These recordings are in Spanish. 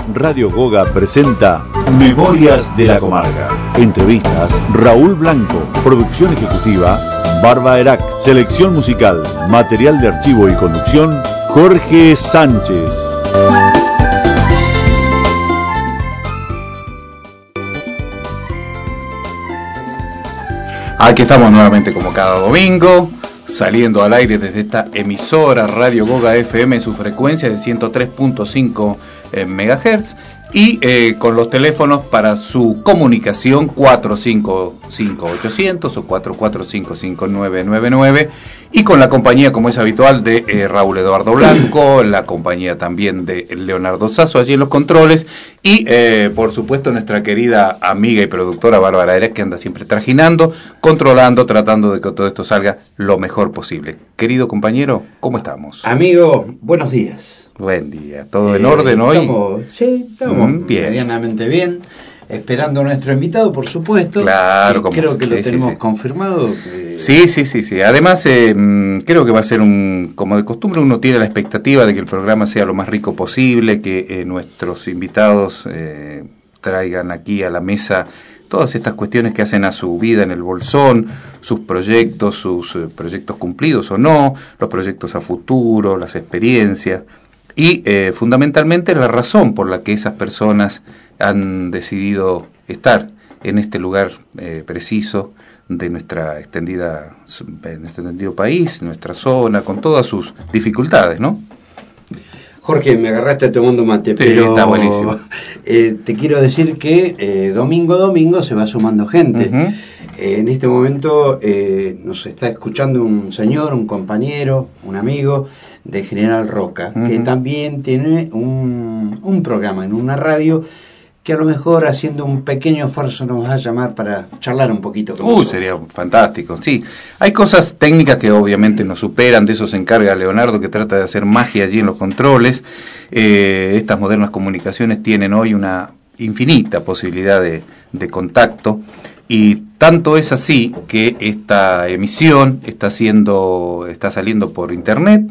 Radio Goga presenta Memorias de la Comarca. Entrevistas, Raúl Blanco. Producción ejecutiva, Barba Erac. Selección musical, material de archivo y conducción, Jorge Sánchez. Aquí estamos nuevamente como cada domingo, saliendo al aire desde esta emisora Radio Goga FM en su frecuencia de 103.5 MHz y con los teléfonos para su comunicación 455-800 o 445-5999 y con la compañía, como es habitual, de Raúl Eduardo Blanco, la compañía también de Leonardo Sasso allí en los controles y por supuesto nuestra querida amiga y productora Bárbara Erac, que anda siempre trajinando, controlando, tratando de que todo esto salga lo mejor posible. Querido compañero, ¿cómo estamos? Amigo, buenos días. Buen día, ¿todo en orden hoy? Estamos bien. Medianamente bien, esperando a nuestro invitado, por supuesto. Claro, creo que lo tenemos confirmado. Sí. Además, creo que va a ser como de costumbre, uno tiene la expectativa de que el programa sea lo más rico posible, que nuestros invitados traigan aquí a la mesa todas estas cuestiones que hacen a su vida en el bolsón, sus proyectos cumplidos o no, los proyectos a futuro, las experiencias. Y fundamentalmente la razón por la que esas personas han decidido estar en este lugar preciso de nuestro extendido país, nuestra zona, con todas sus dificultades, ¿no? Jorge, me agarraste tomando mate, sí, pero está buenísimo. Te quiero decir que domingo a domingo se va sumando gente. Uh-huh. En este momento nos está escuchando un señor, un compañero, un amigo de General Roca, uh-huh, que también tiene un programa en una radio que a lo mejor haciendo un pequeño esfuerzo nos va a llamar para charlar un poquito con nosotros. Sería fantástico, sí. Hay cosas técnicas que obviamente nos superan, de eso se encarga Leonardo, que trata de hacer magia allí en los controles. Estas modernas comunicaciones tienen hoy una infinita posibilidad de contacto, y tanto es así que esta emisión está saliendo por internet,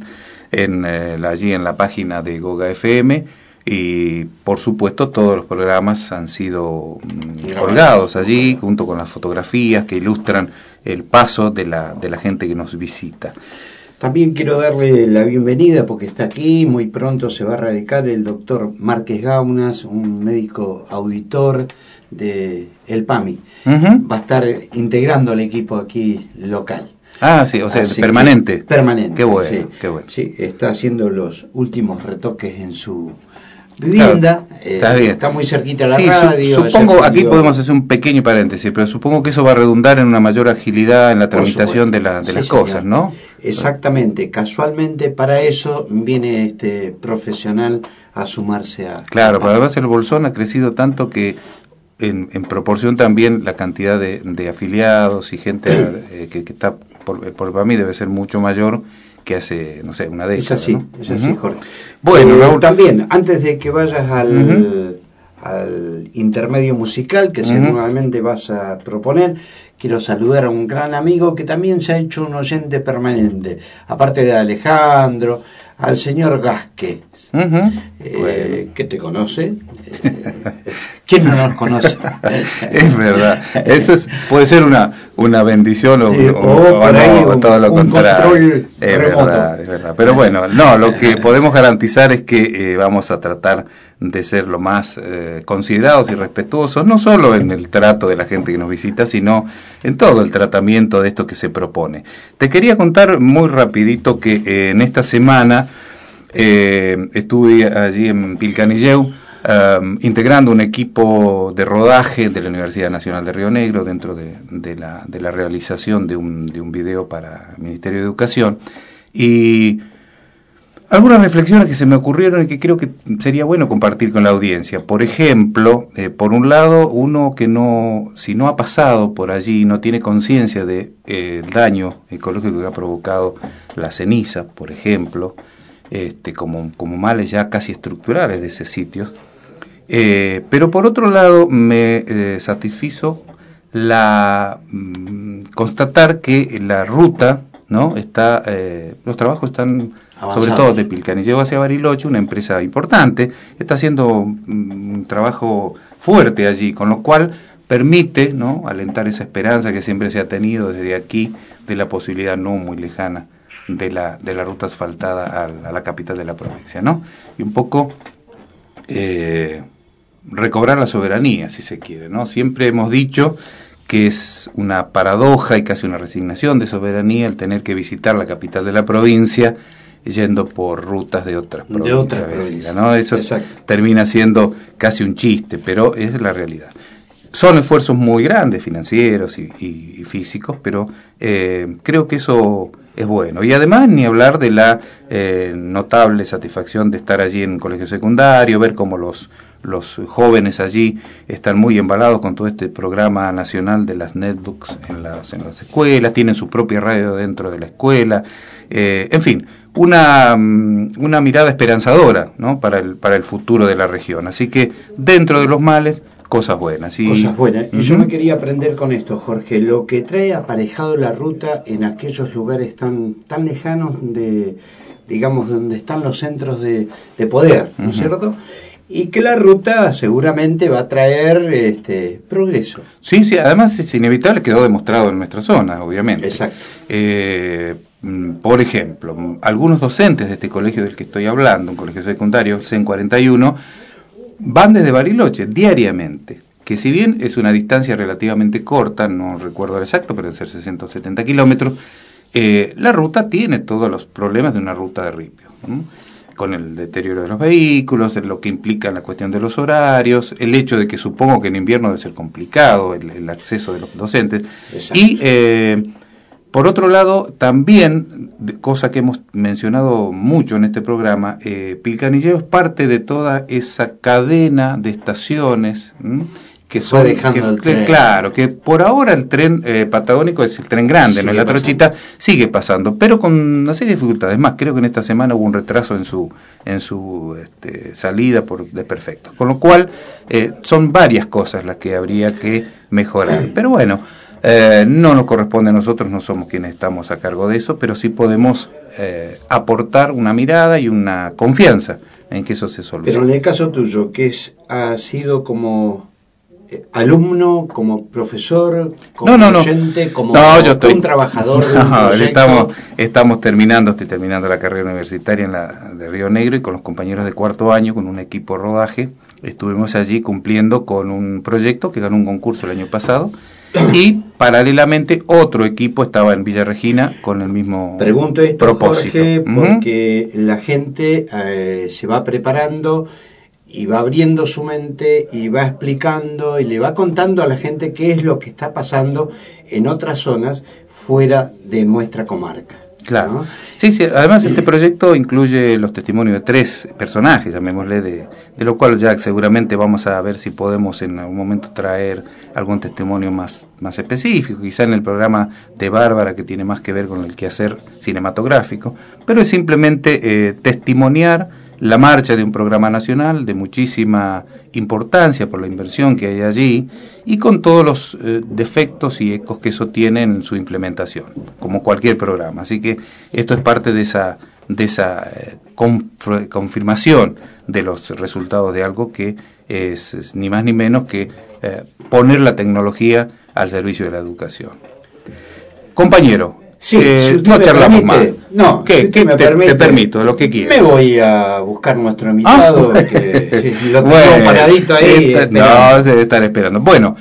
allí en la página de Goga FM, y por supuesto todos los programas han sido colgados allí junto con las fotografías que ilustran el paso de la gente que nos visita. También quiero darle la bienvenida porque está aquí, muy pronto se va a radicar el doctor Márquez Gaunas, un médico auditor de el PAMI. Uh-huh. Va a estar integrando al equipo aquí local. Ah, sí, o sea, permanente. Permanente. Qué bueno, sí. Qué bueno. Sí, está haciendo los últimos retoques en su vivienda. Claro, está muy cerquita de la radio. Supongo, aquí podemos hacer un pequeño paréntesis, pero supongo que eso va a redundar en una mayor agilidad en la tramitación de las cosas, ¿no? Exactamente, casualmente para eso viene este profesional a sumarse a... Claro, pero además el bolsón ha crecido tanto que en proporción también la cantidad de afiliados y gente que está por mí debe ser mucho mayor que hace, no sé, una década. Es así, ¿no? Es así, Jorge. Bueno, Raúl, también, antes de que vayas al intermedio musical que seguramente vas a proponer, quiero saludar a un gran amigo que también se ha hecho un oyente permanente, aparte de Alejandro, al señor Gasque, que te conoce. ¿Quién no nos conoce? Es verdad. Eso puede ser una bendición o todo lo contrario. Es verdad. Pero bueno, no, lo que podemos garantizar es que vamos a tratar de ser lo más considerados y respetuosos, no solo en el trato de la gente que nos visita, sino en todo el tratamiento de esto que se propone. Te quería contar muy rapidito que en esta semana estuve allí en Pilcanilleu, integrando un equipo de rodaje de la Universidad Nacional de Río Negro dentro de la realización de un video para el Ministerio de Educación, y algunas reflexiones que se me ocurrieron y que creo que sería bueno compartir con la audiencia. Por ejemplo, por un lado, uno que si no ha pasado por allí, no tiene conciencia de el daño ecológico que ha provocado la ceniza, por ejemplo, como males ya casi estructurales de ese sitio. Pero por otro lado me satisfizo constatar que la ruta ¿no? Los trabajos están avanzados. Sobre todo de Pilcanilleo hacia Bariloche, una empresa importante, está haciendo un trabajo fuerte allí, con lo cual permite, ¿no?, alentar esa esperanza que siempre se ha tenido desde aquí de la posibilidad no muy lejana de la ruta asfaltada a la capital de la provincia, ¿no? Y un poco recobrar la soberanía, si se quiere, ¿no? Siempre hemos dicho que es una paradoja y casi una resignación de soberanía el tener que visitar la capital de la provincia yendo por rutas de otras provincias vecinas, ¿no? Eso termina siendo casi un chiste, pero es la realidad. Son esfuerzos muy grandes, financieros y físicos, pero creo que eso es bueno. Y además ni hablar de la notable satisfacción de estar allí en un colegio secundario, ver cómo los jóvenes allí están muy embalados con todo este programa nacional de las netbooks en las escuelas, tienen su propia radio dentro de la escuela, en fin, una mirada esperanzadora, ¿no?, para el futuro de la región. Así que dentro de los males, cosas buenas. Cosas buenas. Y yo me quería aprender con esto, Jorge, lo que trae aparejado la ruta en aquellos lugares tan lejanos de, digamos, donde están los centros de poder, ¿no es cierto? Y que la ruta seguramente va a traer progreso. Sí, además es inevitable, quedó demostrado en nuestra zona, obviamente. Exacto. Por ejemplo, algunos docentes de este colegio del que estoy hablando, un colegio secundario, CEN 41, van desde Bariloche diariamente, que si bien es una distancia relativamente corta, no recuerdo el exacto, pero debe ser 60 o 70 kilómetros, la ruta tiene todos los problemas de una ruta de ripio, ¿no?, con el deterioro de los vehículos, lo que implica la cuestión de los horarios, el hecho de que supongo que en invierno debe ser complicado el acceso de los docentes. Exacto. Y por otro lado, también, cosa que hemos mencionado mucho en este programa, Pilcanilleo es parte de toda esa cadena de estaciones que son, claro, que por ahora el tren patagónico es el tren grande, ¿no? La Trochita sigue pasando, pero con una serie de dificultades. Más, creo que en esta semana hubo un retraso en su salida por desperfectos, con lo cual son varias cosas las que habría que mejorar. Pero bueno, no nos corresponde a nosotros, no somos quienes estamos a cargo de eso, pero sí podemos aportar una mirada y una confianza en que eso se solucione. Pero en el caso tuyo, que ha sido como alumno, como profesor, como docente, como un trabajador de un proyecto. Estoy terminando la carrera universitaria de Río Negro, y con los compañeros de cuarto año, con un equipo rodaje, estuvimos allí cumpliendo con un proyecto que ganó un concurso el año pasado, y paralelamente otro equipo estaba en Villa Regina con el mismo Pregunto esto, propósito. Jorge, porque la gente se va preparando y va abriendo su mente y va explicando y le va contando a la gente qué es lo que está pasando en otras zonas fuera de nuestra comarca. Claro. ¿No? Sí, además este proyecto incluye los testimonios de 3 personajes, llamémosle, de lo cual ya seguramente vamos a ver si podemos en algún momento traer algún testimonio más específico, quizá en el programa de Bárbara, que tiene más que ver con el quehacer cinematográfico, pero es simplemente testimoniar la marcha de un programa nacional de muchísima importancia por la inversión que hay allí y con todos los defectos y ecos que eso tiene en su implementación, como cualquier programa. Así que esto es parte de esa confirmación de los resultados de algo que es ni más ni menos que poner la tecnología al servicio de la educación. Compañero, sí, si no charlamos más. No, ¿Qué? Si me permite, te permito, lo que quieras. Me voy a buscar nuestro invitado, que lo tengo paradito ahí. No, se debe estar esperando. Bueno,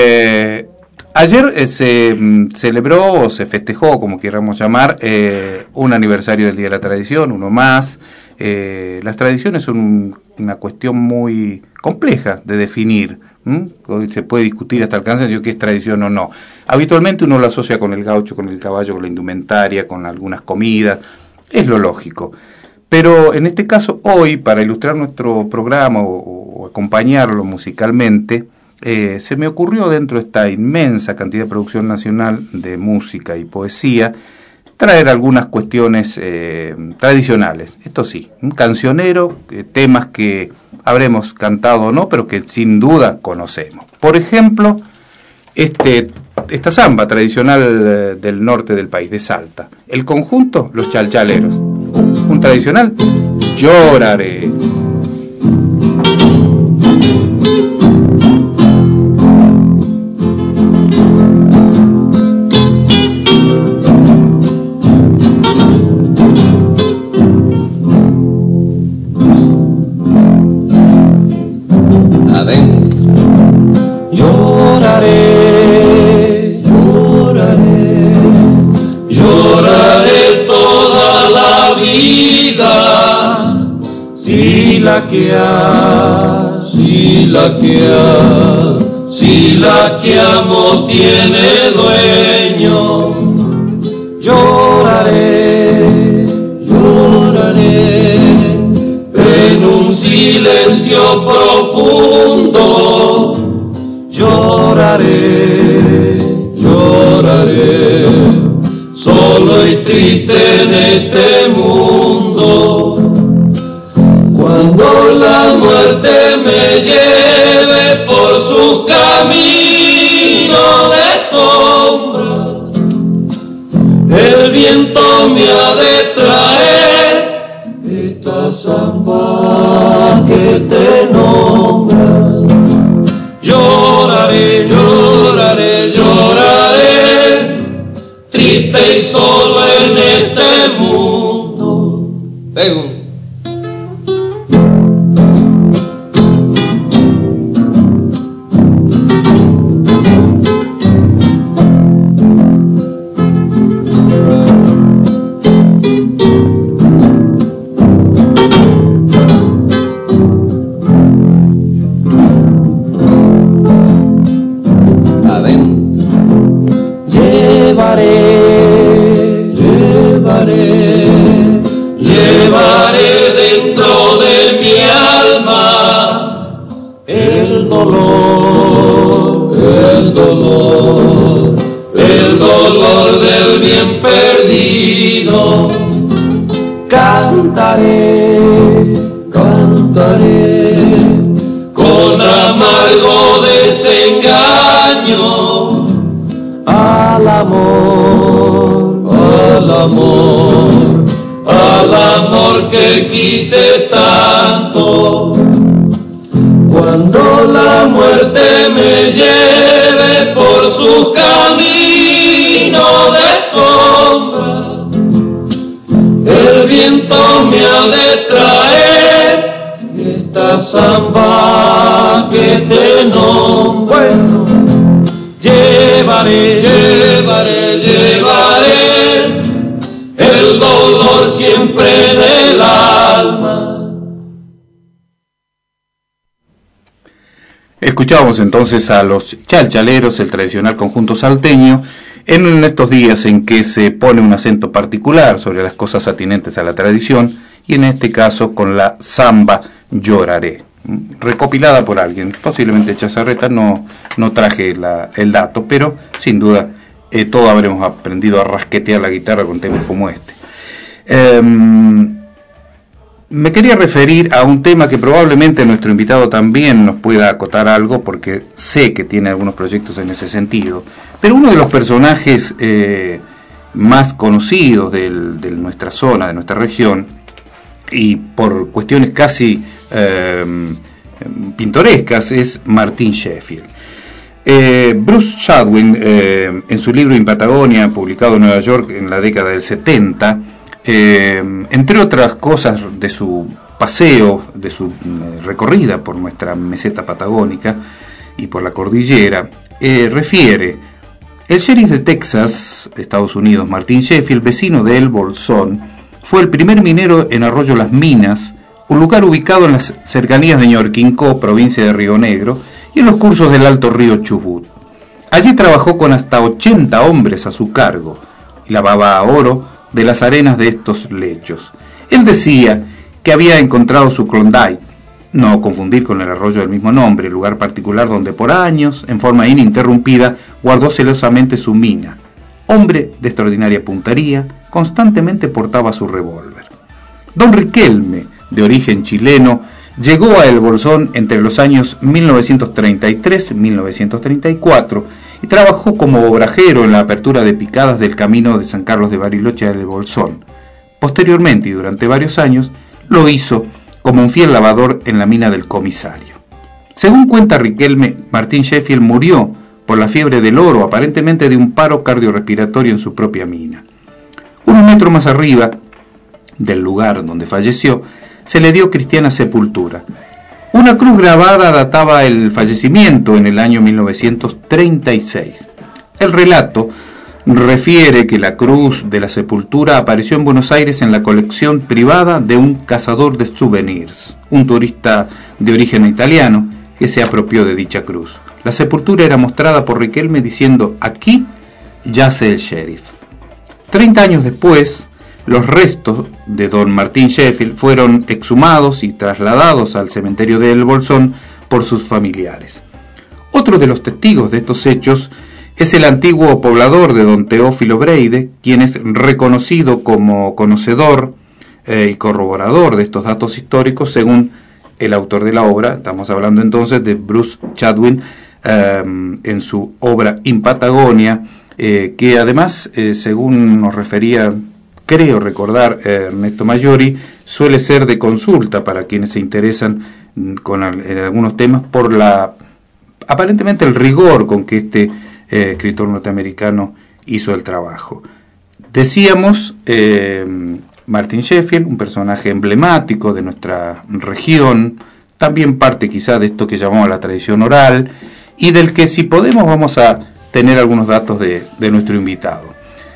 ayer se celebró o se festejó, como queramos llamar, un aniversario del Día de la Tradición, uno más. Las tradiciones son una cuestión muy compleja de definir. Se puede discutir hasta el cansancio qué es tradición o no. Habitualmente uno lo asocia con el gaucho, con el caballo, con la indumentaria, con algunas comidas, es lo lógico. Pero en este caso, hoy, para ilustrar nuestro programa o acompañarlo musicalmente, se me ocurrió, dentro de esta inmensa cantidad de producción nacional de música y poesía, traer algunas cuestiones tradicionales. Esto sí, un cancionero, temas que habremos cantado o no, pero que sin duda conocemos. Por ejemplo, este esta samba tradicional del norte del país, de Salta. El conjunto, los Chalchaleros. Un tradicional, Lloraré. Lloraré, lloraré, lloraré toda la vida, si la que amo tiene dueño. Lloraré, lloraré, en un silencio profundo. Lloraré, lloraré, solo y triste en este mundo. Cuando la muerte me lleve por su camino de sombra, el viento me ha de traer esta samba que te nombra. Lloraré, lloraré, lloraré, triste y solo en este mundo. Vengo. Llevaré dentro de mi alma el dolor del bien perdido. Cantaré, cantaré con amargo desengaño al amor, al amor, al amor que quise tanto. Cuando la muerte me lleve por su camino de sombra, el viento me ha de traer esta samba que te nombro. Llevaré, llevaré, llevaré el dolor siempre del alma. Escuchábamos entonces a los Chalchaleros, el tradicional conjunto salteño, en estos días en que se pone un acento particular sobre las cosas atinentes a la tradición, y en este caso con la samba Lloraré, recopilada por alguien, posiblemente Chazarreta, no traje el dato, pero sin duda todos habremos aprendido a rasquetear la guitarra con temas como este. Me quería referir a un tema que probablemente nuestro invitado también nos pueda acotar algo, porque sé que tiene algunos proyectos en ese sentido, pero uno de los personajes más conocidos de nuestra zona, de nuestra región, y por cuestiones casi pintorescas, es Martín Sheffield. Bruce Chatwin, en su libro In Patagonia, publicado en Nueva York en la década del 70, entre otras cosas de su paseo, de su recorrida por nuestra meseta patagónica y por la cordillera, refiere: el sheriff de Texas, Estados Unidos, Martín Sheffield, vecino de El Bolsón, fue el primer minero en Arroyo Las Minas, un lugar ubicado en las cercanías de Ñorquincó, provincia de Río Negro, y en los cursos del Alto Río Chubut. Allí trabajó con hasta 80 hombres a su cargo y lavaba oro de las arenas de estos lechos. Él decía que había encontrado su Klondike, no confundir con el arroyo del mismo nombre, lugar particular donde por años, en forma ininterrumpida, guardó celosamente su mina. Hombre de extraordinaria puntería, constantemente portaba su revólver. Don Riquelme, de origen chileno, llegó a El Bolsón entre los años 1933 y 1934 y trabajó como obrajero en la apertura de picadas del camino de San Carlos de Bariloche al Bolsón. Posteriormente y durante varios años lo hizo como un fiel lavador en la mina del Comisario. Según cuenta Riquelme, Martín Sheffield murió por la fiebre del oro, aparentemente de un paro cardiorrespiratorio en su propia mina. Unos metros más arriba del lugar donde falleció, se le dio cristiana sepultura. Una cruz grabada databa el fallecimiento en el año 1936. El relato refiere que la cruz de la sepultura apareció en Buenos Aires en la colección privada de un cazador de souvenirs, un turista de origen italiano que se apropió de dicha cruz. La sepultura era mostrada por Riquelme diciendo: aquí yace el sheriff. 30 años después, los restos de don Martín Sheffield fueron exhumados y trasladados al cementerio de El Bolsón por sus familiares. Otro de los testigos de estos hechos es el antiguo poblador de don Teófilo Breide, quien es reconocido como conocedor y corroborador de estos datos históricos, según el autor de la obra. Estamos hablando entonces de Bruce Chatwin, en su obra In Patagonia, que además, según nos refería, creo recordar, Ernesto Mayori, suele ser de consulta para quienes se interesan en algunos temas por aparentemente el rigor con que este escritor norteamericano hizo el trabajo. Decíamos, Martin Sheffield, un personaje emblemático de nuestra región, también parte quizá de esto que llamamos la tradición oral, y del que, si podemos, vamos a tener algunos datos de nuestro invitado.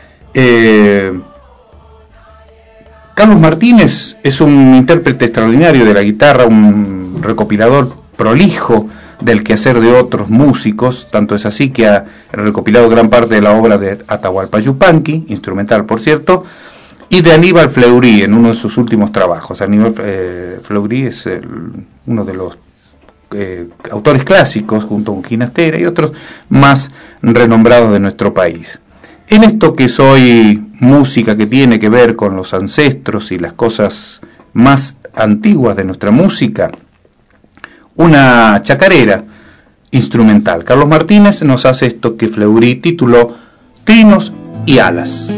Carlos Martínez es un intérprete extraordinario de la guitarra, un recopilador prolijo del quehacer de otros músicos, tanto es así que ha recopilado gran parte de la obra de Atahualpa Yupanqui, instrumental por cierto, y de Aníbal Fleury en uno de sus últimos trabajos. Aníbal Fleury es uno de los autores clásicos, junto con Ginastera y otros más renombrados de nuestro país. En esto que soy música que tiene que ver con los ancestros y las cosas más antiguas de nuestra música, una chacarera instrumental. Carlos Martínez nos hace esto que Fleury tituló Trinos y Alas.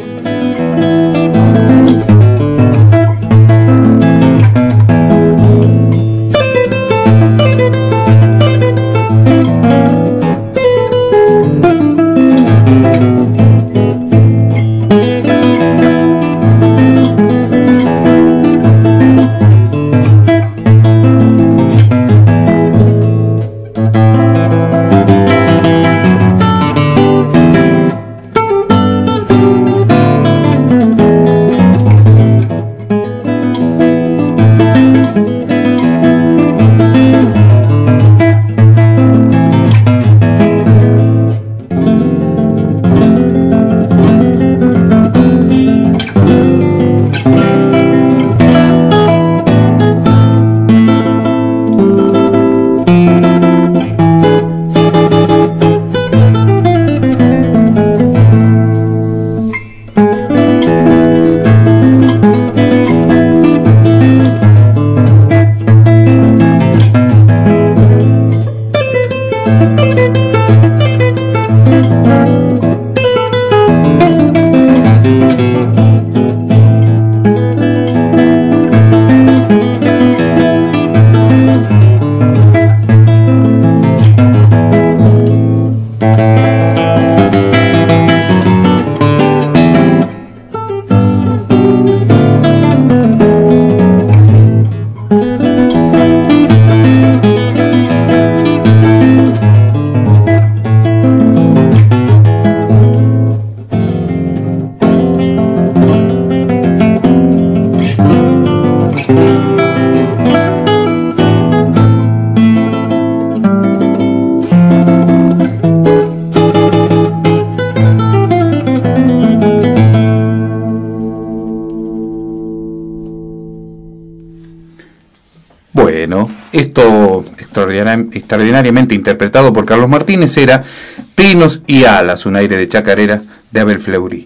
Bueno, esto extraordinariamente interpretado por Carlos Martínez era Trinos y Alas, un aire de chacarera de Abel Fleury.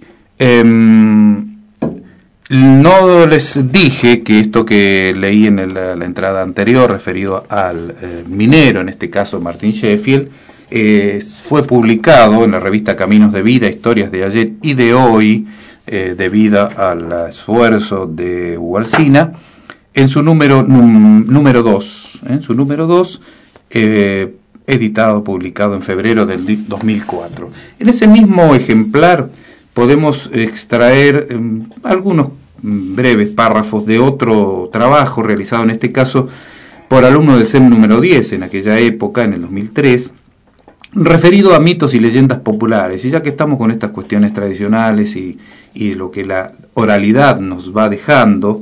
No les dije que esto que leí en la entrada anterior, referido al minero, en este caso Martin Sheffield, fue publicado en la revista Caminos de Vida, Historias de Ayer y de Hoy, debido al esfuerzo de Hugo Alsina, en su número 2, editado, publicado en febrero del 2004. En ese mismo ejemplar podemos extraer algunos breves párrafos de otro trabajo realizado en este caso por alumnos del SEM número 10 en aquella época, en el 2003, referido a mitos y leyendas populares. Y ya que estamos con estas cuestiones tradicionales y lo que la oralidad nos va dejando,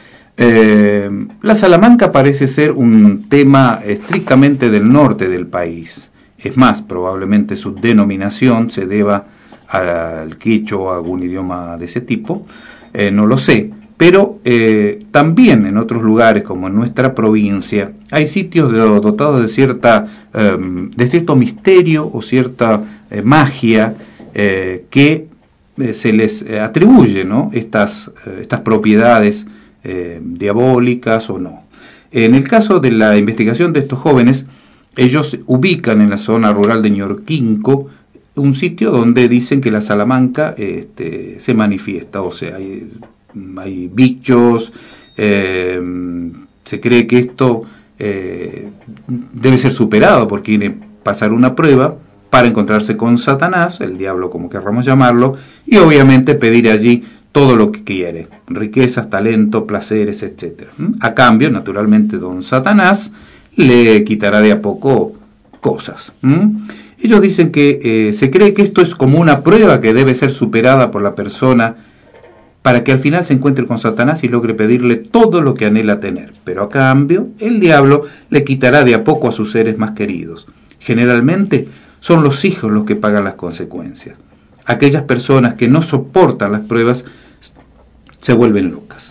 la Salamanca parece ser un tema estrictamente del norte del país. Es más, probablemente su denominación se deba al quichua o a algún idioma de ese tipo, no lo sé, pero también en otros lugares como en nuestra provincia hay sitios dotados de cierto misterio o cierta magia que se les atribuye, ¿no? estas propiedades diabólicas o no. En el caso de la investigación de estos jóvenes, ellos ubican en la zona rural de Ñorquinco un sitio donde dicen que la Salamanca se manifiesta, o sea, hay bichos, se cree que esto debe ser superado porque quiere pasar una prueba para encontrarse con Satanás, el diablo como querramos llamarlo, y obviamente pedir allí todo lo que quiere, riquezas, talento, placeres, etc. A cambio, naturalmente, don Satanás le quitará de a poco cosas. Ellos dicen que se cree que esto es como una prueba que debe ser superada por la persona para que al final se encuentre con Satanás y logre pedirle todo lo que anhela tener. Pero a cambio, el diablo le quitará de a poco a sus seres más queridos. Generalmente son los hijos los que pagan las consecuencias. Aquellas personas que no soportan las pruebas se vuelven locas.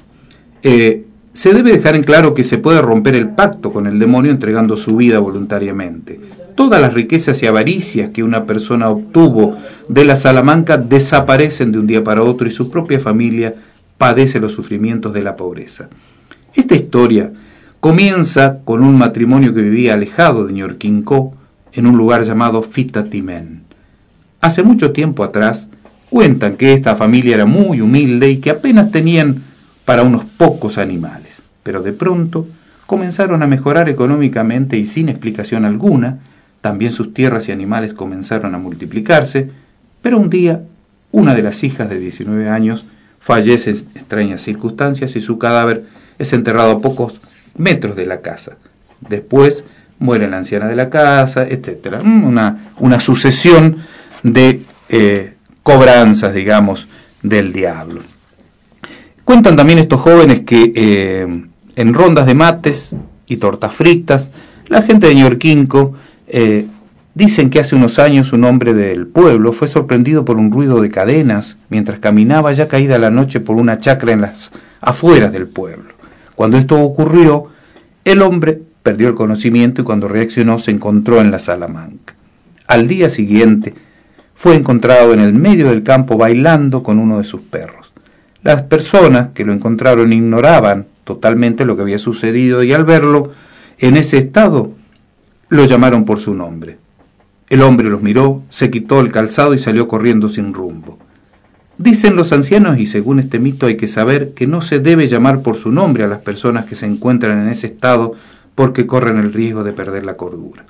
Se debe dejar en claro que se puede romper el pacto con el demonio entregando su vida voluntariamente. Todas las riquezas y avaricias que una persona obtuvo de la Salamanca desaparecen de un día para otro y su propia familia padece los sufrimientos de la pobreza. Esta historia comienza con un matrimonio que vivía alejado de Ñorquinco, en un lugar llamado Fitatimén. Hace mucho tiempo atrás, cuentan que esta familia era muy humilde y que apenas tenían para unos pocos animales, pero de pronto comenzaron a mejorar económicamente y sin explicación alguna. También sus tierras y animales comenzaron a multiplicarse, pero un día una de las hijas de 19 años fallece en extrañas circunstancias y su cadáver es enterrado a pocos metros de la casa. Después muere la anciana de la casa, etc. Una sucesión de cobranzas, digamos, del diablo. Cuentan también estos jóvenes que en rondas de mates y tortas fritas, la gente de Ñorquinco dicen que hace unos años un hombre del pueblo fue sorprendido por un ruido de cadenas mientras caminaba ya caída la noche por una chacra en las afueras del pueblo. Cuando esto ocurrió, el hombre perdió el conocimiento y cuando reaccionó se encontró en la Salamanca. Al día siguiente fue encontrado en el medio del campo bailando con uno de sus perros. Las personas que lo encontraron ignoraban totalmente lo que había sucedido y al verlo en ese estado lo llamaron por su nombre. El hombre los miró, se quitó el calzado y salió corriendo sin rumbo. Dicen los ancianos, y según este mito hay que saber que no se debe llamar por su nombre a las personas que se encuentran en ese estado porque corren el riesgo de perder la cordura.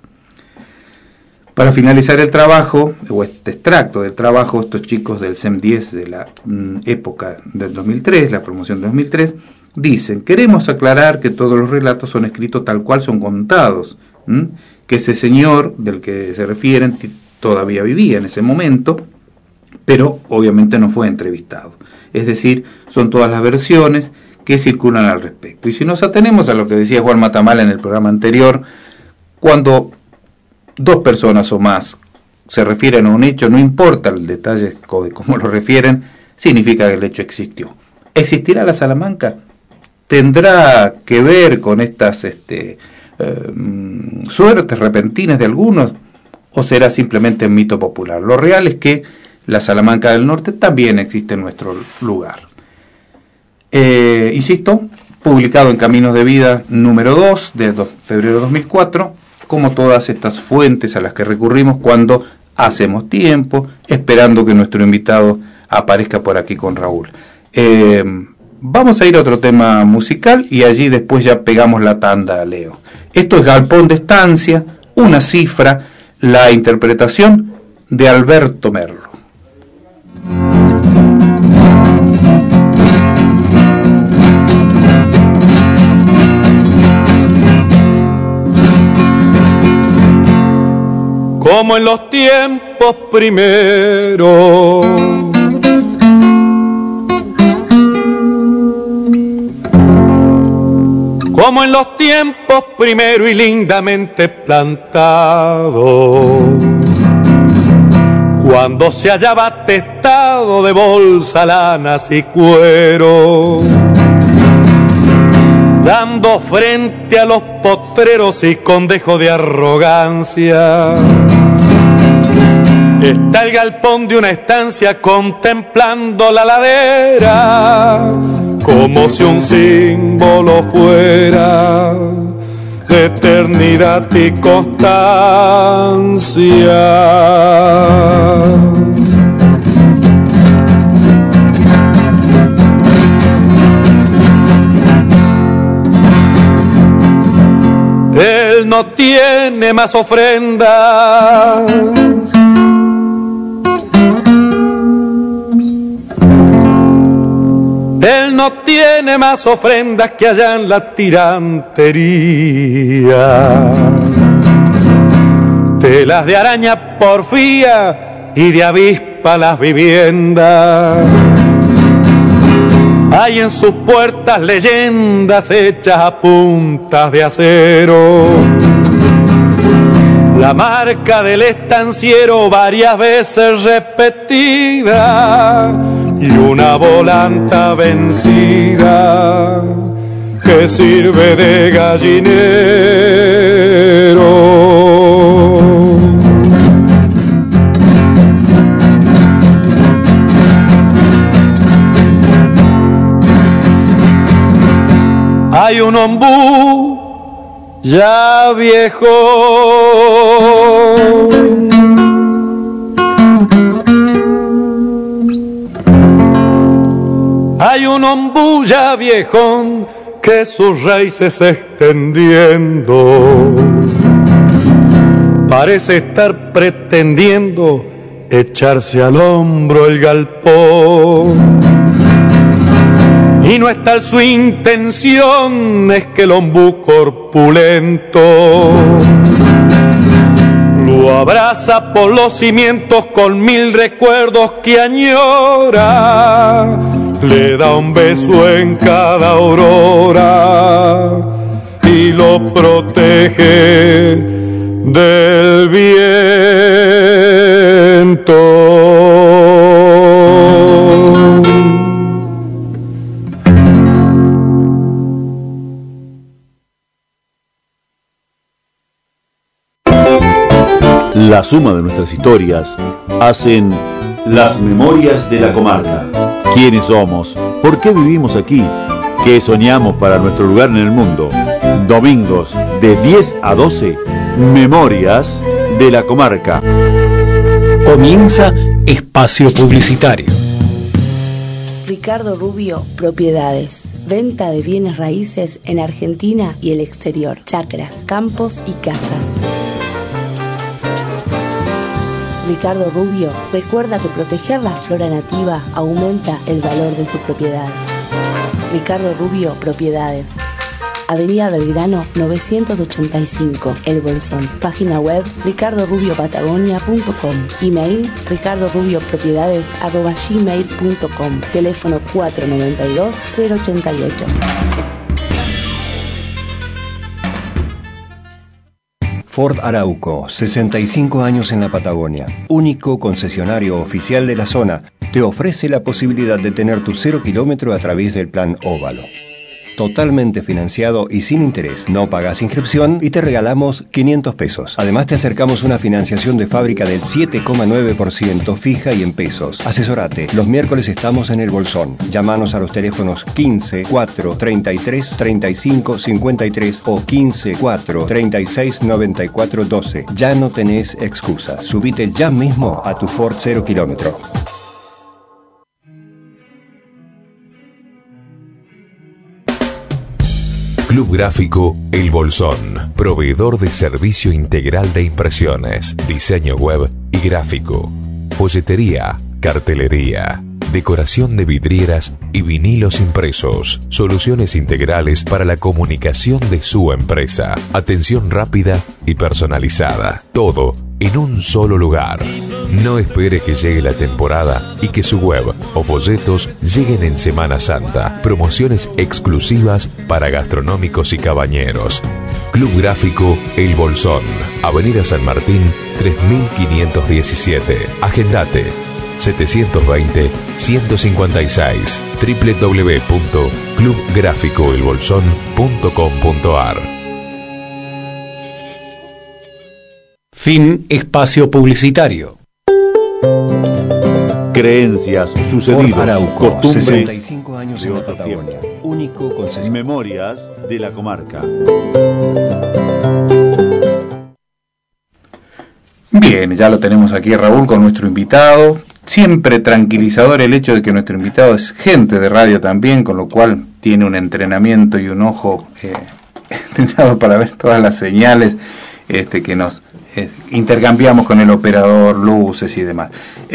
Para finalizar el trabajo, o este extracto del trabajo, estos chicos del SEM 10 de la época del 2003, la promoción del 2003, dicen: queremos aclarar que todos los relatos son escritos tal cual son contados, que ese señor del que se refieren todavía vivía en ese momento, pero obviamente no fue entrevistado. Es decir, son todas las versiones que circulan al respecto. Y si nos atenemos a lo que decía Juan Matamala en el programa anterior, cuando dos personas o más se refieren a un hecho, no importa el detalle de cómo lo refieren, significa que el hecho existió. ¿Existirá la Salamanca? ¿Tendrá que ver con estas suertes repentinas de algunos? ¿O será simplemente un mito popular? Lo real es que la Salamanca del Norte también existe en nuestro lugar. Insisto, publicado en Caminos de Vida número 2 de febrero de 2004, como todas estas fuentes a las que recurrimos cuando hacemos tiempo, esperando que nuestro invitado aparezca por aquí con Raúl. Vamos a ir a otro tema musical y allí después ya pegamos la tanda, Leo. Esto es Galpón de Estancia, una cifra, la interpretación de Alberto Merlo. Como en los tiempos primeros, como en los tiempos primero y lindamente plantado, cuando se hallaba atestado de bolsa, lanas y cuero, dando frente a los potreros y con dejo de arrogancia, está el galpón de una estancia contemplando la ladera, como si un símbolo fuera de eternidad y constancia. Él no tiene más ofrendas, él no tiene más ofrendas que allá en la tirantería, telas de araña porfía y de avispa las viviendas. Hay en sus puertas leyendas hechas a puntas de acero, la marca del estanciero varias veces repetida y una volanta vencida que sirve de gallinero. Hay un ombú ya viejo, hay un ombú ya viejón que sus raíces extendiendo parece estar pretendiendo echarse al hombro el galpón. Y no es tal su intención, es que el ombú corpulento lo abraza por los cimientos con 1000 recuerdos que añora, le da un beso en cada aurora y lo protege del viento. La suma de nuestras historias hacen las memorias de la comarca. ¿Quiénes somos? ¿Por qué vivimos aquí? ¿Qué soñamos para nuestro lugar en el mundo? Domingos de 10 a 12, Memorias de la Comarca. Comienza espacio publicitario. Ricardo Rubio Propiedades. Venta de bienes raíces en Argentina y el exterior. Chacras, campos y casas. Ricardo Rubio recuerda que proteger la flora nativa aumenta el valor de su propiedad. Ricardo Rubio Propiedades. Avenida Belgrano 985, El Bolsón. Página web ricardorubiopatagonia.com. Email ricardorubiopropiedades@gmail.com. Teléfono 492-088. Ford Arauco, 65 años en la Patagonia, único concesionario oficial de la zona, te ofrece la posibilidad de tener tu 0 kilómetro a través del plan Óvalo. totalmente financiado y sin interés. No pagas inscripción y te regalamos 500 pesos. Además te acercamos una financiación de fábrica del 7,9% fija y en pesos. Asesorate. Los miércoles estamos en El Bolsón. Llámanos a los teléfonos 15 4 33 35 53 o 15 4 36 94 12. Ya no tenés excusas. Subite ya mismo a tu Ford 0 kilómetro. Club Gráfico El Bolsón, proveedor de servicio integral de impresiones, diseño web y gráfico, folletería, cartelería, decoración de vidrieras y vinilos impresos, soluciones integrales para la comunicación de su empresa, atención rápida y personalizada, todo en un solo lugar. No espere que llegue la temporada y que su web o folletos lleguen en Semana Santa. Promociones exclusivas para gastronómicos y cabañeros. Club Gráfico El Bolsón, Avenida San Martín 3517. Agendate 720-156 www.clubgraficoelbolsón.com.ar. Fin espacio publicitario. Creencias, sucedidos, Arauco, costumbres, 65 años en la Patagonia, único concesionario. Memorias de la comarca. Bien, ya lo tenemos aquí Raúl con nuestro invitado. Siempre tranquilizador el hecho de que nuestro invitado es gente de radio también, con lo cual tiene un entrenamiento y un ojo entrenado para ver todas las señales que nos intercambiamos con el operador, luces y demás.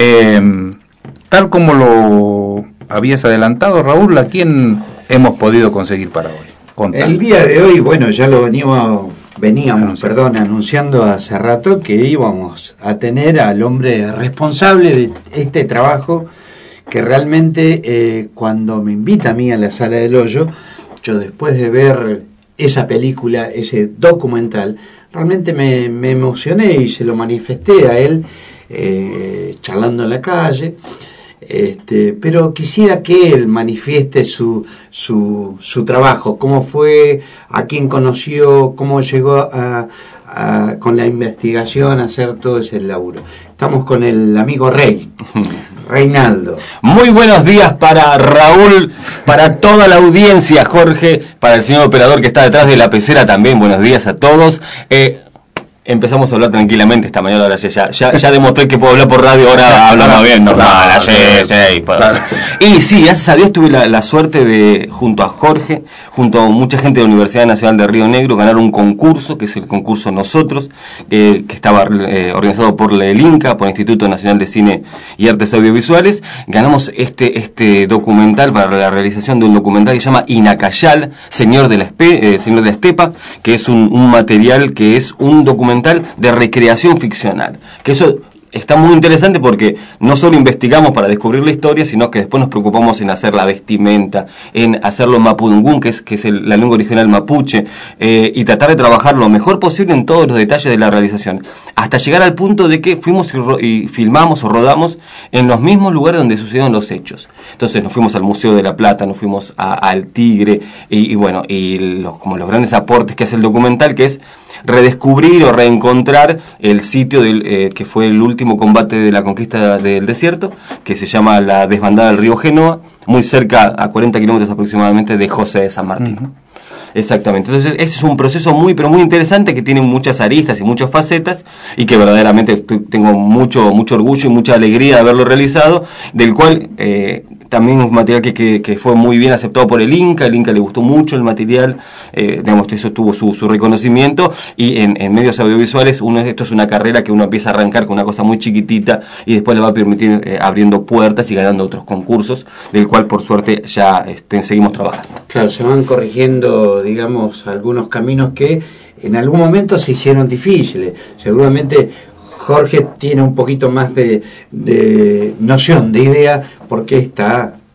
Tal como lo habías adelantado, Raúl, ¿a quién hemos podido conseguir para hoy? Contame. El día de hoy, bueno, ya lo veníamos anunciando hace rato que íbamos a tener al hombre responsable de este trabajo, que realmente cuando me invita a mí a la Sala del Hoyo, yo después de ver esa película, ese documental, realmente me emocioné y se lo manifesté a él charlando en la calle, pero quisiera que él manifieste su trabajo, cómo fue, a quién conoció, cómo llegó con la investigación a hacer todo ese laburo. Estamos con el amigo Reinaldo. Muy buenos días para Raúl, para toda la audiencia, Jorge, para el señor operador que está detrás de la pecera también. Buenos días a todos. Empezamos a hablar tranquilamente esta mañana, ahora ya demostré que puedo hablar por radio, ahora hablamos bien, normal, Y sí, gracias a Dios tuve la suerte de, junto a Jorge, junto a mucha gente de la Universidad Nacional de Río Negro, ganar un concurso, que es el concurso Nosotros, que estaba organizado por el INCA, por el Instituto Nacional de Cine y Artes Audiovisuales. Ganamos este documental para la realización de un documental que se llama Inacayal, Señor de la Estepa, que es un material que es un documental de recreación ficcional, que eso está muy interesante porque no solo investigamos para descubrir la historia, sino que después nos preocupamos en hacer la vestimenta, en hacerlo mapudungún, que es la lengua original mapuche, y tratar de trabajar lo mejor posible en todos los detalles de la realización, hasta llegar al punto de que fuimos y filmamos o rodamos en los mismos lugares donde sucedieron los hechos. Entonces nos fuimos al Museo de la Plata, nos fuimos al Tigre, y como los grandes aportes que hace el documental, que es redescubrir o reencontrar el sitio que fue el último combate de la conquista del desierto, que se llama la desbandada del río Genoa, muy cerca, a 40 kilómetros aproximadamente, de José de San Martín. Uh-huh. Exactamente. Entonces ese es un proceso muy pero muy interesante, que tiene muchas aristas y muchas facetas, y que verdaderamente tengo mucho orgullo y mucha alegría de haberlo realizado, del cual también es un material que fue muy bien aceptado por el INCA. El INCA le gustó mucho el material, eso tuvo su reconocimiento, y en medios audiovisuales esto es una carrera que uno empieza a arrancar con una cosa muy chiquitita y después le va a permitir abriendo puertas y ganando otros concursos, del cual por suerte ya seguimos trabajando. Claro, se van corrigiendo, digamos, algunos caminos que en algún momento se hicieron difíciles. Seguramente Jorge tiene un poquito más de noción, de idea, porque está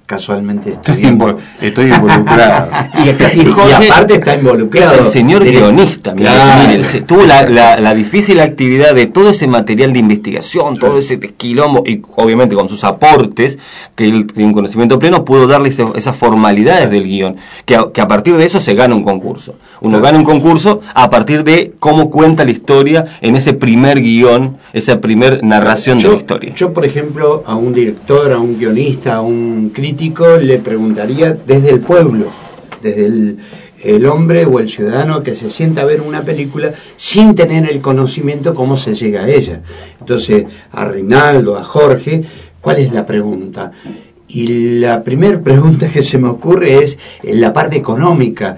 casualmente estoy involucrado. y aparte está involucrado. Es el señor guionista. Claro. Mire, tuvo la difícil actividad de todo ese material de investigación, todo ese quilombo, y obviamente con sus aportes, que él tiene un conocimiento pleno, pudo darle esas formalidades del guión, que a partir de eso se gana un concurso. Uno gana un concurso a partir de cómo cuenta la historia en ese primer guión, esa primer narración de la historia. Yo, por ejemplo, a un director, a un guionista, a un crítico, le preguntaría desde el pueblo, desde el hombre o el ciudadano que se sienta a ver una película sin tener el conocimiento cómo se llega a ella. Entonces, a Reinaldo, a Jorge, ¿cuál es la pregunta? Y la primera pregunta que se me ocurre es en la parte económica.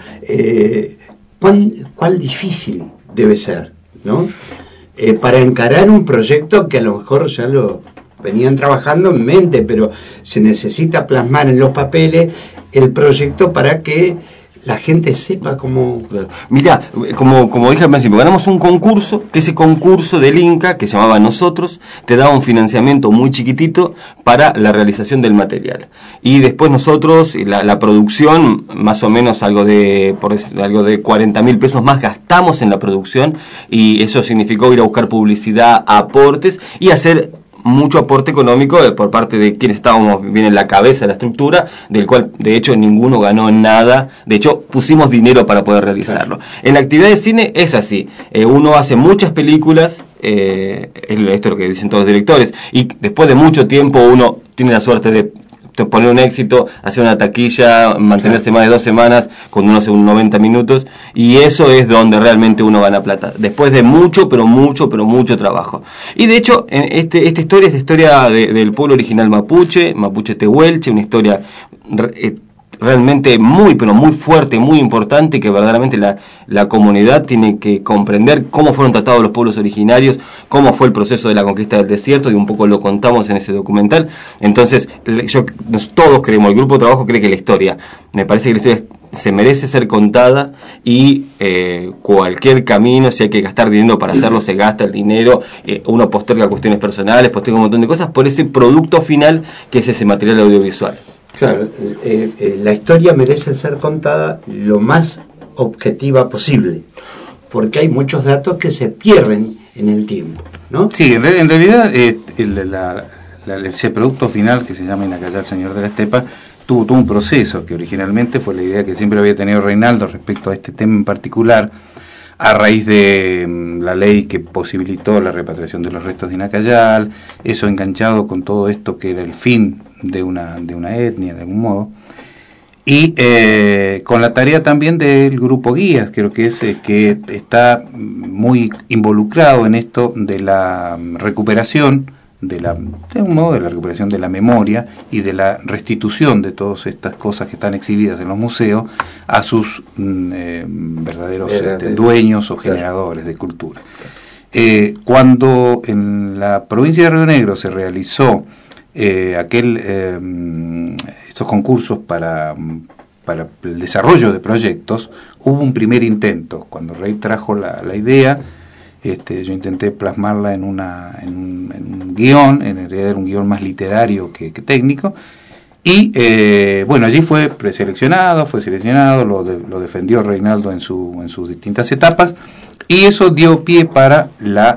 ¿Cuál difícil debe ser, ¿no? Para encarar un proyecto que a lo mejor ya lo venían trabajando en mente, pero se necesita plasmar en los papeles el proyecto para que la gente sepa cómo... Claro. Mirá, como dije al principio, ganamos un concurso, que ese concurso del Inca, que se llamaba Nosotros, te daba un financiamiento muy chiquitito para la realización del material. Y después nosotros, la producción, más o menos algo de 40.000 pesos más gastamos en la producción, y eso significó ir a buscar publicidad, aportes, y hacer mucho aporte económico por parte de quienes estábamos bien en la cabeza de la estructura, del cual de hecho ninguno ganó nada. De hecho pusimos dinero para poder realizarlo. Claro. En la actividad de cine es así, uno hace muchas películas, esto es lo que dicen todos los directores, y después de mucho tiempo uno tiene la suerte de poner un éxito, hacer una taquilla, mantenerse más de 2 semanas con unos 90 minutos, y eso es donde realmente uno gana plata, después de mucho trabajo. Y de hecho, esta historia del pueblo original mapuche tehuelche, una historia realmente muy fuerte, muy importante, que verdaderamente la comunidad tiene que comprender cómo fueron tratados los pueblos originarios, cómo fue el proceso de la conquista del desierto, y un poco lo contamos en ese documental. Entonces, todos creemos, el grupo de trabajo cree que me parece que la historia se merece ser contada, y cualquier camino, si hay que gastar dinero para hacerlo, se gasta el dinero, uno posterga cuestiones personales, posterga un montón de cosas por ese producto final que es ese material audiovisual. Claro, la historia merece ser contada lo más objetiva posible, porque hay muchos datos que se pierden en el tiempo, ¿no? Sí, en realidad ese producto final que se llama Inacayal, Señor de la Estepa, tuvo todo un proceso que originalmente fue la idea que siempre había tenido Reinaldo respecto a este tema en particular, a raíz de la ley que posibilitó la repatriación de los restos de Inacayal, eso enganchado con todo esto que era el fin de una etnia, de algún modo, y con la tarea también del grupo Guías, creo que es que está muy involucrado en esto de la recuperación, de un modo de la recuperación de la memoria y de la restitución de todas estas cosas que están exhibidas en los museos a sus verdaderos dueños o generadores de cultura. Cuando en la provincia de Río Negro se realizó estos concursos para el desarrollo de proyectos, hubo un primer intento. Cuando Rey trajo la idea, yo intenté plasmarla en un guión, en realidad era un guión más literario que técnico, y allí fue preseleccionado, fue seleccionado, lo defendió Reinaldo en sus distintas etapas, y eso dio pie para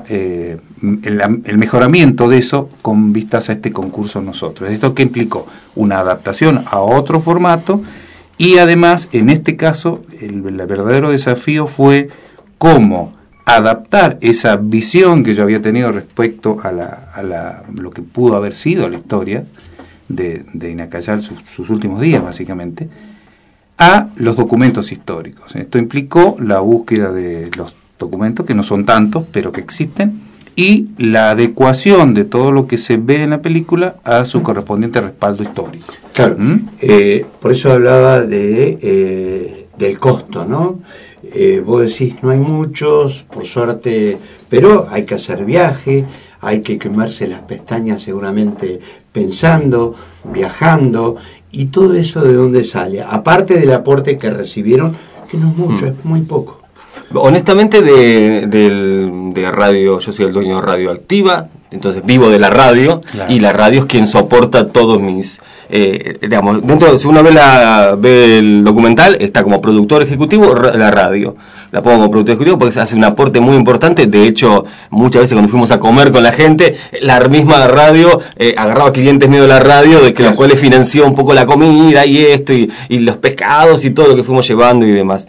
el mejoramiento de eso con vistas a este concurso Nosotros. Esto que implicó una adaptación a otro formato, y además en este caso el verdadero desafío fue cómo adaptar esa visión que yo había tenido respecto a lo que pudo haber sido la historia de Inacayal, sus últimos días básicamente, a los documentos históricos. Esto implicó la búsqueda de los documentos, que no son tantos, pero que existen, y la adecuación de todo lo que se ve en la película a su correspondiente respaldo histórico. Claro, por eso hablaba del costo, ¿no? Vos decís, no hay muchos, por suerte, pero hay que hacer viaje, hay que quemarse las pestañas seguramente pensando, viajando, y todo eso ¿de dónde sale? Aparte del aporte que recibieron, que no es mucho, es muy poco. Honestamente, de radio, yo soy el dueño de Radioactiva, Entonces vivo de la radio, claro. Y la radio es quien soporta todos mis... digamos, dentro, si uno ve el documental, está como productor ejecutivo la radio. La pongo como productor ejecutivo porque se hace un aporte muy importante. De hecho, muchas veces cuando fuimos a comer con la gente, la misma radio agarraba clientes medio de la radio, de que los cuales financió un poco la comida y esto, y los pescados y todo lo que fuimos llevando y demás.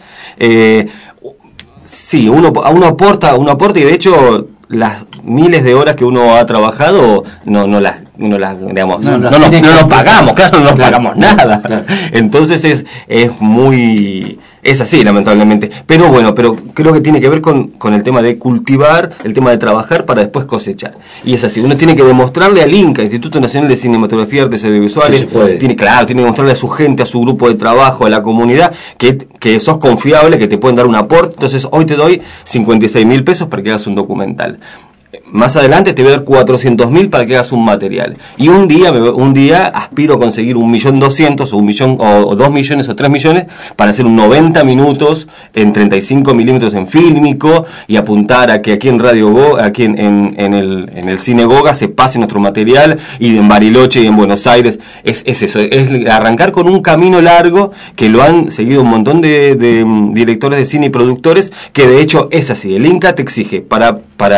Sí, uno aporta, y de hecho las miles de horas que uno ha trabajado no las digamos, no nos pagamos, claro, no nos pagamos nada. Claro. Entonces es así, lamentablemente. Pero bueno, creo que tiene que ver con el tema de cultivar, el tema de trabajar para después cosechar. Y es así, uno tiene que demostrarle al INCA, Instituto Nacional de Cinematografía y Artes Audiovisuales, tiene que demostrarle a su gente, a su grupo de trabajo, a la comunidad, que sos confiable, que te pueden dar un aporte. Entonces hoy te doy 56.000 pesos para que hagas un documental. Más adelante te voy a dar 400.000 para que hagas un material. Y un día aspiro a conseguir 1.200.000 o 1 millón o 2 millones o 3 millones para hacer un 90 minutos en 35 milímetros en fílmico y apuntar a que aquí en Radio Go, aquí en el Cine Goga se pase nuestro material, y en Bariloche y en Buenos Aires. Es eso, es arrancar con un camino largo que lo han seguido un montón de directores de cine y productores, que de hecho es así. El INCA te exige para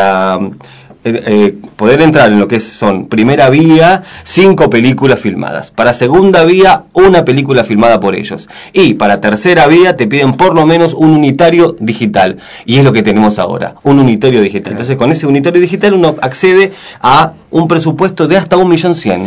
poder entrar en lo que son primera vía, 5 películas filmadas. Para segunda vía, 1 película filmada por ellos. Y para tercera vía te piden por lo menos un unitario digital. Y es lo que tenemos ahora, un unitario digital. Entonces con ese unitario digital uno accede a un presupuesto de hasta 1.100.000.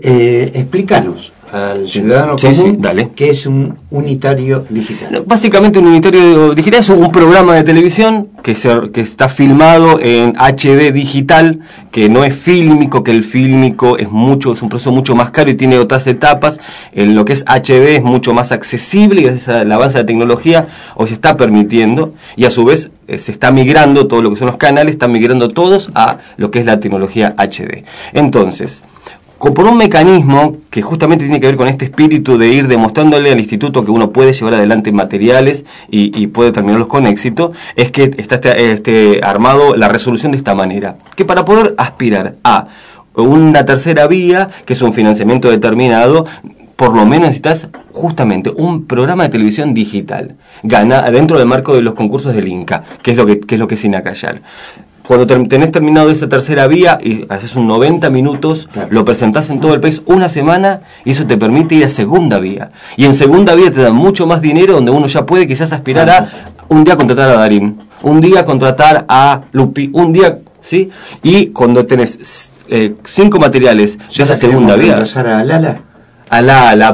Explícanos al ciudadano común qué es un unitario digital. Básicamente un unitario digital es un programa de televisión que está filmado en HD digital, que no es fílmico, que el fílmico es un proceso mucho más caro y tiene otras etapas. En lo que es HD es mucho más accesible, y gracias al avance de la tecnología hoy se está permitiendo, y a su vez se está migrando, todo lo que son los canales están migrando todos a lo que es la tecnología HD. Entonces, por un mecanismo que justamente tiene que ver con este espíritu de ir demostrándole al instituto que uno puede llevar adelante materiales y puede terminarlos con éxito, es que está armado la resolución de esta manera, que para poder aspirar a una tercera vía, que es un financiamiento determinado, por lo menos necesitas justamente un programa de televisión digital, dentro del marco de los concursos del INCA, que es lo que es Inacayal. Cuando tenés terminado esa tercera vía y haces un 90 minutos, lo presentás en todo el país una semana, y eso te permite ir a segunda vía. Y en segunda vía te dan mucho más dinero, donde uno ya puede quizás aspirar a un día contratar a Darín, un día contratar a Lupi, un día, ¿sí? Y cuando tenés 5 materiales de esa segunda vía... ¿A Lala? A Lala,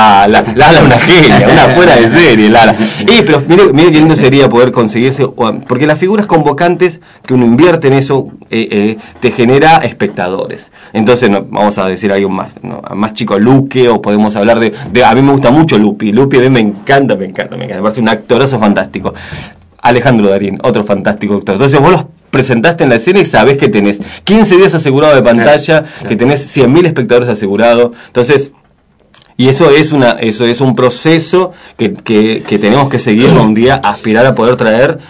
una genia, una fuera de serie, Lala. Pero mire qué lindo sería poder conseguirse, porque las figuras convocantes que uno invierte en eso te genera espectadores. Entonces vamos a decir algo más chico, Luque, o podemos hablar de a mí me gusta mucho Lupi a mí me encanta, me parece un actorazo fantástico. Alejandro Darín, otro fantástico actor. Entonces vos los presentaste en la escena y sabés que tenés 15 días asegurados de pantalla, que tenés 100.000 espectadores asegurados. Entonces, y eso es un proceso que tenemos que seguir un día, aspirar a poder traer,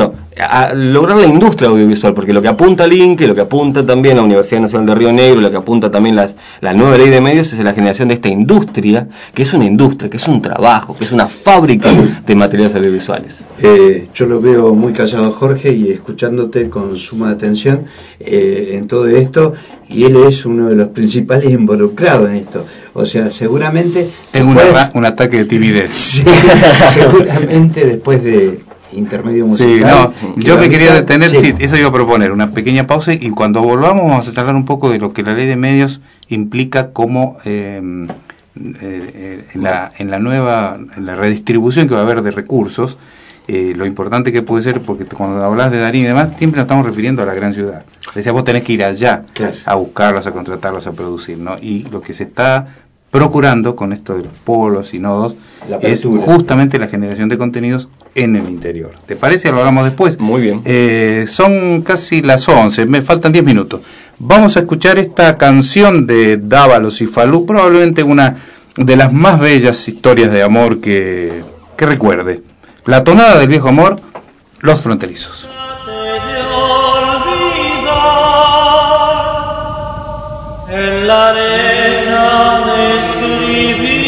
a lograr la industria audiovisual, porque lo que apunta el INCA, lo que apunta también la Universidad Nacional de Río Negro, lo que apunta también la nueva ley de medios, es la generación de esta industria, que es una industria, que es un trabajo, que es una fábrica de materiales audiovisuales. Yo lo veo muy callado, Jorge, y escuchándote con suma atención en todo esto, y él es uno de los principales involucrados en esto. O sea, seguramente... Tengo un ataque de timidez. Sí, seguramente después de intermedio musical... Sí, yo me quería detener, eso iba a proponer, una pequeña pausa, y cuando volvamos vamos a hablar un poco de lo que la ley de medios implica como en la redistribución que va a haber de recursos, lo importante que puede ser, porque cuando hablas de Darín y demás, siempre nos estamos refiriendo a la gran ciudad. Decía, vos tenés que ir allá a buscarlos, a contratarlos, a producir, ¿no? Y lo que se está procurando con esto de los polos y nodos es justamente la generación de contenidos en el interior. ¿Te parece? Lo hablamos después. Muy bien. Son casi las 11, me faltan 10 minutos. Vamos a escuchar esta canción de Dávalos y Falú, probablemente una de las más bellas historias de amor que recuerde. La tonada del viejo amor, Los Fronterizos. en la arena me escribía.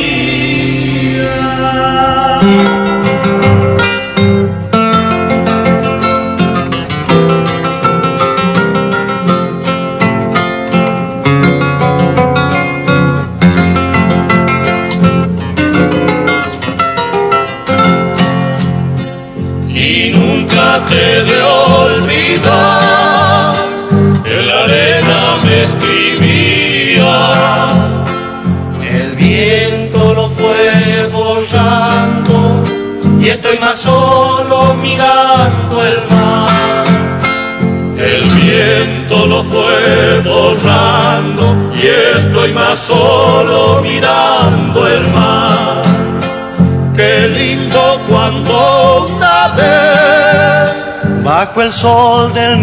Y nunca te de olvidar, en la arena me escribía. El viento lo fue borrando y estoy más solo mirando el mar. El viento lo fue borrando y estoy más solo mirando el mar. Qué lindo cuando una vez bajo el sol del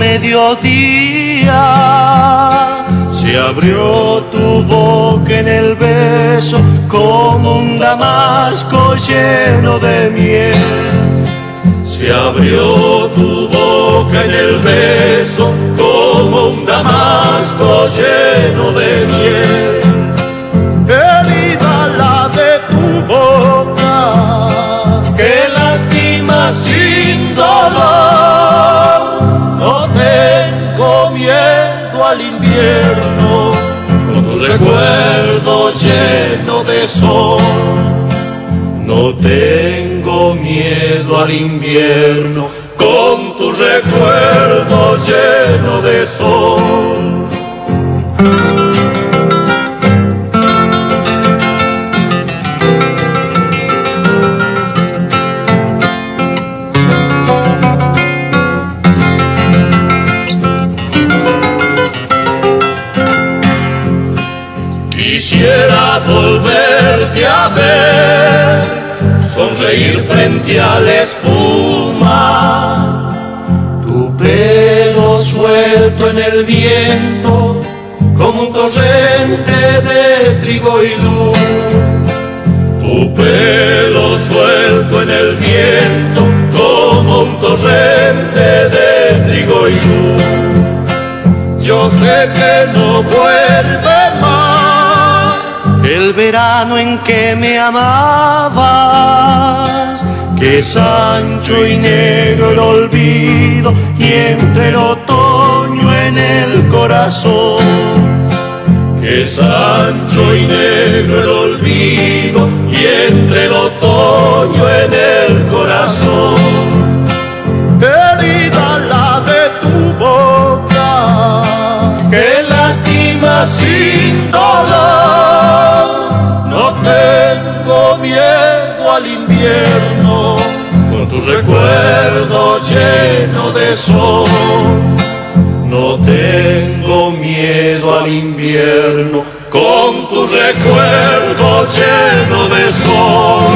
mediodía se abrió tu boca en el beso como un damasco lleno de miel. Se abrió tu boca en el beso como un damasco lleno de miel. Herida la de tu boca que lastima sin dolor. No tengo miedo al invierno con tu recuerdo lleno de sol. No tengo miedo al invierno con tu recuerdo lleno de sol. Quisiera volverte a ver, sonreír frente a la espuma, tu pelo suelto en el viento como un torrente de trigo y luz. Tu pelo suelto en el viento como un torrente de trigo y luz. Yo sé que no vuelve más el verano en que me amabas, que es ancho y negro el olvido y entre el otoño en el corazón. Que es ancho y negro el olvido y entre el otoño en el corazón. Herida la de tu boca que lastima sin dolor. No tengo miedo al invierno con tu recuerdo lleno de sol. No tengo miedo al invierno con tu recuerdo lleno de sol.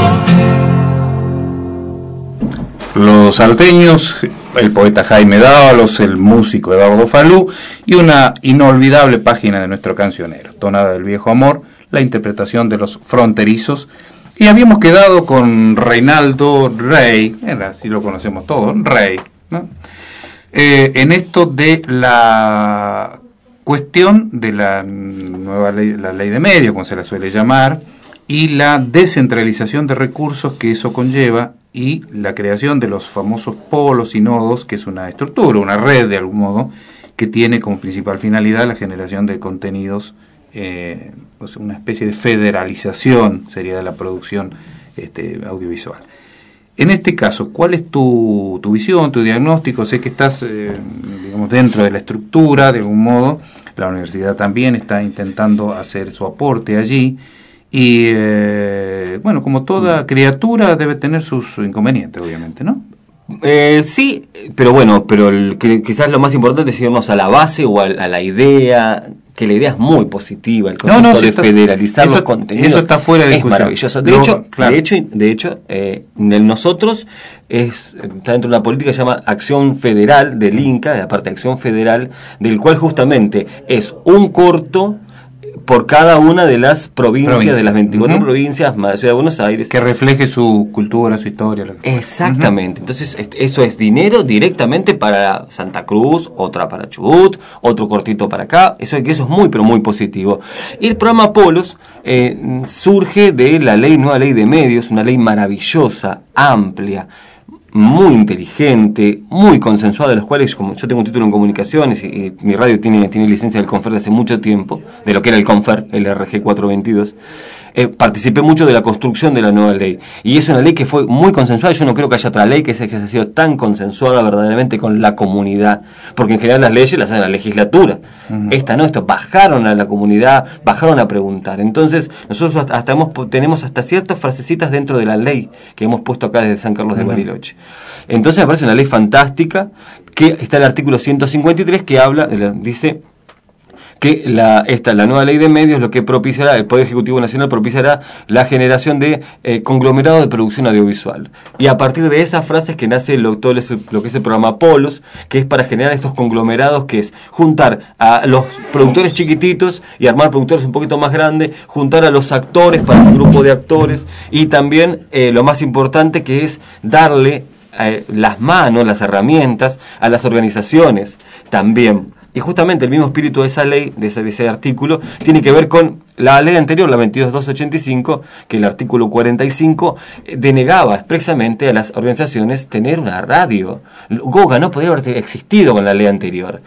Los salteños, el poeta Jaime Dávalos, el músico Eduardo Falú y una inolvidable página de nuestro cancionero, Tonada del Viejo Amor, la interpretación de Los Fronterizos. Y habíamos quedado con Reinaldo Rey, así lo conocemos todos, Rey, ¿no? En esto de la cuestión de la nueva ley, la ley de medios, como se la suele llamar, y la descentralización de recursos que eso conlleva, y la creación de los famosos polos y nodos, que es una estructura, una red de algún modo, que tiene como principal finalidad la generación de contenidos, pues una especie de federalización sería de la producción audiovisual. En este caso, ¿cuál es tu visión, tu diagnóstico? Sé que estás, digamos, dentro de la estructura, de algún modo. La universidad también está intentando hacer su aporte allí. Y, bueno, como toda criatura debe tener sus inconvenientes, obviamente, ¿no? Sí, pero bueno, quizás lo más importante es irnos a la base o a la idea, que la idea es muy positiva, el concepto de federalizar los contenidos. Eso está fuera de discusión. Es maravilloso. De hecho, nosotros está dentro de una política que se llama Acción Federal del INCA, de la parte de Acción Federal, del cual justamente es un corto por cada una de las provincias. De las 24 provincias más la Ciudad de Buenos Aires. Que refleje su cultura, su historia. Exactamente. Entonces, eso es dinero directamente para Santa Cruz, otra para Chubut, otro cortito para acá. Eso es muy, pero muy positivo. Y el programa Polos surge de la nueva ley de medios, una ley maravillosa, amplia, muy inteligente, muy consensuada, de los cuales, como yo tengo un título en comunicaciones y mi radio tiene licencia del Confer de hace mucho tiempo, de lo que era el Confer, el RG 422, participé mucho de la construcción de la nueva ley, y es una ley que fue muy consensuada. Yo no creo que haya otra ley que haya sido tan consensuada verdaderamente con la comunidad, porque en general las leyes las hace la legislatura. Esta no, bajaron a la comunidad, bajaron a preguntar. Entonces nosotros tenemos hasta ciertas frasecitas dentro de la ley que hemos puesto acá desde San Carlos de Bariloche. Entonces me parece una ley fantástica, que está el artículo 153 que dice que la nueva ley de medios lo que propiciará, el Poder Ejecutivo Nacional propiciará la generación de conglomerados de producción audiovisual. Y a partir de esas frases que nace lo que es el programa Polos, que es para generar estos conglomerados, que es juntar a los productores chiquititos y armar productores un poquito más grandes, juntar a los actores para ese grupo de actores, y también lo más importante, que es darle las manos, las herramientas a las organizaciones también. Y justamente el mismo espíritu de esa ley, de ese artículo, tiene que ver con la ley anterior, la 22.285, que el artículo 45 denegaba expresamente a las organizaciones tener una radio. Goga no podría haber existido con la ley anterior,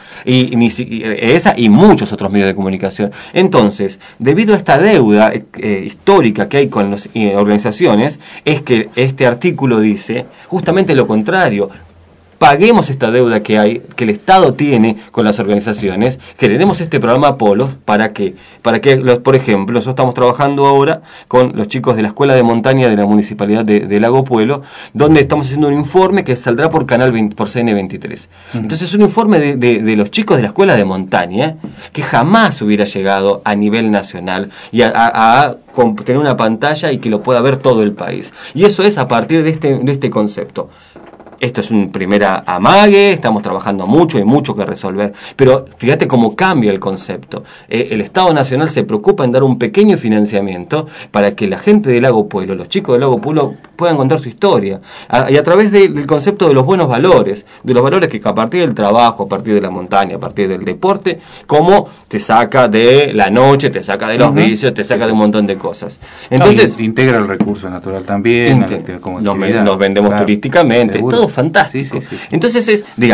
esa y muchos otros medios de comunicación. Entonces, debido a esta deuda histórica que hay con las organizaciones, es que este artículo dice justamente lo contrario. Paguemos esta deuda que el Estado tiene con las organizaciones, generemos este programa Polos para que por ejemplo, nosotros estamos trabajando ahora con los chicos de la Escuela de Montaña de la Municipalidad de Lago Puelo, donde estamos haciendo un informe que saldrá por por CN23. Entonces es un informe de los chicos de la Escuela de Montaña, que jamás hubiera llegado a nivel nacional y a tener una pantalla y que lo pueda ver todo el país. Y eso es a partir de este concepto. Esto es un primer amague, estamos trabajando mucho, hay mucho que resolver, pero fíjate cómo cambia el concepto. El Estado Nacional se preocupa en dar un pequeño financiamiento para que la gente de Lago Puelo, los chicos de Lago Puelo, puedan contar su historia, y a través del concepto de los buenos valores, de los valores que a partir del trabajo, a partir de la montaña, a partir del deporte, como te saca de la noche, te saca de los vicios, te saca de un montón de cosas. Entonces integra el recurso natural también, nos vendemos turísticamente, seguro. Todo fantástico. Sí. Entonces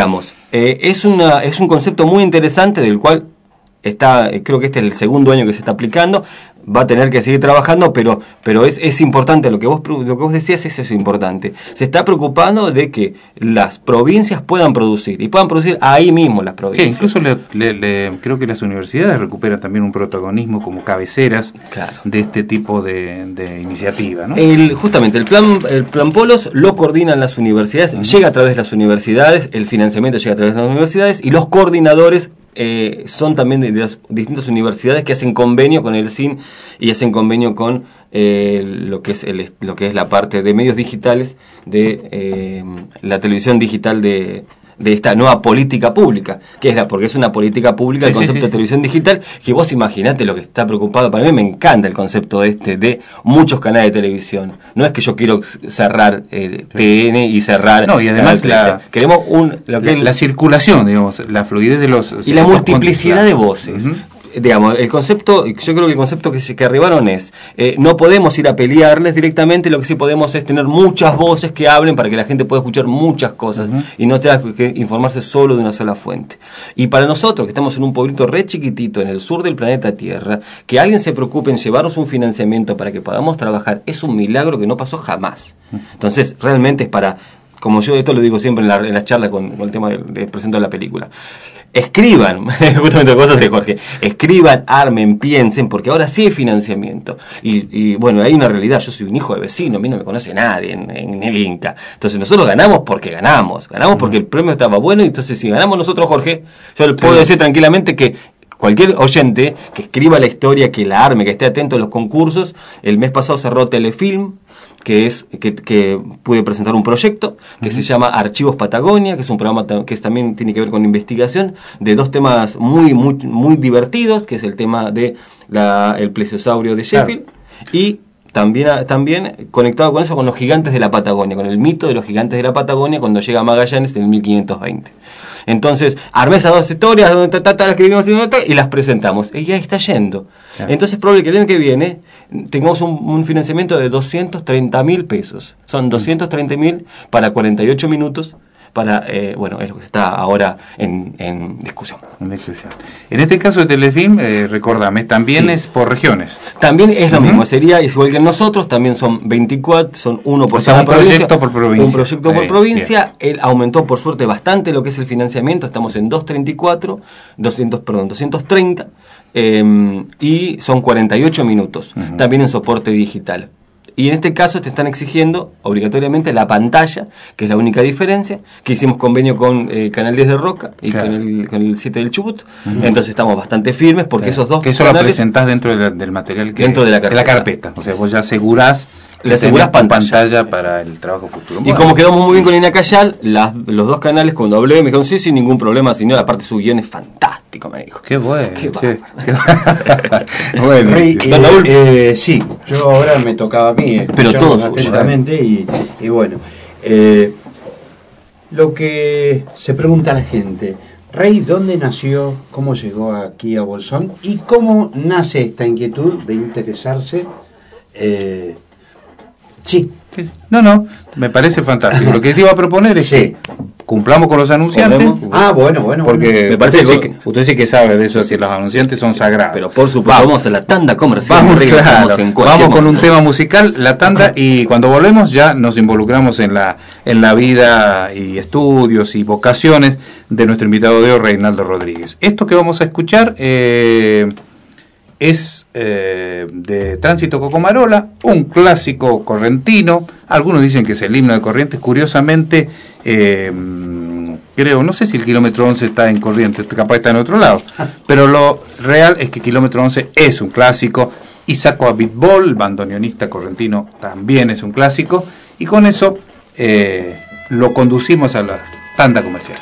es un concepto muy interesante, del cual creo que este es el segundo año que se está aplicando. Va a tener que seguir trabajando, pero es importante lo que vos decías, eso es importante. Se está preocupando de que las provincias puedan producir, y puedan producir ahí mismo las provincias. Sí, incluso creo que las universidades recuperan también un protagonismo como cabeceras de este tipo de iniciativa, ¿no? Justamente el plan Polos lo coordinan las universidades, llega a través de las universidades, el financiamiento llega a través de las universidades, y los coordinadores son también de las distintas universidades que hacen convenio con el CIN y hacen convenio con lo que es la parte de medios digitales de la televisión digital de esta nueva política pública, porque es una política pública, el concepto de televisión digital, que vos imaginate lo que está preocupado. Para mí me encanta el concepto de muchos canales de televisión. No es que yo quiero cerrar TN y cerrar... No, y además queremos la circulación, digamos, la fluidez de los... Y la multiplicidad de voces. Digamos, el concepto, yo creo que el concepto que arribaron es, no podemos ir a pelearles directamente, lo que sí podemos es tener muchas voces que hablen para que la gente pueda escuchar muchas cosas y no tenga que informarse solo de una sola fuente. Y para nosotros, que estamos en un pueblito re chiquitito en el sur del planeta Tierra, que alguien se preocupe en llevarnos un financiamiento para que podamos trabajar, es un milagro que no pasó jamás. Entonces, realmente es para, como yo esto lo digo siempre en la charla con el tema de presento de la película, escriban, justamente cosas de Jorge, escriban, armen, piensen, porque ahora sí hay financiamiento. Y bueno, hay una realidad, yo soy un hijo de vecino, a mí no me conoce nadie en el Inca. Entonces nosotros ganamos porque ganamos porque el premio estaba bueno, y entonces si ganamos nosotros, Jorge, yo le puedo decir tranquilamente que cualquier oyente que escriba la historia, que la arme, que esté atento a los concursos, el mes pasado cerró Telefilm, que pude presentar un proyecto que se llama Archivos Patagonia, que es un programa que también tiene que ver con investigación de dos temas muy divertidos, que es el tema de el plesiosaurio de Sheffield, y también conectado con eso, con los gigantes de la Patagonia, con el mito de los gigantes de la Patagonia cuando llega Magallanes en el 1520. Entonces, armé esas dos historias, las escribimos y las presentamos. Y ya está yendo. Claro. Entonces, probable que el año que viene tengamos un financiamiento de 230.000 pesos. Son 230.000 para 48 minutos. Para, es lo que está ahora en discusión. En este caso de Telefilm, recordame, también es por regiones. También es lo mismo, sería igual que nosotros, también son 24, son uno por cada provincia. Un proyecto por provincia. Él aumentó por suerte bastante lo que es el financiamiento, estamos en 230, y son 48 minutos, también en soporte digital. Y en este caso te están exigiendo obligatoriamente la pantalla, que es la única diferencia, que hicimos convenio con Canal 10 de Roca y con el 7 del Chubut. Entonces estamos bastante firmes porque esos dos que eso canales, lo presentás dentro del material dentro de la carpeta. O sea, vos ya asegurás pantalla para el trabajo futuro. Y como quedamos muy bien con Ina Cayal, los dos canales cuando hablé me dijeron sí, sin ningún problema, sino aparte su guión es fantástico, me dijo. Qué bueno. Bueno, sí, yo ahora me tocaba a mí, pero todos atentamente y bueno, lo que se pregunta a la gente, Rey, ¿dónde nació? ¿Cómo llegó aquí a Bolsón? ¿Y cómo nace esta inquietud de interesarse? Sí. No, me parece fantástico. Lo que te iba a proponer es que cumplamos con los anunciantes. Bueno. Porque me parece usted sí que sabe de eso, que los anunciantes son sagrados. Pero por supuesto, vamos a la tanda comercial. Vamos con un tema musical, la tanda, y cuando volvemos ya nos involucramos en la vida y estudios y vocaciones de nuestro invitado de hoy, Reinaldo Rodríguez. Esto que vamos a escuchar es de Tránsito Cocomarola, un clásico correntino. Algunos dicen que es el himno de Corrientes. Curiosamente, creo, no sé si el kilómetro 11 está en Corrientes, capaz está en otro lado, pero lo real es que kilómetro 11 es un clásico. Y Saco a Beatball, bandoneonista correntino, también es un clásico. Y con eso lo conducimos a la tanda comercial.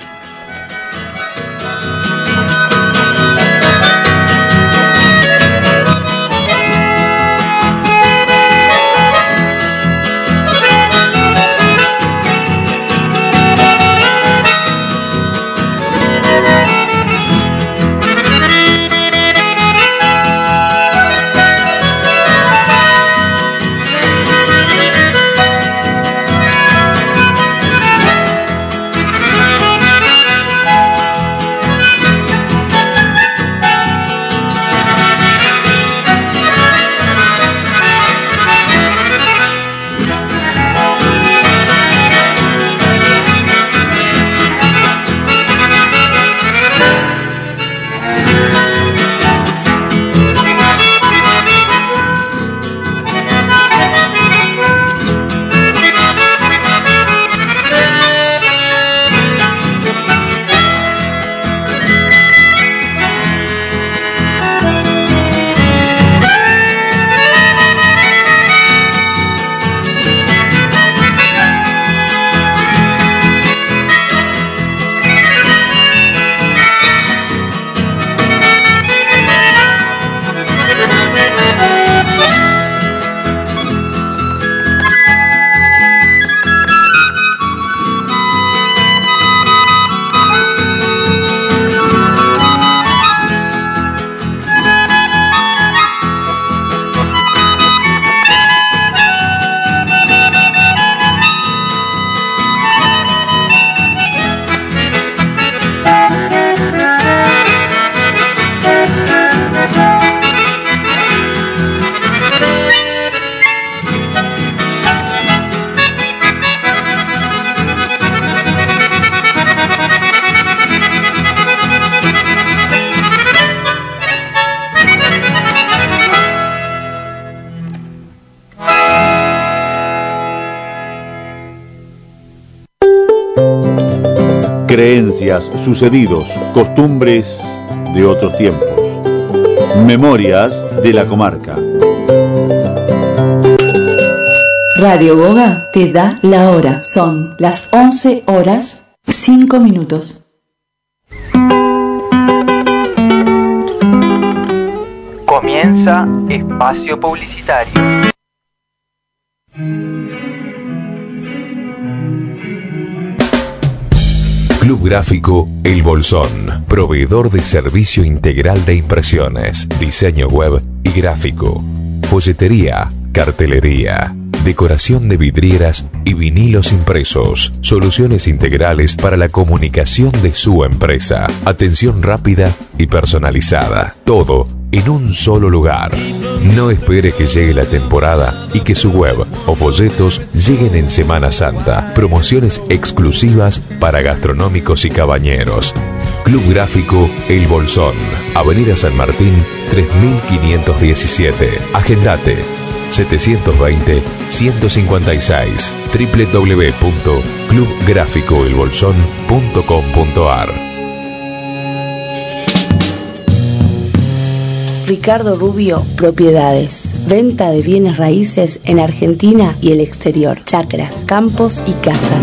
Creencias, sucedidos, costumbres de otros tiempos. Memorias de la comarca. Radio Goga te da la hora. Son las 11 horas 5 minutos. Comienza espacio publicitario. Club Gráfico El Bolsón, proveedor de servicio integral de impresiones, diseño web y gráfico, folletería, cartelería, decoración de vidrieras y vinilos impresos, soluciones integrales para la comunicación de su empresa, atención rápida y personalizada, todo en un solo lugar. No espere que llegue la temporada y que su web o folletos lleguen en Semana Santa. Promociones exclusivas para gastronómicos y cabañeros. Club Gráfico El Bolsón, Avenida San Martín 3517. Agendate 720-156 www.clubgraficoelbolsón.com.ar. Ricardo Rubio Propiedades. Venta de bienes raíces en Argentina y el exterior. Chacras, campos y casas.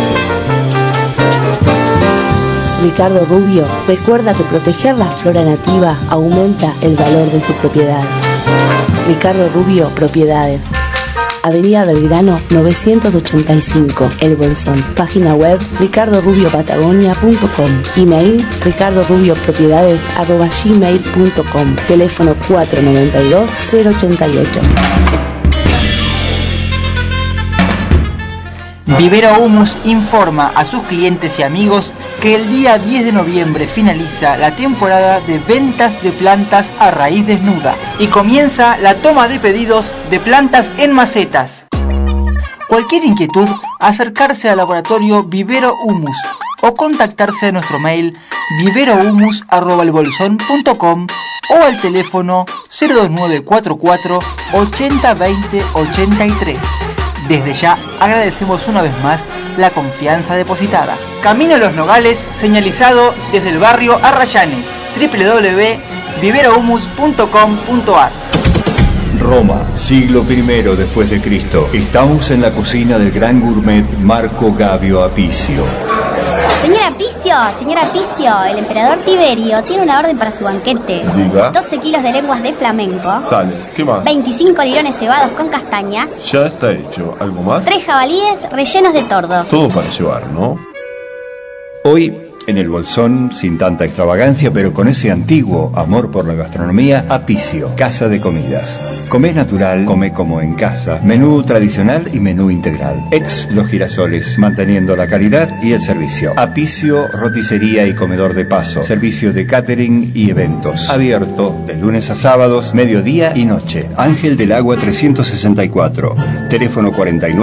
Ricardo Rubio recuerda que proteger la flora nativa aumenta el valor de su propiedad. Ricardo Rubio Propiedades. Avenida Belgrano 985, El Bolsón. Página web ricardorubiopatagonia.com. Email ricardorubiopropiedades@gmail.com. Teléfono 492-088. Vivero Humus informa a sus clientes y amigos que el día 10 de noviembre finaliza la temporada de ventas de plantas a raíz desnuda y comienza la toma de pedidos de plantas en macetas. Cualquier inquietud, acercarse al laboratorio Vivero Humus o contactarse a nuestro mail viverohumus@elbolsón.com o al teléfono 02944 80 20 83. Desde ya agradecemos una vez más la confianza depositada. Camino a Los Nogales, señalizado desde el barrio Arrayanes. www.viverohumus.com.ar. Roma, siglo I después de Cristo. Estamos en la cocina del gran gourmet Marco Gabio Apicio. Señor Apicio, el emperador Tiberio tiene una orden para su banquete. Diga. 12 kilos de lenguas de flamenco. Sale, ¿qué más? 25 lirones cebados con castañas. Ya está hecho. ¿Algo más? 3 jabalíes rellenos de tordo. Todo para llevar, ¿no? Hoy, en el Bolsón, sin tanta extravagancia, pero con ese antiguo amor por la gastronomía, Apicio, casa de comidas. Comé natural, come como en casa. Menú tradicional y menú integral. Ex Los Girasoles, manteniendo la calidad y el servicio. Apicio, roticería y comedor de paso. Servicio de catering y eventos. Abierto de lunes a sábados, mediodía y noche. Ángel del Agua 364. Teléfono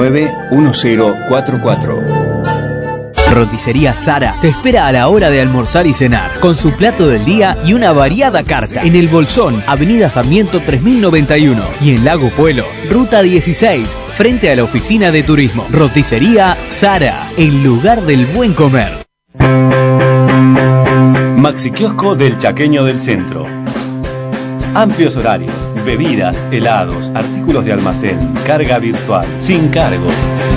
49-1044. Roticería Sara te espera a la hora de almorzar y cenar, con su plato del día y una variada carta. En El Bolsón, Avenida Sarmiento 3091 y en Lago Puelo, Ruta 16, frente a la oficina de turismo. Roticería Sara, el lugar del buen comer. Maxi Kiosco del Chaqueño del Centro. Amplios horarios, bebidas, helados, artículos de almacén, carga virtual, sin cargo.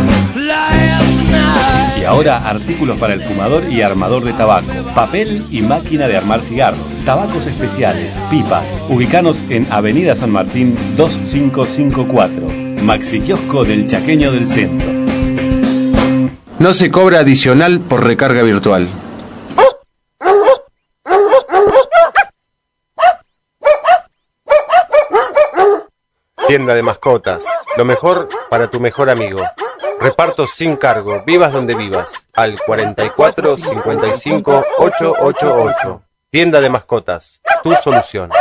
Y ahora artículos para el fumador y armador de tabaco, papel y máquina de armar cigarros, tabacos especiales, pipas. Ubicanos en Avenida San Martín 2554. Maxi Kiosco del Chaqueño del Centro. No se cobra adicional por recarga virtual. Tienda de mascotas, lo mejor para tu mejor amigo. Reparto sin cargo, vivas donde vivas, al 44 55 888. Tienda de mascotas, tu solución.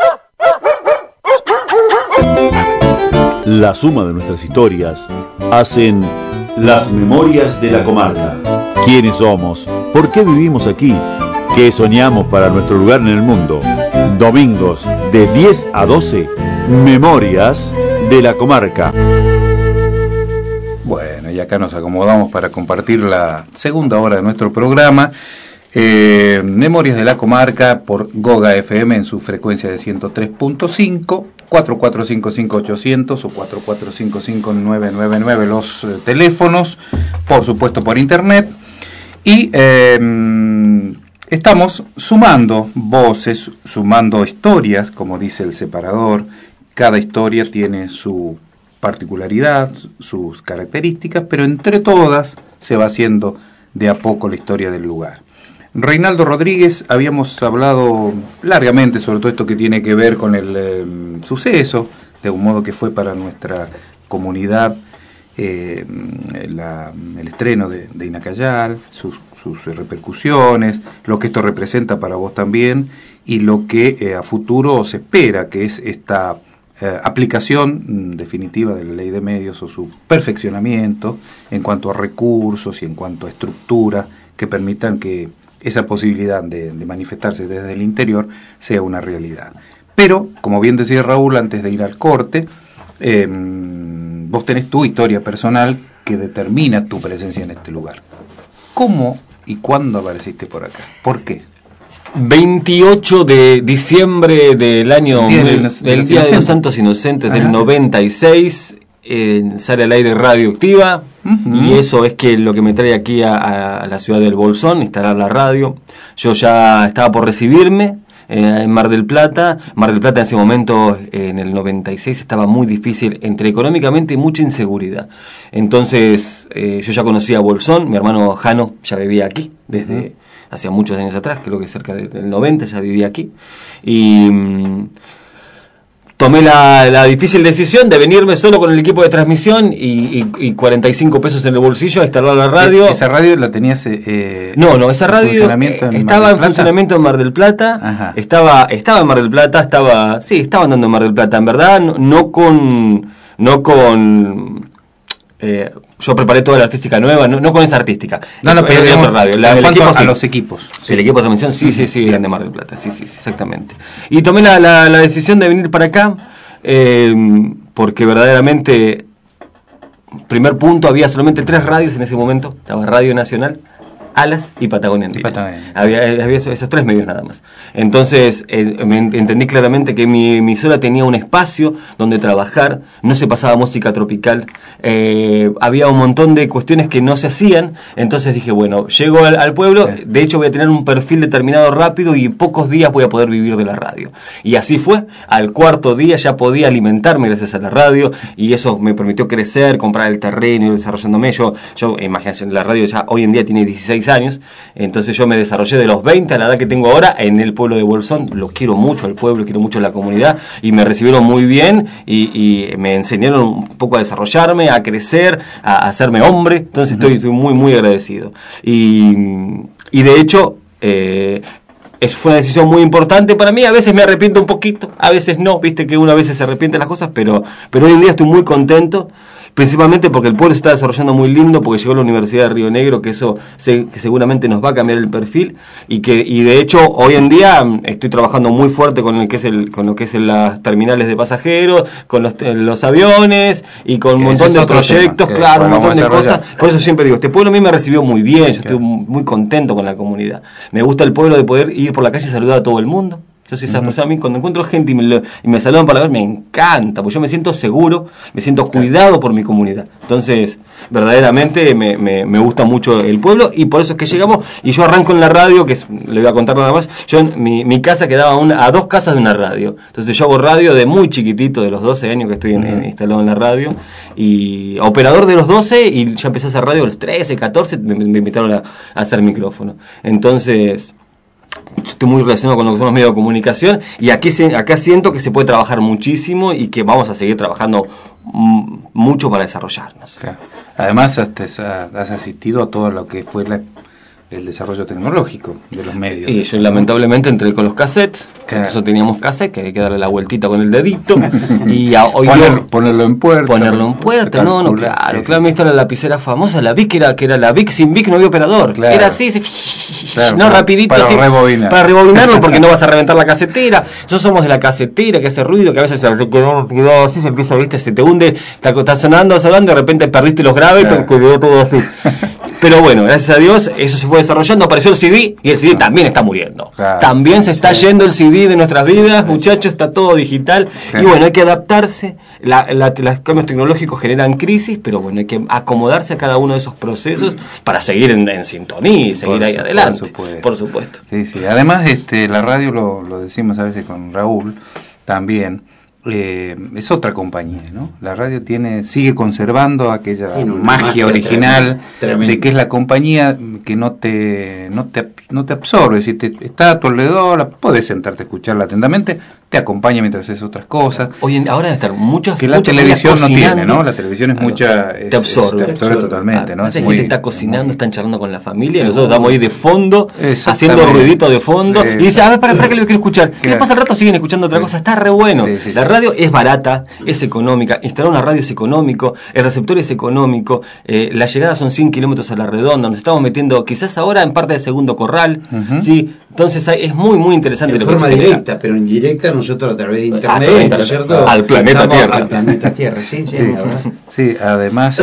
La suma de nuestras historias hacen las memorias de la comarca. ¿Quiénes somos? ¿Por qué vivimos aquí? ¿Qué soñamos para nuestro lugar en el mundo? Domingos de 10 a 12, Memorias de la Comarca. Bueno, y acá nos acomodamos para compartir la segunda hora de nuestro programa. Memorias de la Comarca por Goga FM en su frecuencia de 103.5 4455-800 o 4455-999 los teléfonos, por supuesto por internet. Y estamos sumando voces, sumando historias, como dice el separador. Cada historia tiene su particularidad, sus características, pero entre todas se va haciendo de a poco la historia del lugar. Reinaldo Rodríguez, habíamos hablado largamente sobre todo esto que tiene que ver con el suceso, de un modo que fue para nuestra comunidad el estreno de Inacayal, sus repercusiones, lo que esto representa para vos también, y lo que a futuro se espera, que es esta aplicación definitiva de la ley de medios o su perfeccionamiento en cuanto a recursos y en cuanto a estructura que permitan que esa posibilidad de manifestarse desde el interior sea una realidad. Pero, como bien decía Raúl antes de ir al corte, vos tenés tu historia personal que determina tu presencia en este lugar. ¿Cómo y cuándo apareciste por acá? ¿Por qué? 28 de diciembre del año del Día de los Santos Inocentes del 96, sale al aire Radioactiva, y eso es que lo que me trae aquí a la ciudad del Bolsón, instalar la radio. Yo ya estaba por recibirme en Mar del Plata. Mar del Plata en ese momento, en el 96, estaba muy difícil, entre económicamente y mucha inseguridad. Entonces yo ya conocía a Bolsón, mi hermano Jano ya vivía aquí desde hacía muchos años atrás, creo que cerca del 90 ya vivía aquí, y tomé la difícil decisión de venirme solo con el equipo de transmisión y 45 pesos en el bolsillo a instalar la radio. ¿Esa radio la tenías? No, esa radio estaba en funcionamiento en Mar del Plata. Ajá. Estaba en Mar del Plata, estaba andando en Mar del Plata, en verdad, no con yo preparé toda la artística nueva, no con esa artística. Pero digamos, radio. El equipo, a los equipos. Sí. El equipo de transmisión, sí, eran de Mar del Plata, sí, exactamente. Y tomé la decisión de venir para acá, porque verdaderamente, primer punto, había solamente 3 radios en ese momento. Estaba Radio Nacional, Alas y Patagonia. Había esos 3 medios nada más. Entonces entendí claramente que mi emisora tenía un espacio donde trabajar, no se pasaba música tropical, había un montón de cuestiones que no se hacían. Entonces dije, bueno, llego al pueblo, de hecho voy a tener un perfil determinado rápido y en pocos días voy a poder vivir de la radio. Y así fue. Al cuarto día ya podía alimentarme gracias a la radio, y eso me permitió crecer, comprar el terreno y desarrollándome. Yo imagínense, la radio ya hoy en día tiene 16 años, entonces yo me desarrollé de los 20 a la edad que tengo ahora en el pueblo de Bolsón. Lo quiero mucho al pueblo, quiero mucho a la comunidad, y me recibieron muy bien y me enseñaron un poco a desarrollarme, a crecer, a hacerme hombre. Entonces estoy muy muy agradecido, y de hecho fue una decisión muy importante para mí. A veces me arrepiento un poquito, a veces no, viste que uno a veces se arrepiente de las cosas, pero hoy en día estoy muy contento, principalmente porque el pueblo se está desarrollando muy lindo, porque llegó la Universidad de Río Negro, que eso que seguramente nos va a cambiar el perfil, y de hecho hoy en día estoy trabajando muy fuerte con lo que es las terminales de pasajeros, con los aviones y con un montón de proyectos, claro, un montón de cosas. Por eso siempre digo, este pueblo a mí me recibió muy bien, yo estoy muy contento con la comunidad. Me gusta el pueblo de poder ir por la calle y saludar a todo el mundo. Yo soy esa persona. A mí cuando encuentro gente y me saludan para la calle, me encanta, porque yo me siento seguro, me siento cuidado por mi comunidad. Entonces, verdaderamente me gusta mucho el pueblo, y por eso es que llegamos. Y yo arranco en la radio, le voy a contar nada más. Mi casa quedaba a 2 casas de una radio. Entonces yo hago radio de muy chiquitito, de los 12 años que estoy instalado en la radio, y operador de los 12, y ya empecé a hacer radio a los 13, 14, me invitaron a hacer micrófono. Entonces estoy muy relacionado con lo que son los medios de comunicación, y acá siento que se puede trabajar muchísimo y que vamos a seguir trabajando mucho para desarrollarnos. Claro. Además has asistido a todo lo que fue el desarrollo tecnológico de los medios. Y yo lamentablemente entré con los cassettes, claro. Eso teníamos cassettes que había que darle la vueltita con el dedito y hoy ponerlo en puerta. Claro, me está la lapicera famosa, la Vic, que era la Vic, sin Vic no había operador, claro. Era así, rapidito, para así, rebobinar. Para rebobinarlo, porque no vas a reventar la casetera. Nosotros somos de la casetera que hace ruido, que a veces así se empieza, viste, se te hunde, está sonando, de repente perdiste los graves, te quedó todo así. Pero bueno, gracias a Dios eso se fue desarrollando, apareció el CD y el CD también está muriendo. Claro, también se está yendo el CD de nuestras vidas, muchachos, está todo digital. Y bueno, hay que adaptarse. Los cambios tecnológicos generan crisis, pero bueno, hay que acomodarse a cada uno de esos procesos para seguir en sintonía y seguir ahí adelante. Por supuesto. Sí. Además, la radio, lo decimos a veces con Raúl, también es otra compañía, ¿no? La radio sigue conservando aquella magia original de que es la compañía que no te absorbe, es decir, está a tu alrededor, podés sentarte a escucharla atentamente, te acompaña mientras haces otras cosas. Ahora debe estar muchas que la televisión no tiene, ¿no? La televisión es mucha... Te absorbe. Te absorbe totalmente, ¿no? La gente está cocinando, están charlando con la familia, y nosotros estamos ahí de fondo, haciendo ruidito de fondo, y dice, a ver, para que lo quiero escuchar. Y después al rato siguen escuchando otra cosa, está re bueno. La radio es barata, es económica, instalar una radio es económico, el receptor es económico, la llegada son 100 kilómetros a la redonda, nos estamos metiendo quizás ahora en parte del segundo corral, ¿sí? Entonces es muy muy interesante lo que se genera. En forma directa, pero indirecta nosotros a través de internet, ¿no es cierto? Al planeta Tierra. Al planeta Tierra, sí. Además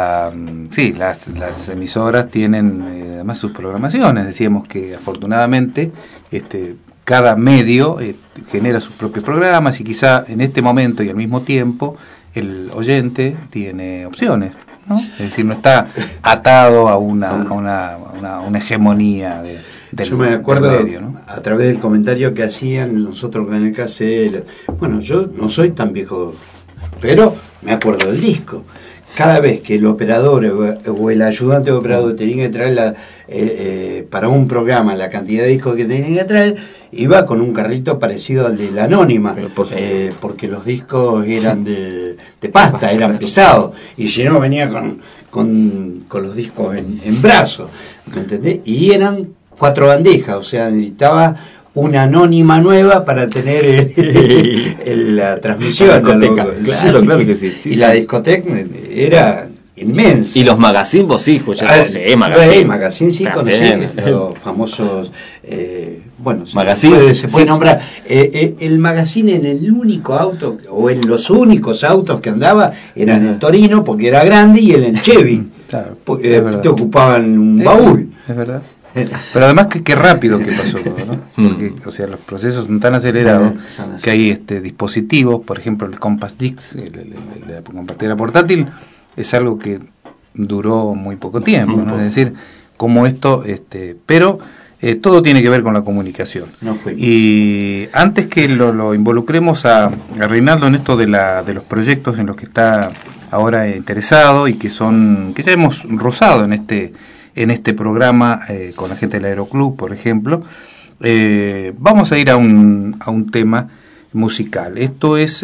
las emisoras tienen además sus programaciones. Decíamos que afortunadamente cada medio genera sus propios programas y quizá en este momento y al mismo tiempo el oyente tiene opciones, ¿no? Es decir, no está atado a una hegemonía yo me acuerdo medio, ¿no? A través del comentario que hacían nosotros en el cassette. Bueno, yo no soy tan viejo, pero me acuerdo del disco. Cada vez que el operador o el ayudante de operador tenía que traer para un programa la cantidad de discos que tenía que traer, iba con un carrito parecido al de la Anónima, porque los discos eran de pasta, eran pesados, y si no venía con los discos en brazos, ¿me entendés? Y eran 4 bandejas, o sea, necesitaba una Anónima nueva para tener la transmisión. La discoteca, claro que sí. Y la discoteca era inmensa. Y los magazines, vos sí, magazine sí conocí, los famosos... magazines, se puede nombrar. El magazine en el único auto, o en los únicos autos que andaba, eran el Torino, porque era grande, y el Chevy. Claro, te ocupaban un baúl. Es verdad. Pero además que rápido que pasó todo, ¿no? Porque, o sea, los procesos son tan acelerados que hay dispositivos, por ejemplo el Compact Disc, la compartidora portátil, es algo que duró muy poco tiempo, ¿no? Es decir, como esto, pero todo tiene que ver con la comunicación. Y antes que lo involucremos a Reinaldo en esto de los proyectos en los que está ahora interesado y que ya hemos rozado en este programa con la gente del Aeroclub, por ejemplo, vamos a ir a un tema musical. Esto es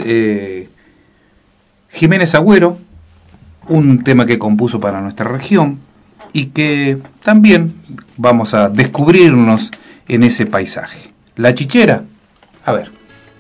Jiménez Agüero, un tema que compuso para nuestra región y que también vamos a descubrirnos en ese paisaje. La Chichera, a ver.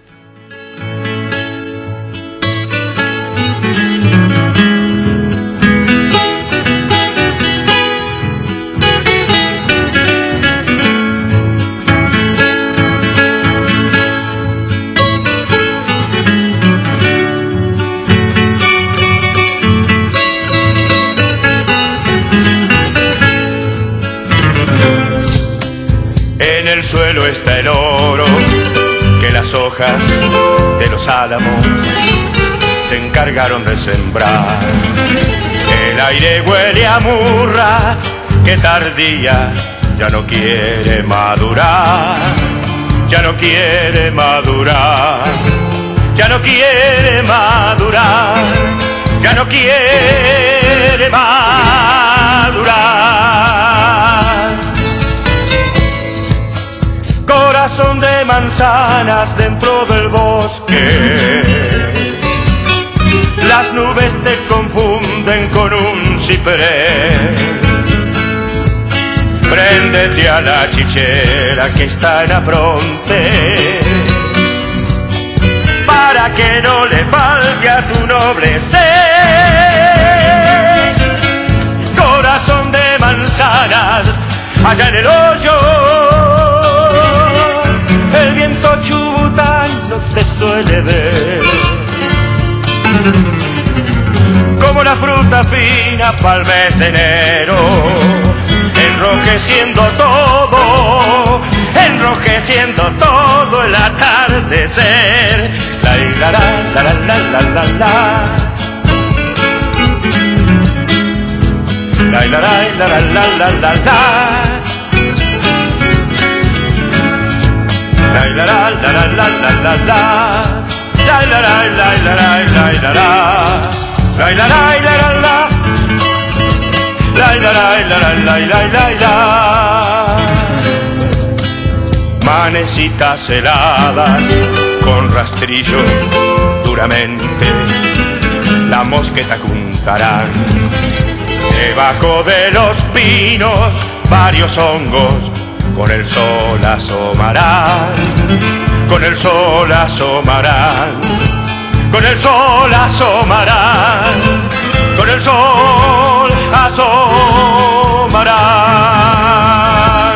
Suelo está el oro que las hojas de los álamos se encargaron de sembrar. El aire huele a murra que tardía ya no quiere madurar, ya no quiere madurar, ya no quiere madurar, ya no quiere madurar. Corazón de manzanas dentro del bosque, las nubes te confunden con un ciprés. Préndete a la chichera que está en Afronte, para que no le falte a tu noble ser. Corazón de manzanas allá en el hoyo, el viento chubutano te suele ver. Como como la fruta fina pa'l mes de enero, enrojeciendo todo el atardecer. La la la la la la la la. La la la la la la la la. La la la la la la la la la. La la la la la la la la la. La la la la la la. La la la la la la la la. Manecitas heladas con rastrillo duramente la mosqueta juntarán. Debajo de los pinos varios hongos con el sol asomarán, con el sol asomarán, con el sol asomarán, con el sol asomarán.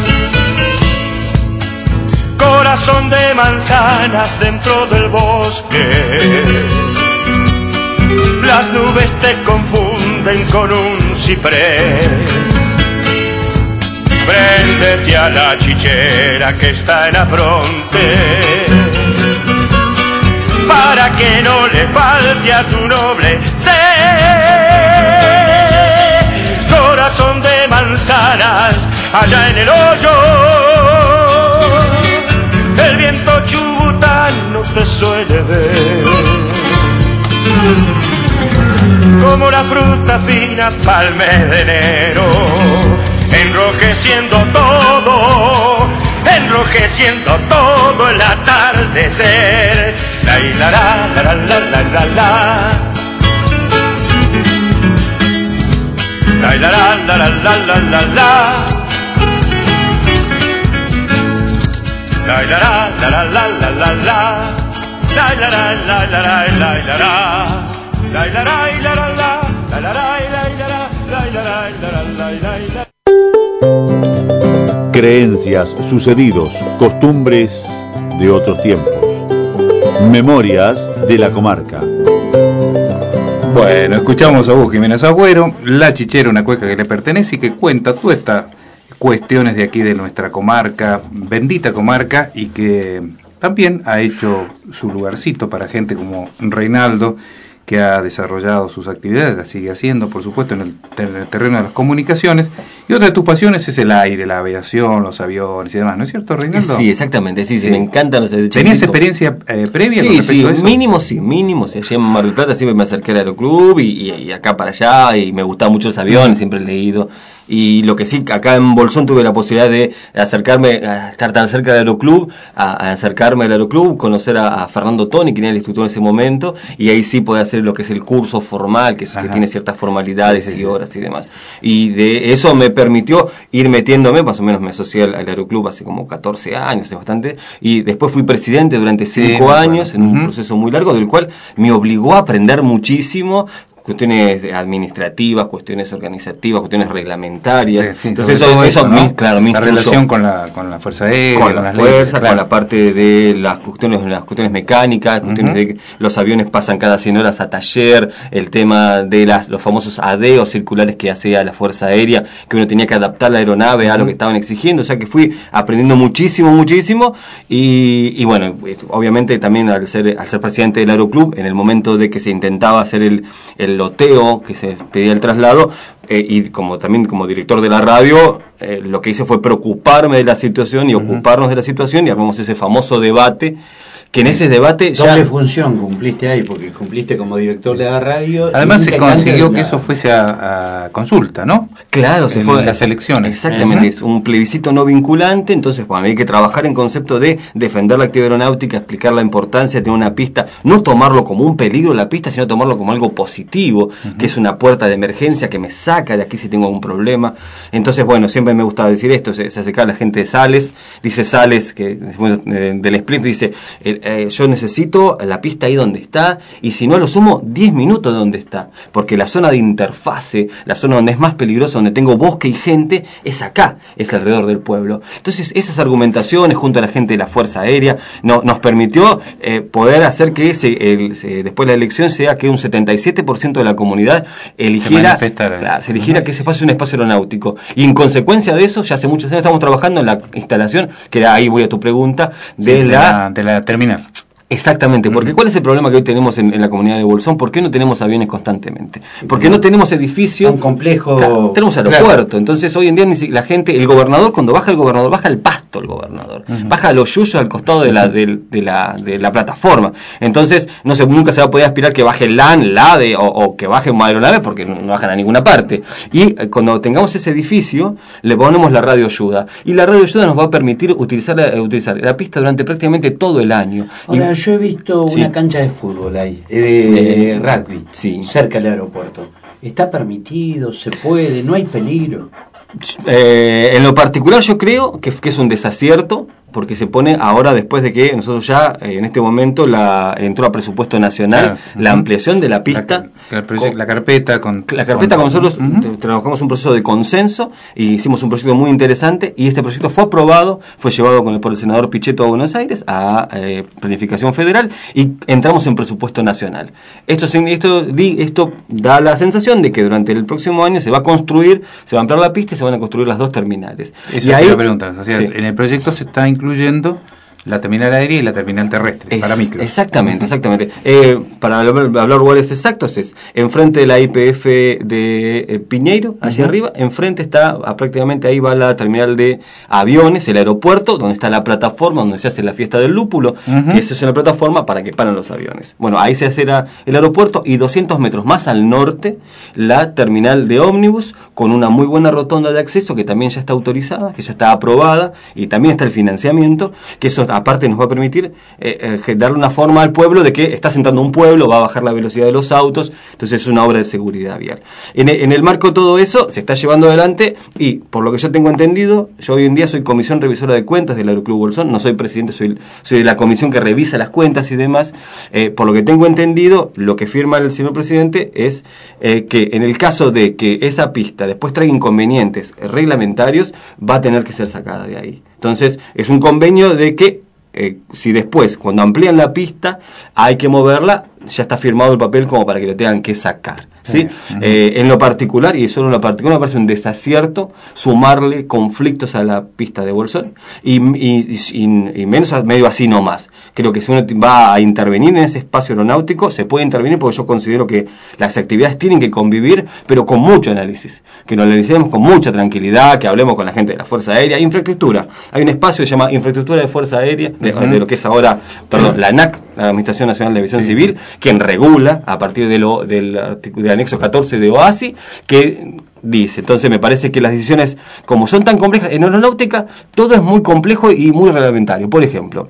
Corazón de manzanas dentro del bosque, las nubes te confunden con un ciprés. Préndete a la chichera que está en la fronte, para que no le falte a tu noble ser. Corazón de manzanas allá en el hoyo, el viento chubutano te suele ver. Como la fruta fina pa'l mes de enero, enrojeciendo todo el atardecer. La la la la la la la la. La la la la la la la la. La la la la la la la la. La la la la la la la la la. La la la la la la. La la la la la la. Creencias, sucedidos, costumbres de otros tiempos. Memorias de la comarca. Bueno, escuchamos a Hugo Jiménez Agüero, La Chichera, una cueca que le pertenece y que cuenta todas estas cuestiones de aquí de nuestra comarca, bendita comarca, y que también ha hecho su lugarcito para gente como Reinaldo, que ha desarrollado sus actividades, las sigue haciendo, por supuesto, en el terreno de las comunicaciones. Y otra de tus pasiones es el aire, la aviación, los aviones y demás, ¿no es cierto, Reinaldo? Sí, exactamente, sí, me encantan los aviones. ¿Tenías experiencia previa con respecto a eso? Mínimo. Allí en Mar del Plata siempre me acerqué al aeroclub y acá para allá, y me gustaban mucho los aviones, siempre he leído. Y lo que sí, acá en Bolsón tuve la posibilidad de acercarme, a estar tan cerca del aeroclub, a acercarme al aeroclub, conocer a Fernando Toni, quien era el instructor en ese momento, y ahí sí poder hacer lo que es el curso formal, que tiene ciertas formalidades y horas y demás. Y de eso me permitió ir metiéndome, más o menos me asocié al aeroclub hace como 14 años, hace bastante, y después fui presidente durante 5 años, en un proceso muy largo, del cual me obligó a aprender muchísimo, cuestiones administrativas, cuestiones organizativas, cuestiones reglamentarias. Sí, entonces eso ¿no? Claro, la relación con la Fuerza Aérea, con la fuerza, con la parte de las cuestiones mecánicas, cuestiones de que los aviones pasan cada 100 horas a taller, el tema de los famosos ADEOs circulares que hacía la Fuerza Aérea, que uno tenía que adaptar la aeronave a lo que estaban exigiendo, o sea que fui aprendiendo muchísimo, y bueno, obviamente también al ser presidente del Aeroclub, en el momento de que se intentaba hacer el loteo, que se pedía el traslado, y como director de la radio, lo que hice fue preocuparme de la situación y ocuparnos de la situación, y armamos ese famoso debate, que en ese debate doble función cumpliste ahí, porque cumpliste como director de la radio. Además se consiguió que eso fuese a consulta, ¿no? Claro, se fue las elecciones. Exactamente, es un plebiscito no vinculante, entonces bueno, hay que trabajar en concepto de defender la actividad aeronáutica, explicar la importancia de tener una pista, no tomarlo como un peligro la pista, sino tomarlo como algo positivo, que es una puerta de emergencia que me saca de aquí si tengo algún problema. Entonces bueno, siempre me gustaba decir esto, se acerca la gente de Sales, dice Sales, que del Split, dice yo necesito la pista ahí donde está, y si no, lo sumo 10 minutos donde está, porque la zona de interfase, la zona donde es más peligroso, donde tengo bosque y gente, es acá, es alrededor del pueblo. Entonces, esas argumentaciones junto a la gente de la Fuerza Aérea nos permitió poder hacer que después de la elección sea que un 77% de la comunidad eligiera que ese espacio es un espacio aeronáutico. Y en consecuencia de eso, ya hace muchos años estamos trabajando en la instalación, que ahí voy a tu pregunta, de la terminal. Exactamente, porque ¿cuál es el problema que hoy tenemos en la comunidad de Bolsón? ¿Por qué no tenemos aviones constantemente? Porque no tenemos edificio. Un complejo. Claro, tenemos aeropuerto. Entonces hoy en día la gente, el gobernador, cuando baja el gobernador, baja el pasto el gobernador. Baja a los yuyos al costado de la plataforma. Entonces, nunca se va a poder aspirar que baje el LAN, o que baje una aeronave, porque no bajan a ninguna parte. Y cuando tengamos ese edificio, le ponemos la radioayuda. Y la radioayuda nos va a permitir utilizar la pista durante prácticamente todo el año. Ahora, yo he visto una cancha de fútbol ahí, rugby, cerca del aeropuerto. ¿Está permitido? ¿Se puede? ¿No hay peligro? En lo particular yo creo que es un desacierto, porque se pone ahora, después de que nosotros ya en este momento entró a presupuesto nacional la ampliación de la pista. La carpeta con nosotros trabajamos un proceso de consenso y hicimos un proyecto muy interesante, y este proyecto fue aprobado, fue llevado por el senador Pichetto a Buenos Aires a planificación federal, y entramos en presupuesto nacional. Esto da la sensación de que durante el próximo año se va a ampliar la pista y se van a construir las 2 terminales. Eso es la pregunta. O sea, en el proyecto se está incluyendo la terminal aérea y la terminal terrestre para micros. Exactamente. Para hablar lugares exactos, es enfrente de la IPF de Piñeiro, allá arriba, enfrente está, prácticamente ahí va la terminal de aviones, el aeropuerto, donde está la plataforma, donde se hace la fiesta del lúpulo, que esa es una plataforma para que paran los aviones. Bueno, ahí se hace el aeropuerto, y 200 metros más al norte, la terminal de ómnibus, con una muy buena rotonda de acceso, que también ya está autorizada, que ya está aprobada, y también está el financiamiento, que eso aparte nos va a permitir darle una forma al pueblo de que está sentando un pueblo, va a bajar la velocidad de los autos, entonces es una obra de seguridad vial. En el marco de todo eso se está llevando adelante, y por lo que yo tengo entendido, yo hoy en día soy comisión revisora de cuentas del Aeroclub Bolsón, no soy presidente, soy de la comisión que revisa las cuentas y demás. Por lo que tengo entendido, lo que firma el señor presidente es que en el caso de que esa pista después traiga inconvenientes reglamentarios, va a tener que ser sacada de ahí. Entonces, es un convenio de que si después, cuando amplían la pista, hay que moverla, ya está firmado el papel como para que lo tengan que sacar. ¿Sí? En lo particular, y solo en lo particular, me parece un desacierto sumarle conflictos a la pista de Bolsón, y menos medio así nomás. Creo que si uno va a intervenir en ese espacio aeronáutico, se puede intervenir, porque yo considero que las actividades tienen que convivir, pero con mucho análisis, que lo analicemos con mucha tranquilidad, que hablemos con la gente de la Fuerza Aérea. Infraestructura, hay un espacio que se llama Infraestructura de Fuerza Aérea, de lo que es ahora, la ANAC, la Administración Nacional de Aviación Civil, quien regula a partir del anexo 14 de OASI, que dice. Entonces me parece que las decisiones, como son tan complejas, en aeronáutica todo es muy complejo y muy reglamentario. Por ejemplo,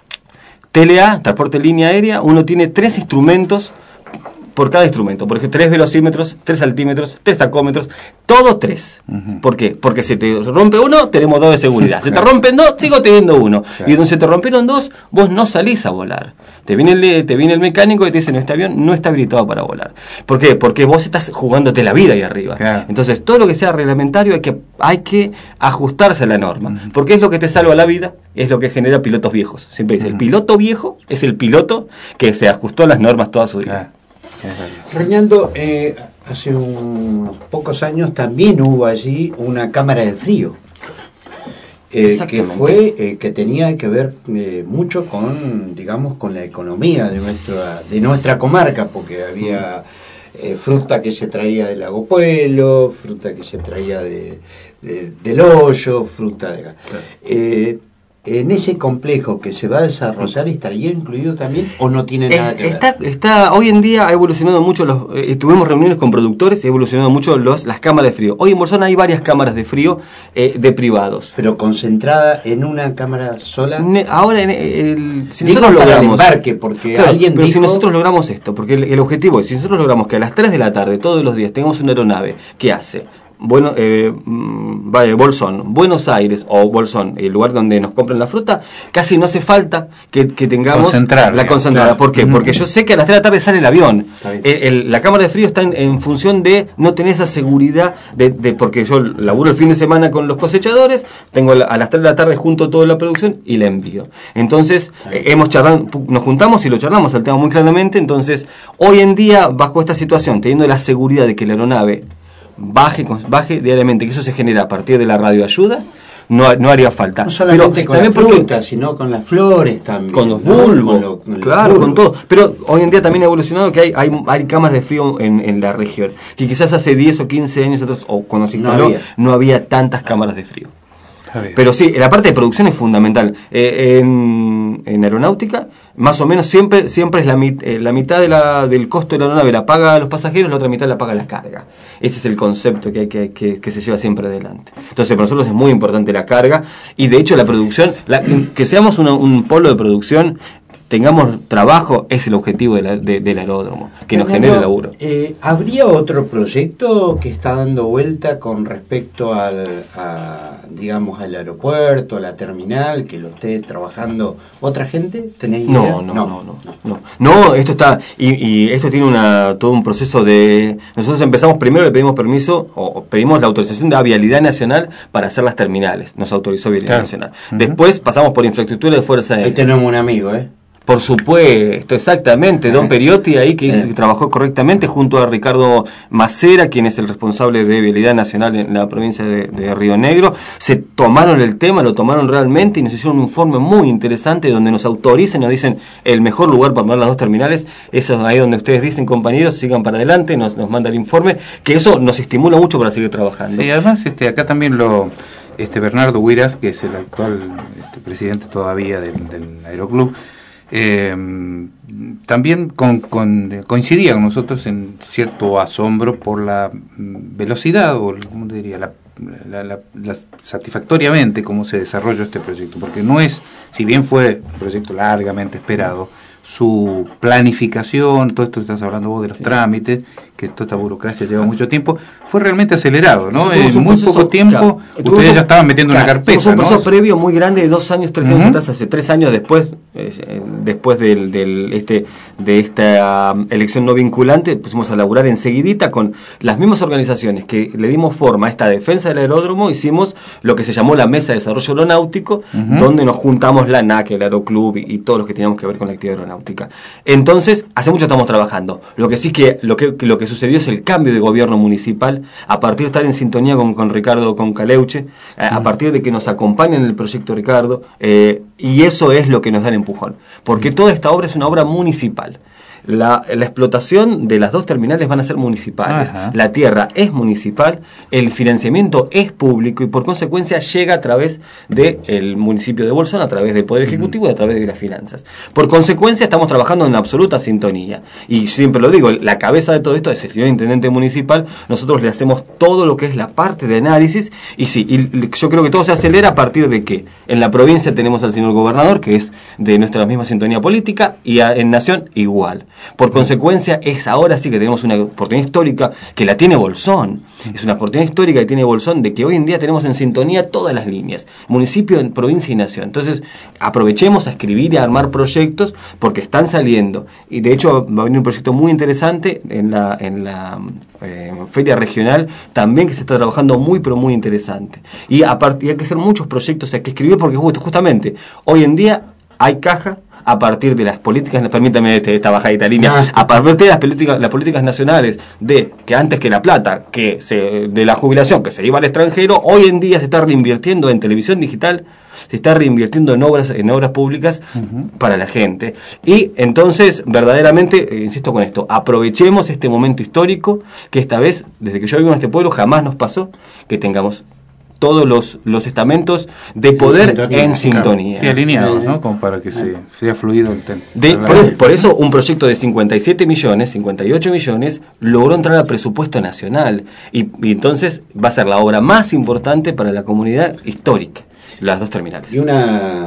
TLA, transporte en línea aérea, uno tiene 3 instrumentos por cada instrumento. Por ejemplo, 3 velocímetros, 3 altímetros, 3 tacómetros, todo 3. ¿Por qué? Porque si te rompe uno, tenemos 2 de seguridad. Si te rompen 2, sigo teniendo 1. Y donde se te rompieron 2, vos no salís a volar. Te viene el mecánico y te dice, no, este avión no está habilitado para volar. ¿Por qué? Porque vos estás jugándote la vida ahí arriba. Entonces, todo lo que sea reglamentario hay que ajustarse a la norma. Porque es lo que te salva la vida, es lo que genera pilotos viejos. Siempre dice, el piloto viejo es el piloto que se ajustó a las normas toda su vida. Reñando, hace unos pocos años también hubo allí una cámara de frío. Que tenía que ver mucho con, digamos, con la economía de nuestra comarca, porque había fruta que se traía del Lago Puelo, fruta que se traía del Hoyo, fruta de en ese complejo que se va a desarrollar, ¿estaría incluido también o no tiene nada que ver? Hoy en día ha evolucionado mucho, tuvimos reuniones con productores, ha evolucionado mucho las cámaras de frío. Hoy en Bolsón hay varias cámaras de frío de privados. ¿Pero concentrada en una cámara sola? Ahora, si nosotros logramos... embarque, porque alguien dijo... si nosotros logramos esto, porque el objetivo es, si nosotros logramos que a las 3 de la tarde, todos los días, tengamos una aeronave que hace Bolsón, Buenos Aires o Bolsón, el lugar donde nos compran la fruta, casi no hace falta que tengamos la concentrada. Claro. ¿Por qué? Porque yo sé que a las 3 de la tarde sale el avión. La cámara de frío está en función de no tener esa seguridad de porque yo laburo el fin de semana con los cosechadores, tengo a las 3 de la tarde junto toda la producción y la envío. Entonces, hemos charlado, nos juntamos y lo charlamos al tema muy claramente. Entonces, hoy en día, bajo esta situación, teniendo la seguridad de que la aeronave baje diariamente, que eso se genera a partir de la radioayuda, no haría falta. No solamente con la fruta, sino con las flores también. Con los bulbos, claro, con todo. Pero hoy en día también ha evolucionado que hay cámaras de frío en la región, que quizás hace 10 o 15 años atrás, o cuando se instaló, no había tantas cámaras de frío. Pero sí, la parte de producción es fundamental. En aeronáutica, más o menos siempre es la mitad del costo de la aeronave la paga a los pasajeros, la otra mitad la paga la carga. Ese es el concepto que se lleva siempre adelante. Entonces, para nosotros es muy importante la carga, y de hecho la producción, que seamos un polo de producción, tengamos trabajo, es el objetivo del aeródromo, que nos genere laburo. ¿Habría otro proyecto que está dando vuelta con respecto al aeropuerto, a la terminal, que lo esté trabajando otra gente? ¿Tenéis idea? No, esto está, y esto tiene todo un proceso de... Nosotros empezamos, primero le pedimos permiso, o pedimos la autorización de Vialidad Nacional para hacer las terminales, nos autorizó Vialidad Nacional. Después pasamos por infraestructura de Fuerza Aérea. Ahí tenemos un amigo, Por supuesto, exactamente, Don Periotti ahí que trabajó correctamente junto a Ricardo Macera, quien es el responsable de Vialidad Nacional en la provincia de Río Negro. Se tomaron el tema, lo tomaron realmente y nos hicieron un informe muy interesante donde nos autorizan, nos dicen el mejor lugar para poner las dos terminales. Eso es ahí donde ustedes dicen, compañeros, sigan para adelante, nos manda el informe, que eso nos estimula mucho para seguir trabajando. Sí, además acá también Bernardo Huiras, que es el actual presidente todavía del Aeroclub, también coincidía con nosotros en cierto asombro por la velocidad, o ¿cómo te diría? La satisfactoriamente cómo se desarrolló este proyecto, porque no es, si bien fue un proyecto largamente esperado, su planificación, todo esto que estás hablando vos de los trámites, que toda esta burocracia lleva mucho tiempo, fue realmente acelerado, ¿no? En muy poco tiempo ustedes ya estaban metiendo una carpeta. Tuvimos un proceso previo muy grande de 2 años, 3 años atrás, hace 3 años después de esta elección no vinculante, pusimos a laburar enseguidita con las mismas organizaciones que le dimos forma a esta defensa del aeródromo. Hicimos lo que se llamó la Mesa de Desarrollo Aeronáutico, donde nos juntamos la ANAC, el Aeroclub y todos los que teníamos que ver con la actividad aeronáutica. Entonces, hace mucho estamos trabajando. Lo que sí que lo que sucedió es el cambio de gobierno municipal, a partir de estar en sintonía con Ricardo, con Caleuche, a partir de que nos acompañan en el proyecto Ricardo, y eso es lo que nos da el empujón, porque toda esta obra es una obra municipal. La explotación de las dos terminales van a ser municipales. La tierra es municipal, el financiamiento es público y por consecuencia llega a través del municipio de Bolsón, a través del Poder Ejecutivo y a través de las finanzas. Por consecuencia estamos trabajando en absoluta sintonía. Y siempre lo digo, la cabeza de todo esto es el señor intendente municipal. Nosotros le hacemos todo lo que es la parte de análisis y yo creo que todo se acelera a partir de que en la provincia tenemos al señor gobernador, que es de nuestra misma sintonía política, y en Nación igual. Por consecuencia, es ahora sí que tenemos una oportunidad histórica que la tiene Bolsón. Es una oportunidad histórica que tiene Bolsón de que hoy en día tenemos en sintonía todas las líneas, municipio, provincia y nación. Entonces, aprovechemos a escribir y a armar proyectos porque están saliendo. Y de hecho, va a venir un proyecto muy interesante en la feria regional también, que se está trabajando muy, pero muy interesante. Y aparte, hay que hacer muchos proyectos, hay que escribir porque justamente hoy en día hay caja a partir de las políticas, permítame esta bajadita línea, a partir de las políticas nacionales de que antes que la plata de la jubilación que se iba al extranjero, hoy en día se está reinvirtiendo en televisión digital, se está reinvirtiendo en obras públicas para la gente. Y entonces, verdaderamente, insisto con esto, aprovechemos este momento histórico que esta vez, desde que yo vivo en este pueblo, jamás nos pasó que tengamos todos los estamentos de poder en sintonía. Sí, alineados, ¿no? Como para que sea fluido el tema. Por eso un proyecto de 57 millones, 58 millones, logró entrar al presupuesto nacional. Y entonces va a ser la obra más importante para la comunidad histórica, las dos terminales. Y una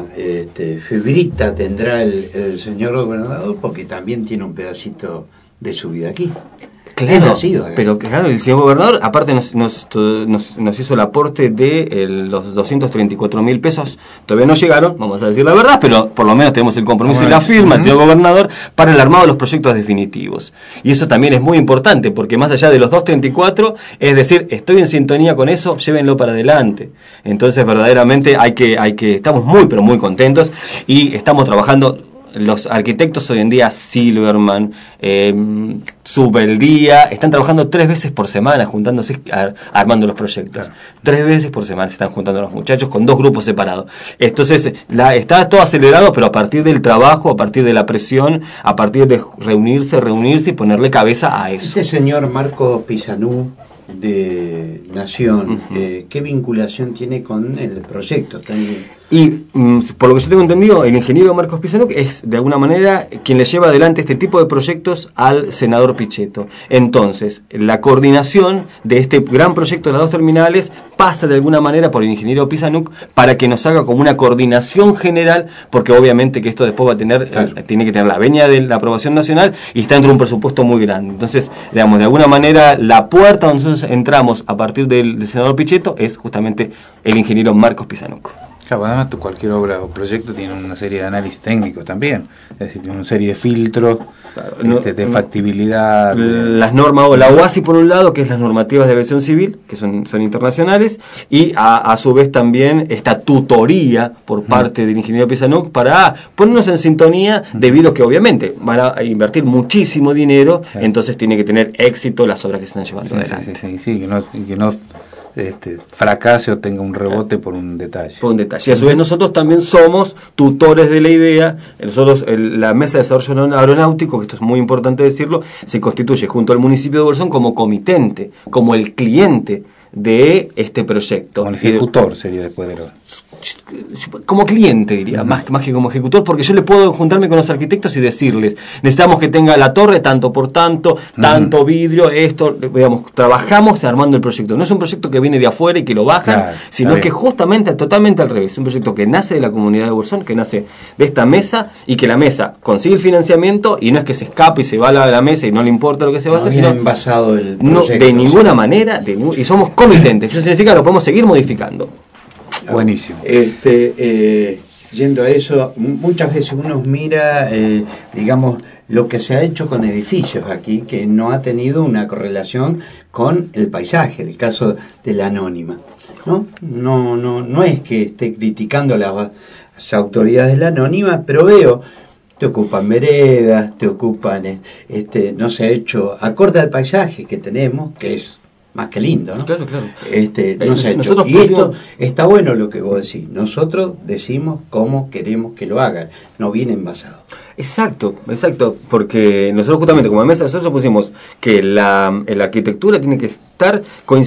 fibrita tendrá el señor gobernador, porque también tiene un pedacito de su vida aquí. Claro, pero claro, el señor gobernador aparte nos hizo el aporte de los 234.000 pesos, todavía no llegaron, vamos a decir la verdad, pero por lo menos tenemos el compromiso y la firma del señor gobernador para el armado de los proyectos definitivos. Y eso también es muy importante, porque más allá de los 234, es decir, estoy en sintonía con eso, llévenlo para adelante. Entonces verdaderamente estamos muy pero muy contentos y estamos trabajando. Los arquitectos hoy en día, Silverman, Subeldía, están trabajando 3 veces por semana, juntándose, armando los proyectos. 3 veces por semana se están juntando los muchachos con 2 grupos separados. Entonces, está todo acelerado, pero a partir del trabajo, a partir de la presión, a partir de reunirse y ponerle cabeza a eso. Este señor Marcos Pisanú, de Nación, ¿qué vinculación tiene con el proyecto? Y por lo que yo tengo entendido, el ingeniero Marcos Pisanú es de alguna manera quien le lleva adelante este tipo de proyectos al senador Pichetto. Entonces, la coordinación de este gran proyecto de las 2 terminales pasa de alguna manera por el ingeniero Pisanú para que nos haga como una coordinación general, porque obviamente que esto después va a tener, tiene que tener la venia de la aprobación nacional y está dentro de un presupuesto muy grande. Entonces, digamos, de alguna manera la puerta donde nosotros entramos a partir del senador Pichetto es justamente el ingeniero Marcos Pisanú. Claro, además cualquier obra o proyecto tiene una serie de análisis técnicos también, es decir, tiene una serie de filtros, de factibilidad. Las normas, o la OASI por un lado, que es las normativas de aviación civil, que son internacionales, y a su vez también esta tutoría por parte del ingeniero Pisanú para ponernos en sintonía, debido a que obviamente van a invertir muchísimo dinero, entonces tiene que tener éxito las obras que se están llevando adelante. Sí, que no fracase o tenga un rebote por un detalle. Y a su vez nosotros también somos tutores de la idea. Nosotros, la Mesa de Desarrollo Aeronáutico, que esto es muy importante decirlo, se constituye junto al municipio de Bolsón como comitente, como el cliente de este proyecto. Como el ejecutor sería después de como cliente diría, más que como ejecutor, porque yo le puedo juntarme con los arquitectos y decirles, necesitamos que tenga la torre tanto por tanto, tanto vidrio, esto, digamos, trabajamos armando el proyecto. No es un proyecto que viene de afuera y que lo bajan, sino que justamente, totalmente al revés, es un proyecto que nace de la comunidad de Bolsón, que nace de esta mesa, y que la mesa consigue el financiamiento, y no es que se escape y se va a la mesa y no le importa lo que se va a hacer, sino envasado el proyecto, no, de ninguna manera, y somos comitentes, eso significa que lo podemos seguir modificando. Buenísimo. Yendo a eso, muchas veces uno mira, digamos, lo que se ha hecho con edificios aquí, que no ha tenido una correlación con el paisaje, el caso de la Anónima. No es que esté criticando a las autoridades de la Anónima, pero veo, te ocupan veredas, te ocupan, no se ha hecho acorde al paisaje que tenemos, que es más que lindo, ¿no? Claro. No se ha hecho. Y esto está bueno lo que vos decís. Nosotros decimos cómo queremos que lo hagan. No viene envasado. Exacto, porque nosotros justamente como mesa nosotros pusimos que la arquitectura tiene que estar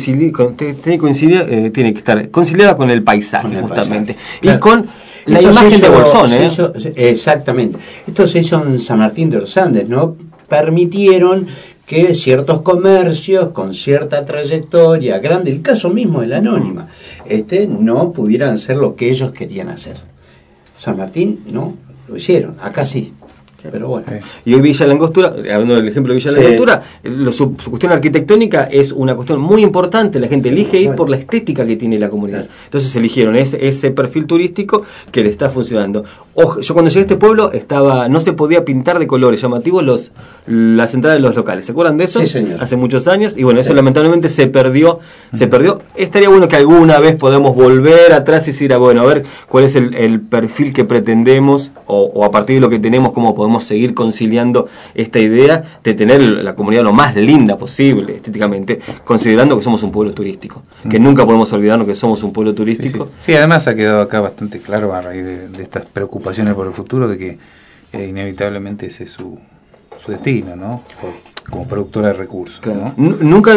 tiene que estar conciliada con el paisaje, justamente. Claro. Y con la imagen de Bolsón, exactamente. Esto se hizo en San Martín de los Andes, ¿no? Permitieron que ciertos comercios con cierta trayectoria grande, el caso mismo de la Anónima, no pudieran hacer lo que ellos querían hacer. San Martín no lo hicieron, acá sí. Pero bueno. Y hoy Villa Langostura, hablando del ejemplo de Villa Langostura, su cuestión arquitectónica es una cuestión muy importante. La gente elige ir por la estética que tiene la comunidad. Entonces eligieron ese perfil turístico que le está funcionando. Yo cuando llegué a este pueblo no se podía pintar de colores llamativos las entradas de los locales. ¿Se acuerdan de eso? Sí, señor. Hace muchos años. Y bueno, eso lamentablemente se perdió. Estaría bueno que alguna vez podamos volver atrás y decir, a ver cuál es el perfil que pretendemos o a partir de lo que tenemos, cómo podemos seguir conciliando esta idea de tener la comunidad lo más linda posible estéticamente, considerando que somos un pueblo turístico, que nunca podemos olvidarnos que somos un pueblo turístico. Sí, además ha quedado acá bastante claro a raíz de estas preocupaciones por el futuro, de que inevitablemente ese es su destino, ¿no? Como productora de recursos. Claro. Nunca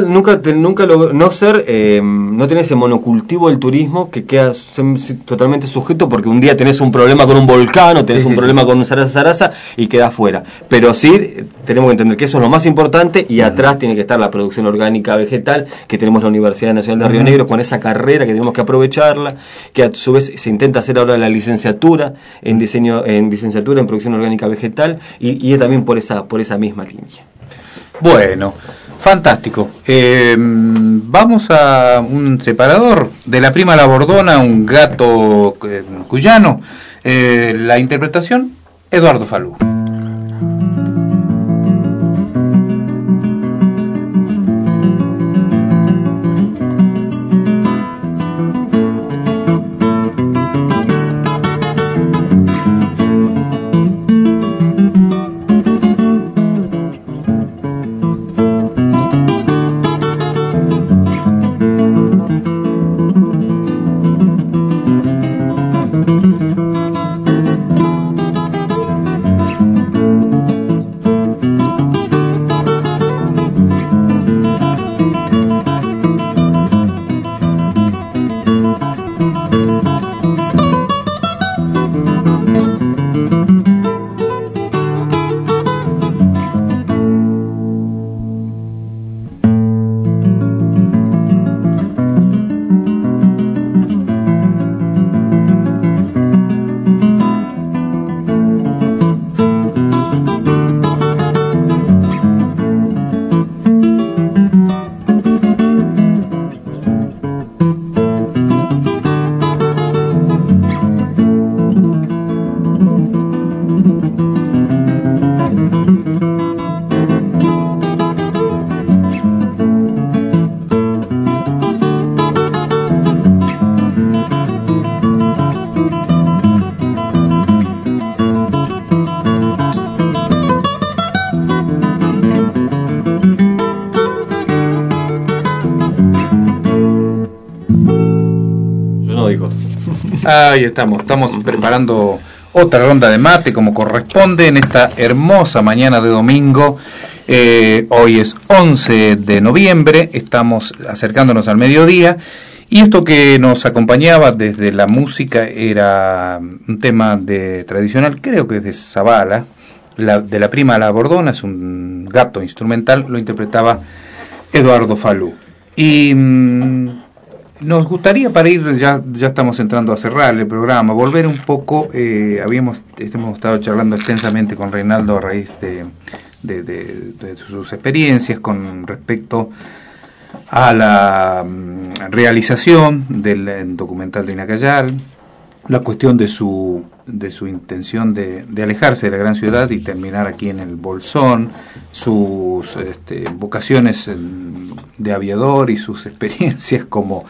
no tener ese monocultivo del turismo que queda totalmente sujeto porque un día tenés un problema con un volcán o tenés un problema con un zaraza y quedás fuera. Pero sí tenemos que entender que eso es lo más importante y atrás tiene que estar la producción orgánica vegetal que tenemos la Universidad Nacional de Río Negro con esa carrera que tenemos que aprovecharla, que a su vez se intenta hacer ahora la licenciatura en licenciatura en producción orgánica vegetal y es también por esa misma línea. Bueno, Fantástico. Vamos a un separador de La Prima La Bordona, un gato cuyano. La interpretación, Eduardo Falú. Ahí estamos preparando otra ronda de mate como corresponde en esta hermosa mañana de domingo. Hoy es 11 de noviembre, estamos acercándonos al mediodía y esto que nos acompañaba desde la música era un tema tradicional, creo que es de Zabala, de La Prima La Bordona, es un gato instrumental, lo interpretaba Eduardo Falú. Y nos gustaría, para ir, ya estamos entrando a cerrar el programa, volver un poco, hemos estado charlando extensamente con Reinaldo a raíz de sus experiencias con respecto a la realización del documental de Inacayal, la cuestión de su intención de alejarse de la gran ciudad y terminar aquí en el Bolsón, sus vocaciones de aviador y sus experiencias como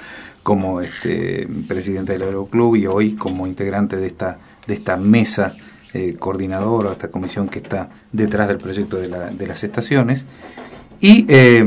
presidente del Aeroclub y hoy como integrante de esta mesa coordinadora, esta comisión que está detrás del proyecto de las estaciones. Y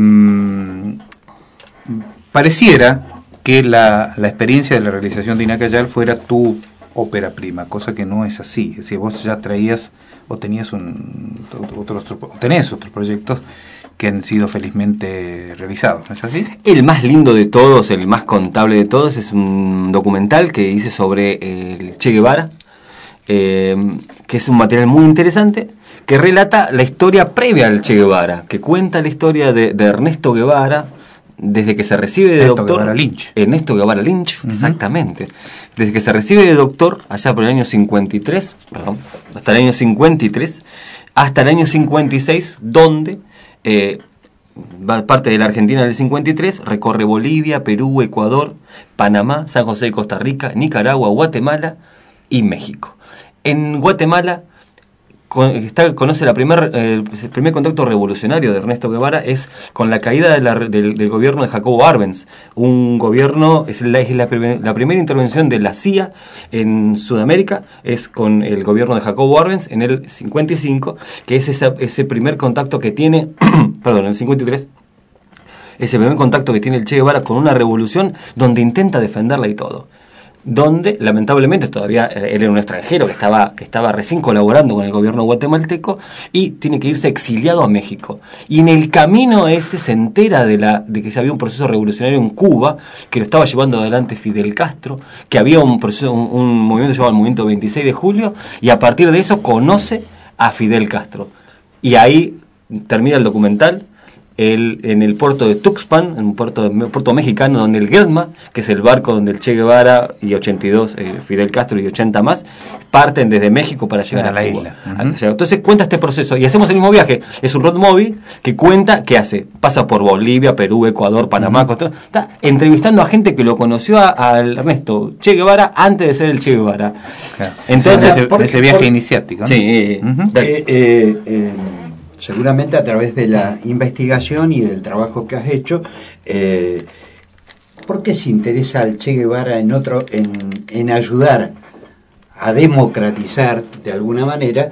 pareciera que la experiencia de la realización de Inacayal fuera tu ópera prima, cosa que no es así. Es decir, vos ya traías o tenías tenés otros proyectos que han sido felizmente realizados, ¿no es así? El más lindo de todos, el más contable de todos, es un documental que hice sobre el Che Guevara, que es un material muy interesante, que relata la historia previa al Che Guevara, que cuenta la historia de Ernesto Guevara, desde que se recibe de doctor. Ernesto Guevara Lynch, exactamente. Desde que se recibe de doctor, allá por el año 53, hasta el año 53, hasta el año 56, donde parte de la Argentina del 53, recorre Bolivia, Perú, Ecuador, Panamá, San José de Costa Rica, Nicaragua, Guatemala y México. En Guatemala conoce el primer contacto revolucionario de Ernesto Guevara es con la caída del gobierno de Jacobo Arbenz. Un gobierno, es la primera intervención de la CIA en Sudamérica, es con el gobierno de Jacobo Arbenz en el 55, que es ese primer contacto que tiene, en el 53, ese primer contacto que tiene el Che Guevara con una revolución donde intenta defenderla y todo. Donde lamentablemente todavía él era un extranjero que estaba recién colaborando con el gobierno guatemalteco y tiene que irse exiliado a México. Y en el camino ese se entera de que había un proceso revolucionario en Cuba, que lo estaba llevando adelante Fidel Castro, que había un movimiento llamado el Movimiento 26 de Julio, y a partir de eso conoce a Fidel Castro. Y ahí termina el documental en el puerto de Tuxpan, en un puerto mexicano, donde el Gelma, que es el barco donde el Che Guevara y 82, Fidel Castro y 80 más, parten desde México para llegar a la isla. Entonces cuenta este proceso y hacemos el mismo viaje. Es un road movie que cuenta qué hace. Pasa por Bolivia, Perú, Ecuador, Panamá, está entrevistando a gente que lo conoció al Ernesto Che Guevara antes de ser el Che Guevara. Claro. Entonces, ese viaje iniciático, ¿no? Sí. Seguramente a través de la investigación y del trabajo que has hecho, ¿por qué se interesa al Che Guevara en ayudar a democratizar de alguna manera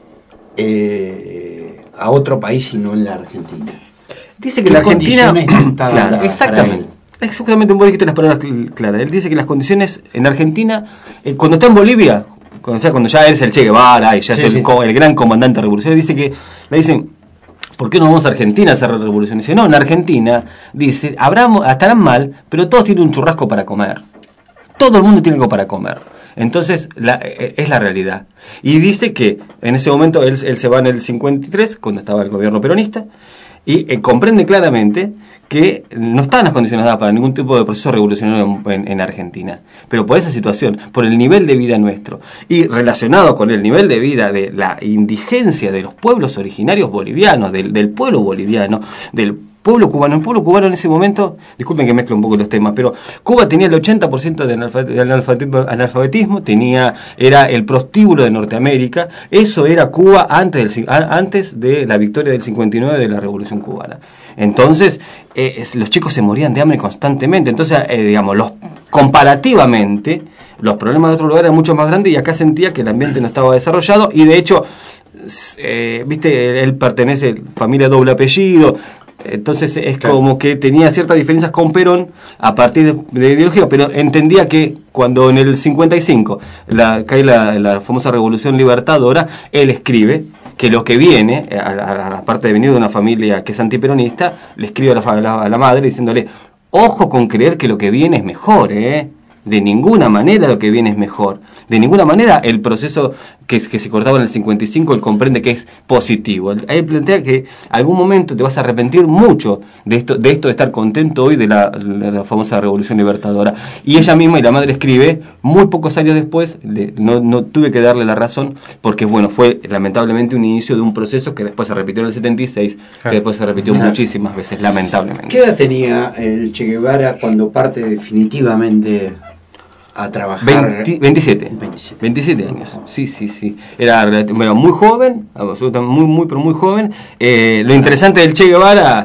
a otro país y no en la Argentina? Dice que la Argentina, claro, exactamente, vos dijiste las palabras claras. Él dice que las condiciones en Argentina, cuando está en Bolivia, cuando ya eres el Che Guevara y ya es el gran comandante revolucionario, dice que le dicen, ¿por qué no vamos a Argentina a hacer la revolución? Dice, no, en Argentina, dice, estarán mal, pero todos tienen un churrasco para comer. Todo el mundo tiene algo para comer. Entonces, es la realidad. Y dice que en ese momento él se va en el 53, cuando estaba el gobierno peronista, y comprende claramente que no estaban las condiciones dadas para ningún tipo de proceso revolucionario en Argentina. Pero por esa situación, por el nivel de vida nuestro, y relacionado con el nivel de vida de la indigencia de los pueblos originarios bolivianos, del pueblo boliviano, del pueblo cubano. El pueblo cubano en ese momento, disculpen que mezclo un poco los temas, pero Cuba tenía el 80% de analfabetismo, era el prostíbulo de Norteamérica. Eso era Cuba antes de la victoria del 59 de la Revolución Cubana. Entonces, los chicos se morían de hambre constantemente. Entonces, comparativamente, los problemas de otro lugar eran mucho más grandes y acá sentía que el ambiente no estaba desarrollado y de hecho, viste, él pertenece a familia doble apellido. Entonces es como que tenía ciertas diferencias con Perón a partir de ideología, pero entendía que cuando en el 55 cae la famosa Revolución Libertadora, él escribe que lo que viene, a la parte de venir de una familia que es antiperonista, le escribe a la madre diciéndole, ojo con creer que lo que viene es mejor, de ninguna manera lo que viene es mejor. De ninguna manera el proceso que se cortaba en el 55, él comprende que es positivo. Él plantea que algún momento te vas a arrepentir mucho de esto de estar contento hoy de la famosa Revolución Libertadora. Y ella misma, y la madre escribe, muy pocos años después, no tuve que darle la razón, porque bueno, fue lamentablemente un inicio de un proceso que después se repitió en el 76, que después se repitió muchísimas veces, lamentablemente. ¿Qué edad tenía el Che Guevara cuando parte definitivamente a trabajar? 27 años, sí. Era muy joven, absolutamente muy joven. Lo interesante del Che Guevara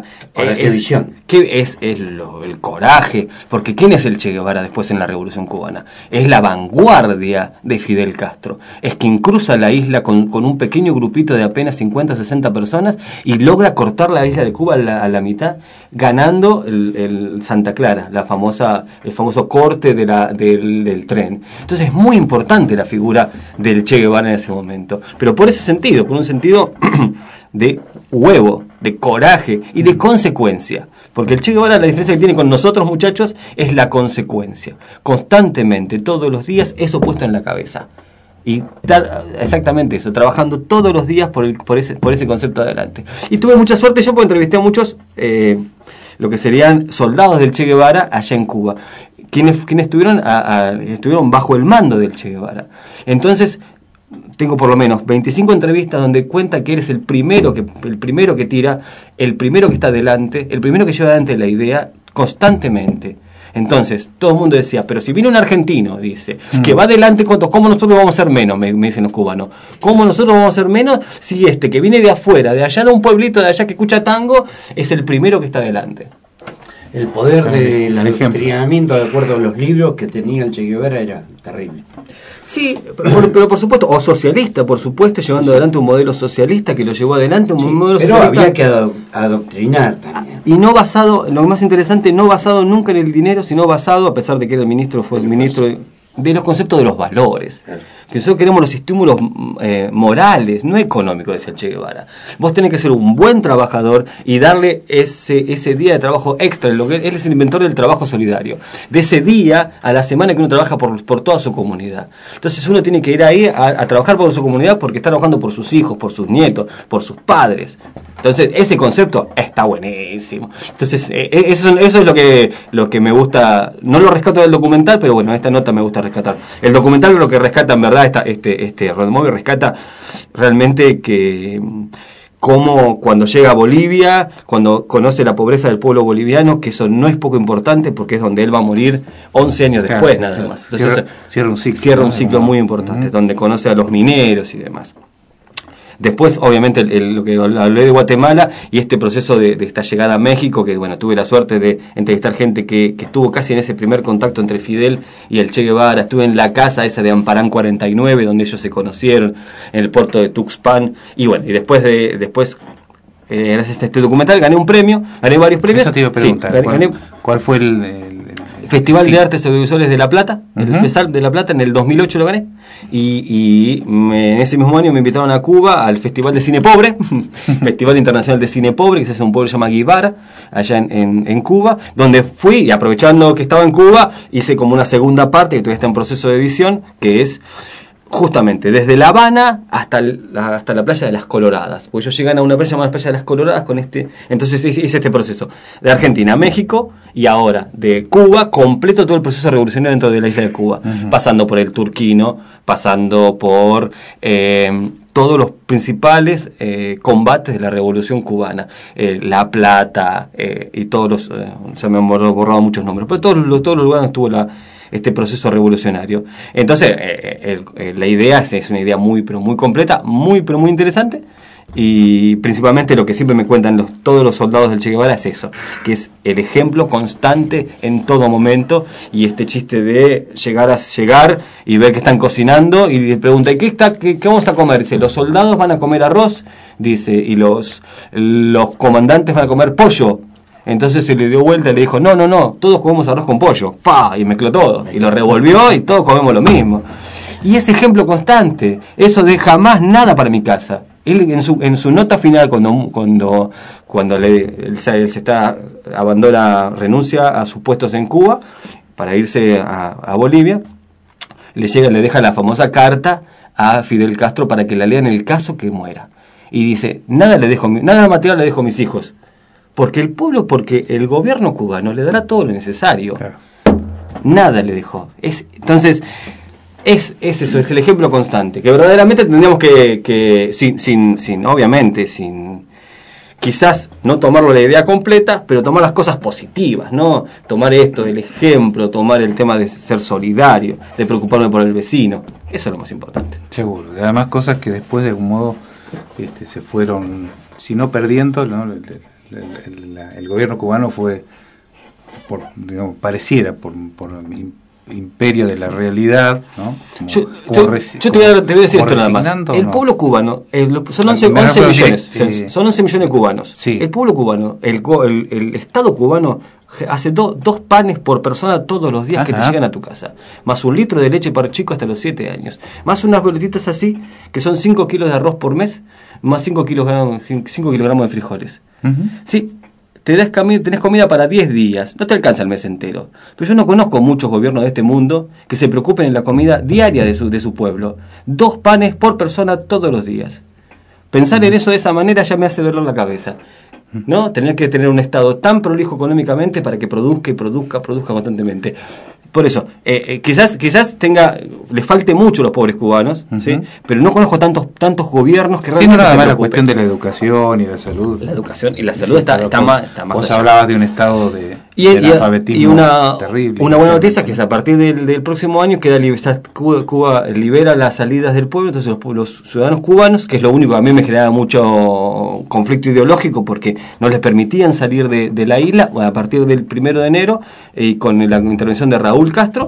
es el coraje, porque ¿quién es el Che Guevara después en la Revolución Cubana? Es la vanguardia de Fidel Castro. Es quien cruza la isla con un pequeño grupito de apenas 50 o 60 personas y logra cortar la isla de Cuba a la mitad, ganando el Santa Clara, el famoso corte del tren. Entonces es muy importante la figura del Che Guevara en ese momento, pero por un sentido de huevo, de coraje y de consecuencia. Porque el Che Guevara, la diferencia que tiene con nosotros, muchachos, es la consecuencia. Constantemente, todos los días, eso puesto en la cabeza. Y exactamente eso, trabajando todos los días por ese concepto adelante. Y tuve mucha suerte yo porque entrevisté a muchos, lo que serían soldados del Che Guevara allá en Cuba, quienes estuvieron bajo el mando del Che Guevara. Entonces, tengo por lo menos 25 entrevistas donde cuenta que eres el primero que tira, el primero que está adelante, el primero que lleva adelante la idea constantemente. Entonces, todo el mundo decía, pero si viene un argentino, dice, que va adelante, ¿cómo nosotros vamos a ser menos? Me dicen los cubanos. ¿Cómo nosotros vamos a ser menos si que viene de afuera, de allá de un pueblito, de allá que escucha tango, es el primero que está adelante? El poder del adoctrinamiento, de acuerdo a los libros que tenía el Che Guevara, era terrible. Sí, pero por supuesto, o socialista, por supuesto, llevando adelante un modelo socialista que lo llevó adelante, modelo pero socialista. Había que adoctrinar también. Y no basado, lo más interesante, no basado nunca en el dinero, sino basado, a pesar de que fue el ministro de los conceptos de los valores. Claro. Que nosotros queremos los estímulos morales, no económicos, decía el Che Guevara. Vos tenés que ser un buen trabajador y darle ese día de trabajo extra. Él es el inventor del trabajo solidario. De ese día a la semana que uno trabaja por toda su comunidad. Entonces uno tiene que ir ahí a trabajar por su comunidad porque está trabajando por sus hijos, por sus nietos, por sus padres. Entonces, ese concepto está buenísimo. Entonces, eso es lo que me gusta. No lo rescato del documental, pero bueno, esta nota me gusta rescatar. El documental lo que rescata, en verdad, este Roadmovie rescata realmente que cómo cuando llega a Bolivia, cuando conoce la pobreza del pueblo boliviano, que eso no es poco importante porque es donde él va a morir 11 años después, nada más. Entonces, cierra un ciclo. Cierra un ciclo muy importante, donde conoce a los mineros y demás. Después, obviamente, lo que hablé de Guatemala y este proceso de esta llegada a México, que bueno, tuve la suerte de entrevistar gente que estuvo casi en ese primer contacto entre Fidel y el Che Guevara. Estuve en la casa esa de Amparán 49, donde ellos se conocieron, en el puerto de Tuxpan. Y bueno, y después gracias a este documental, gané varios premios. Eso te iba a preguntar, sí, ¿cuál fue el Festival de Artes Audiovisuales de La Plata, el FESAL de La Plata, en el 2008 lo gané, y en ese mismo año me invitaron a Cuba al Festival de Cine Pobre, Festival Internacional de Cine Pobre, que se hace en un pueblo que se llama Guevara, allá en Cuba, donde fui, y aprovechando que estaba en Cuba, hice como una segunda parte, que todavía está en proceso de edición, que es justamente desde La Habana hasta la playa de las Coloradas, porque ellos llegan a una playa llamada playa de las Coloradas entonces hice este proceso de Argentina a México y ahora de Cuba, completo todo el proceso revolucionario dentro de la isla de Cuba, pasando por el Turquino, pasando por todos los principales combates de la revolución cubana, La Plata y todos los, se me han borrado muchos nombres, pero todos los lugares donde estuvo este proceso revolucionario. Entonces, la idea es una idea muy, pero muy completa, muy, pero muy interesante, y principalmente lo que siempre me cuentan todos los soldados del Che Guevara es eso, que es el ejemplo constante en todo momento, y este chiste de llegar y ver que están cocinando, y le pregunta, ¿qué vamos a comer? Dice, los soldados van a comer arroz, dice, y los comandantes van a comer pollo. Entonces se le dio vuelta y le dijo, no, todos comemos arroz con pollo. ¡Fa! Y mezcló todo. Y lo revolvió y todos comemos lo mismo. Y ese ejemplo constante, eso de jamás nada para mi casa. Él en su nota final, cuando él renuncia a sus puestos en Cuba para irse a Bolivia, le deja la famosa carta a Fidel Castro para que la lea en el caso que muera. Y dice, nada material le dejo a mis hijos. Porque el gobierno cubano le dará todo lo necesario. Claro. Nada le dejó. Entonces, es eso, es el ejemplo constante. Que verdaderamente tendríamos que obviamente, quizás no tomarlo la idea completa, pero tomar las cosas positivas, ¿no? Tomar esto, el ejemplo, tomar el tema de ser solidario, de preocuparme por el vecino. Eso es lo más importante. Seguro. Y además cosas que después de algún modo se fueron, si no perdiendo, ¿no? El gobierno cubano fue, pareciera por imperio de la realidad, ¿no? Yo te voy a decir esto nada más. El pueblo cubano, son 11 millones, son 11 millones de cubanos. Sí. El pueblo cubano, el Estado cubano hace dos panes por persona todos los días. Ajá. Que te llegan a tu casa, más 1 litro de leche para chico hasta los 7 años, más unas boletitas así, que son 5 kilos de arroz por mes, más 5 kilogramos de frijoles. Uh-huh. Sí, tenés comida para 10 días, no te alcanza el mes entero. Pero yo no conozco muchos gobiernos de este mundo que se preocupen en la comida diaria de su pueblo. 2 panes por persona todos los días. Pensar en eso de esa manera ya me hace doler la cabeza, ¿no? Tener que tener un Estado tan prolijo económicamente para que produzca constantemente. Por eso, quizás le falte mucho a los pobres cubanos, uh-huh. ¿Sí? Pero no conozco tantos gobiernos que realmente nada más la cuestión de la educación y la salud. La educación y la salud está más vos allá. Hablabas de un estado de analfabetismo terrible. Una buena noticia es que a partir del próximo año Cuba libera las salidas del pueblo, entonces los ciudadanos cubanos, que es lo único que a mí me generaba mucho conflicto ideológico porque no les permitían salir de la isla, a partir del 1 de enero, y con la intervención de Raúl Castro,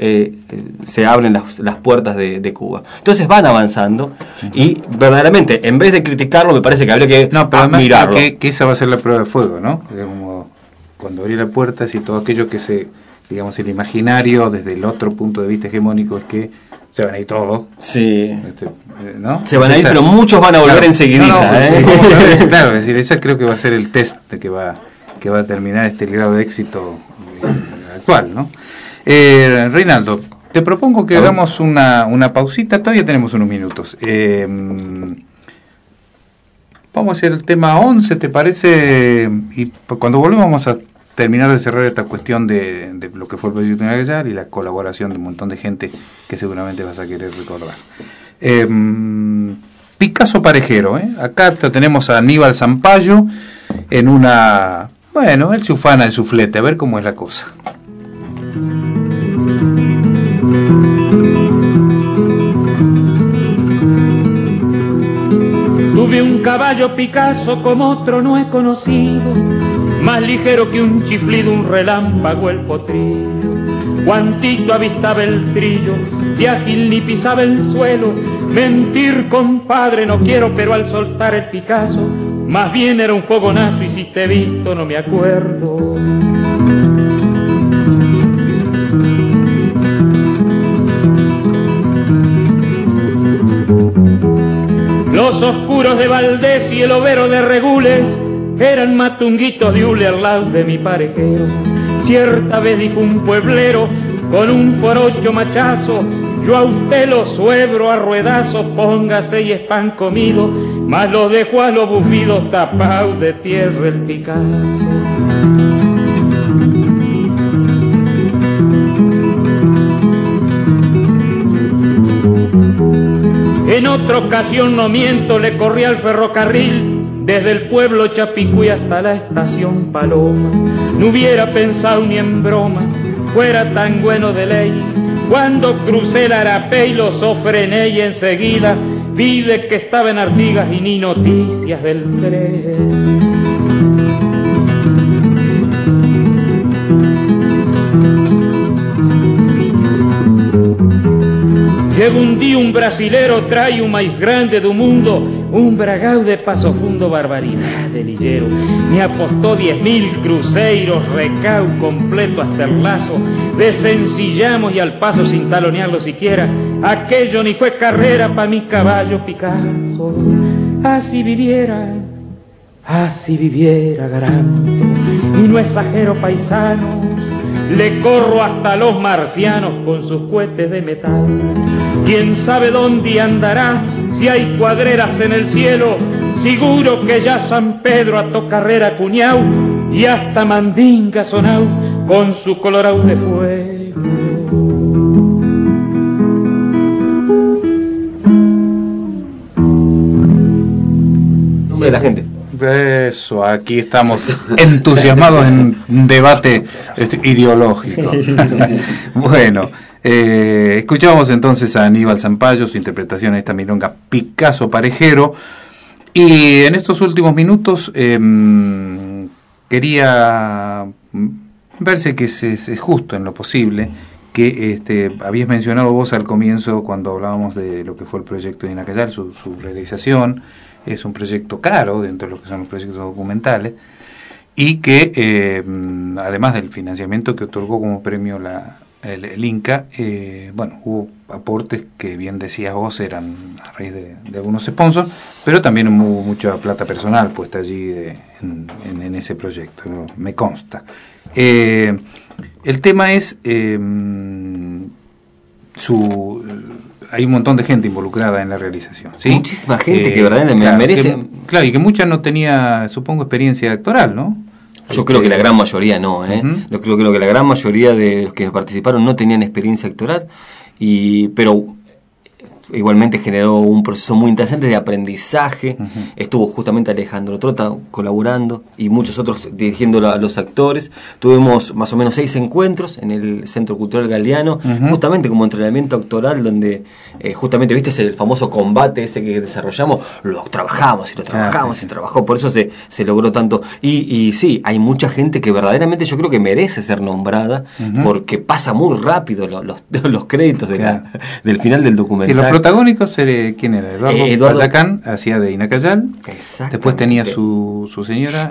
se abren las puertas de Cuba. Entonces van avanzando, y verdaderamente, en vez de criticarlo, me parece que habría que admirarlo. Que esa va a ser la prueba de fuego, ¿no? Como cuando abrí la puerta, y todo aquello que el imaginario desde el otro punto de vista hegemónico es que se van a ir todos. Sí. ¿No? Se van a ir, pero muchos van a volver enseguidita. Claro, es decir, esa creo que va a ser el test de que va a terminar este grado de éxito actual, ¿no? Reinaldo, te propongo que hagamos una pausita, todavía tenemos unos minutos. Vamos a hacer el tema 11, ¿te parece? Y cuando volvemos vamos a terminar de cerrar esta cuestión de lo que fue el proyecto de Inacayal y la colaboración de un montón de gente que seguramente vas a querer recordar. Picasso Parejero, acá tenemos a Aníbal Zampayo en una... Bueno, él se ufana de su flete, a ver cómo es la cosa. Tuve un caballo Picasso como otro no he conocido, más ligero que un chiflido, un relámpago el potrillo. Juantito avistaba el trillo, de ágil ni pisaba el suelo. Mentir, compadre, no quiero, pero al soltar el Picasso, más bien era un fogonazo y si te he visto no me acuerdo. Los oscuros de Valdés y el overo de Regules eran matunguitos de hule al lado de mi parejero. Cierta vez dijo un pueblero con un forocho machazo: yo a usted lo suebro a ruedazos, póngase y es pan comido, mas lo dejo a los bufidos tapados de tierra el Picasso. En otra ocasión, no miento, le corrí al ferrocarril desde el pueblo Chapicuy hasta la estación Paloma. No hubiera pensado ni en broma, fuera tan bueno de ley. Cuando crucé el Arapey lo sofrené y enseguida vi de que estaba en Artigas y ni noticias del tren. Llegó un día un brasilero, trae un maíz grande do mundo, un bragao de paso fundo, barbaridad de lillero. Me apostó 10.000 cruceiros, recao completo hasta el lazo. Desencillamos y al paso sin talonearlo siquiera, aquello ni fue carrera pa' mi caballo Picasso. Así viviera Garanto, y no exagero paisanos, le corro hasta los marcianos con sus cohetes de metal. Quién sabe dónde andará, si hay cuadreras en el cielo, seguro que ya San Pedro ató carrera cuñao y hasta mandinga sonao con su colorao de fuego. De la gente. Eso, aquí estamos entusiasmados en un debate ideológico. Bueno, escuchamos entonces a Aníbal Zampayo, su interpretación de esta milonga Picasso Parejero. Y en estos últimos minutos quería verse que es justo en lo posible que habías mencionado vos al comienzo cuando hablábamos de lo que fue el proyecto de Inacayal, su realización. Es un proyecto caro dentro de lo que son los proyectos documentales y que además del financiamiento que otorgó como premio el Inca, hubo aportes que bien decías vos eran a raíz de algunos sponsors, pero también hubo mucha plata personal puesta allí en ese proyecto, ¿no? Me consta. El tema es hay un montón de gente involucrada en la realización, ¿sí? Muchísima gente que verdaderamente merece. Claro, y que mucha no tenía, supongo, experiencia actoral, ¿no? Yo creo que la gran mayoría no, Yo creo que la gran mayoría de los que participaron no tenían experiencia actoral, pero igualmente generó un proceso muy interesante de aprendizaje. Estuvo justamente Alejandro Trota colaborando y muchos otros dirigiendo a los actores. Tuvimos más o menos 6 encuentros en el Centro Cultural Galeano, justamente como entrenamiento actoral, donde justamente, viste, el famoso combate ese que desarrollamos, lo trabajamos y se trabajó, por eso se logró tanto. Y sí, hay mucha gente que verdaderamente yo creo que merece ser nombrada, porque pasa muy rápido los créditos del final del documental. Sí, protagónicos, ¿quién era? Eduardo Payacán, hacía de Inacayal. Después tenía su señora,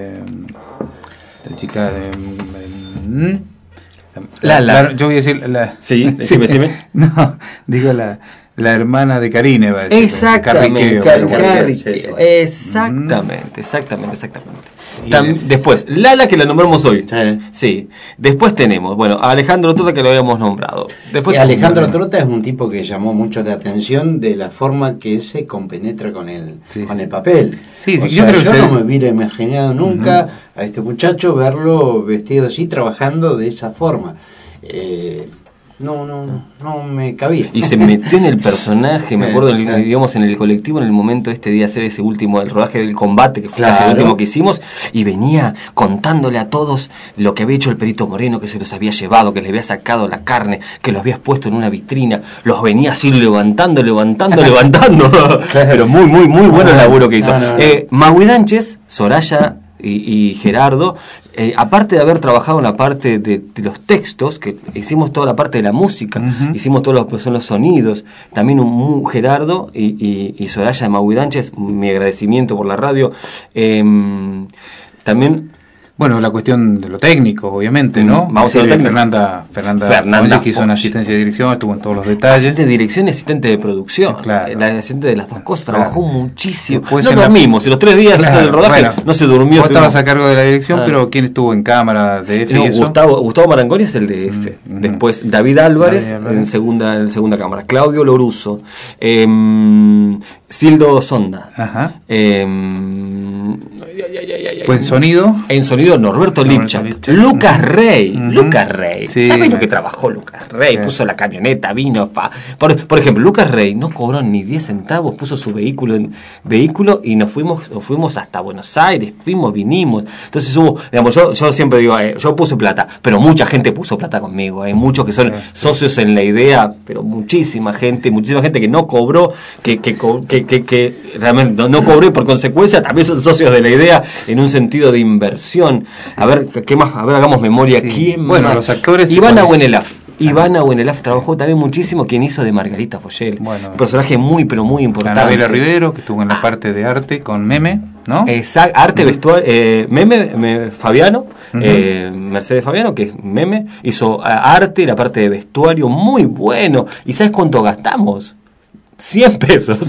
la chica de... yo voy a decir Sí, decime. No, digo la hermana de Karine. Exactamente. Exactamente. Después, Lala, que la nombramos hoy. Sí. Después tenemos, bueno, a Alejandro Trota, que lo habíamos nombrado. Después Alejandro Trota es un tipo que llamó mucho la atención de la forma que se compenetra con el papel. Yo no me hubiera imaginado nunca a este muchacho verlo vestido así, trabajando de esa forma. No me cabía. Y se metió en el personaje, me acuerdo, digamos, en el colectivo, en el momento de hacer ese último, el rodaje del combate, que fue casi el último que hicimos, y venía contándole a todos lo que había hecho el Perito Moreno, que se los había llevado, que les había sacado la carne, que los habías puesto en una vitrina, los venía así levantando. Pero muy bueno el laburo que hizo. Magui Dánchez, Soraya y Gerardo, aparte de haber trabajado en la parte de los textos, que hicimos toda la parte de la música, hicimos todos lo que son los sonidos, también un Gerardo y Soraya de Magui Dánchez, mi agradecimiento por la radio. También... Bueno, la cuestión de lo técnico, obviamente, ¿no? Vamos a ver, Fernanda que hizo una asistencia de dirección, estuvo en todos los detalles. Asistente de dirección y asistente de producción. Claro. La asistente de las dos cosas, trabajó muchísimo. No dormimos, y los 3 días del rodaje no se durmió. Vos estabas a cargo de la dirección, pero ¿quién estuvo en cámara de F? Gustavo Marangoni es el de F. Después David Álvarez en segunda cámara. Claudio Loruso. Sildo Sonda. Pues en sonido Norberto Lipchak. Lucas Rey. Sí, ¿sabes lo que trabajó Lucas Rey? Puso la camioneta, vino. Por ejemplo, Lucas Rey no cobró ni 10 centavos, puso su vehículo y nos fuimos hasta Buenos Aires, vinimos. Entonces digamos, yo siempre digo, yo puse plata, pero mucha gente puso plata conmigo. Hay muchos que son socios en la idea, pero muchísima gente que no cobró, que realmente no cobró y por consecuencia también son socios de la idea en un sentido de inversión. A ver, ¿qué más? A ver, hagamos memoria. ¿Quién más? Los actores... Ivana Buenelaf trabajó también muchísimo, quien hizo de Margarita Foyel. Un personaje muy, pero muy importante. Anabela Rivero, que estuvo en la parte de arte con Meme, ¿no? Exacto, arte, vestuario, Meme, Fabiano, Mercedes Fabiano, que es Meme, hizo arte, la parte de vestuario, muy bueno. ¿Y sabes cuánto gastamos? 100 pesos.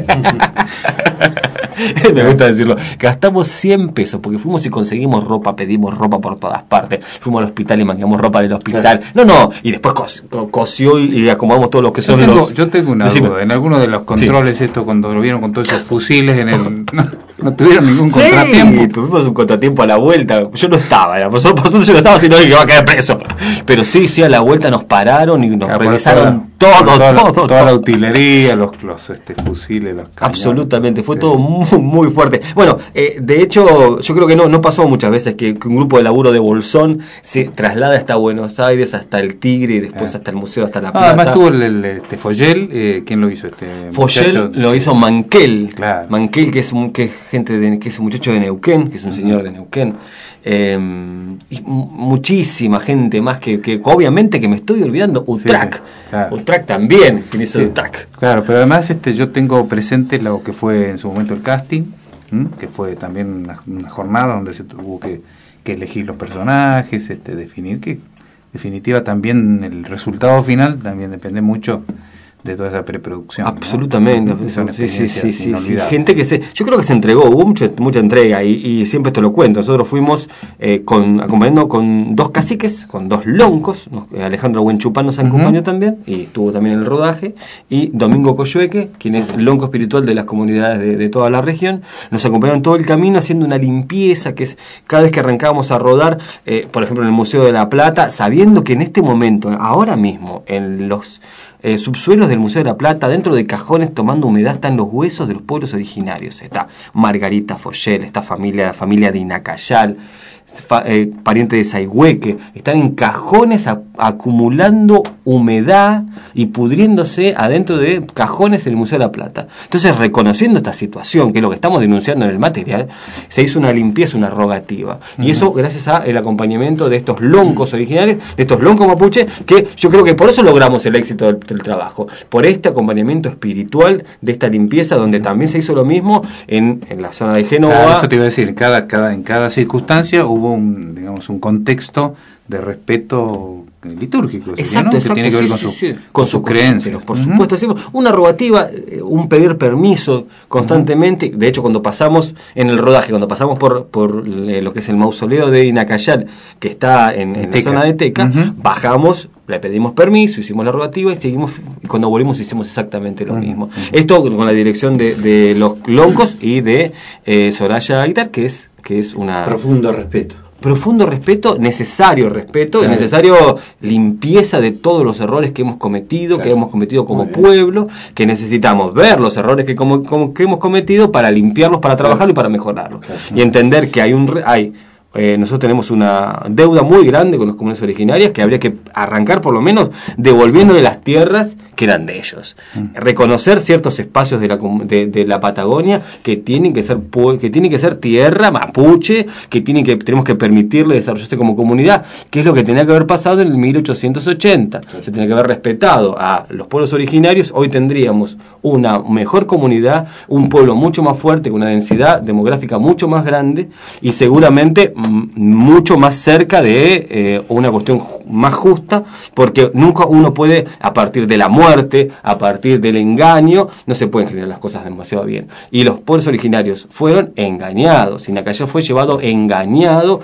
Me gusta decirlo. Gastamos 100 pesos porque fuimos y conseguimos ropa, pedimos ropa por todas partes. Fuimos al hospital y mangueamos ropa del hospital. Y después cosió y acomodamos todos los que son Yo tengo una duda. En algunos de los controles, esto cuando lo vieron con todos esos fusiles en el... No tuvieron ningún contratiempo. Sí, tuvimos un contratiempo a la vuelta. Yo no estaba, por suerte yo no estaba, sino que iba a quedar preso. Pero sí, a la vuelta nos pararon y nos revisaron toda la utilería, los fusiles, los cañones. Absolutamente, fue todo muy fuerte. Bueno, de hecho, yo creo que no pasó muchas veces que un grupo de laburo de Bolsón se traslada hasta Buenos Aires, hasta el Tigre y después hasta el museo, hasta La Plata. Además estuvo el Foyel, ¿quién lo hizo? Foyel lo hizo Manquel. Claro. Manquel, que es que es un muchacho de Neuquén, que es un señor de Neuquén. Y muchísima gente más que obviamente que me estoy olvidando. Utrac. Claro. Utrac también, quien hizo Utrac. Claro, pero además yo tengo presente lo que fue en su momento el casting, que fue también una jornada donde se tuvo que elegir los personajes, definir, que en definitiva también el resultado final también depende mucho de toda esa preproducción. Absolutamente, ¿no? Sí. Gente que yo creo que se entregó, hubo mucha entrega y siempre esto lo cuento. Nosotros fuimos acompañando con 2 caciques, con 2 loncos. Alejandro Buenchupán nos acompañó también y estuvo también en el rodaje, y Domingo Coyhueque, quien es el lonco espiritual de las comunidades de toda la región, nos acompañaron todo el camino haciendo una limpieza, que es cada vez que arrancábamos a rodar, por ejemplo en el Museo de la Plata, sabiendo que en este momento, ahora mismo, en los subsuelos del Museo de la Plata, dentro de cajones tomando humedad, están los huesos de los pueblos originarios. Está Margarita Foyel, esta la familia de Inacayal, pariente de Saigüeque, están en cajones acumulando humedad y pudriéndose adentro de cajones del Museo de la Plata. Entonces, reconociendo esta situación, que es lo que estamos denunciando en el material, se hizo una limpieza, una rogativa. Y eso gracias al acompañamiento de estos loncos originales, de estos loncos mapuche, que yo creo que por eso logramos el éxito del trabajo, por este acompañamiento espiritual de esta limpieza, donde también se hizo lo mismo en la zona de Génova. Claro, eso te iba a decir, en cada circunstancia hubo un contexto de respeto litúrgicos. Exacto, ¿no? exacto. Que tiene que ver con sus creencias. Por supuesto, una rogativa, un pedir permiso constantemente. De hecho, cuando pasamos en el rodaje, cuando pasamos por lo que es el mausoleo de Inacayal, que está en la zona de Teca, bajamos, le pedimos permiso, hicimos la rogativa y seguimos, y cuando volvimos hicimos exactamente lo mismo. Esto con la dirección de los loncos y de Soraya Aguilar, que es una... Profundo respeto, necesario respeto, claro. Necesario limpieza de todos los errores que hemos cometido, claro. Que hemos cometido como pueblo, que necesitamos ver los errores que hemos cometido para limpiarlos, para trabajarlos y para mejorarlos. Claro. Y entender que nosotros tenemos una deuda muy grande con las comunidades originarias que habría que arrancar por lo menos devolviéndole las tierras que eran de ellos. Reconocer ciertos espacios de la Patagonia que tienen que ser tierra mapuche, que tenemos que permitirle desarrollarse como comunidad, que es lo que tenía que haber pasado en el 1880. Se tenía que haber respetado a los pueblos originarios. Hoy tendríamos una mejor comunidad, un pueblo mucho más fuerte, con una densidad demográfica mucho más grande y seguramente mucho más cerca de una cuestión más justa, porque nunca uno puede, a partir de la muerte, a partir del engaño, no se pueden generar las cosas demasiado bien. Y los pueblos originarios fueron engañados. Inacayal fue llevado engañado,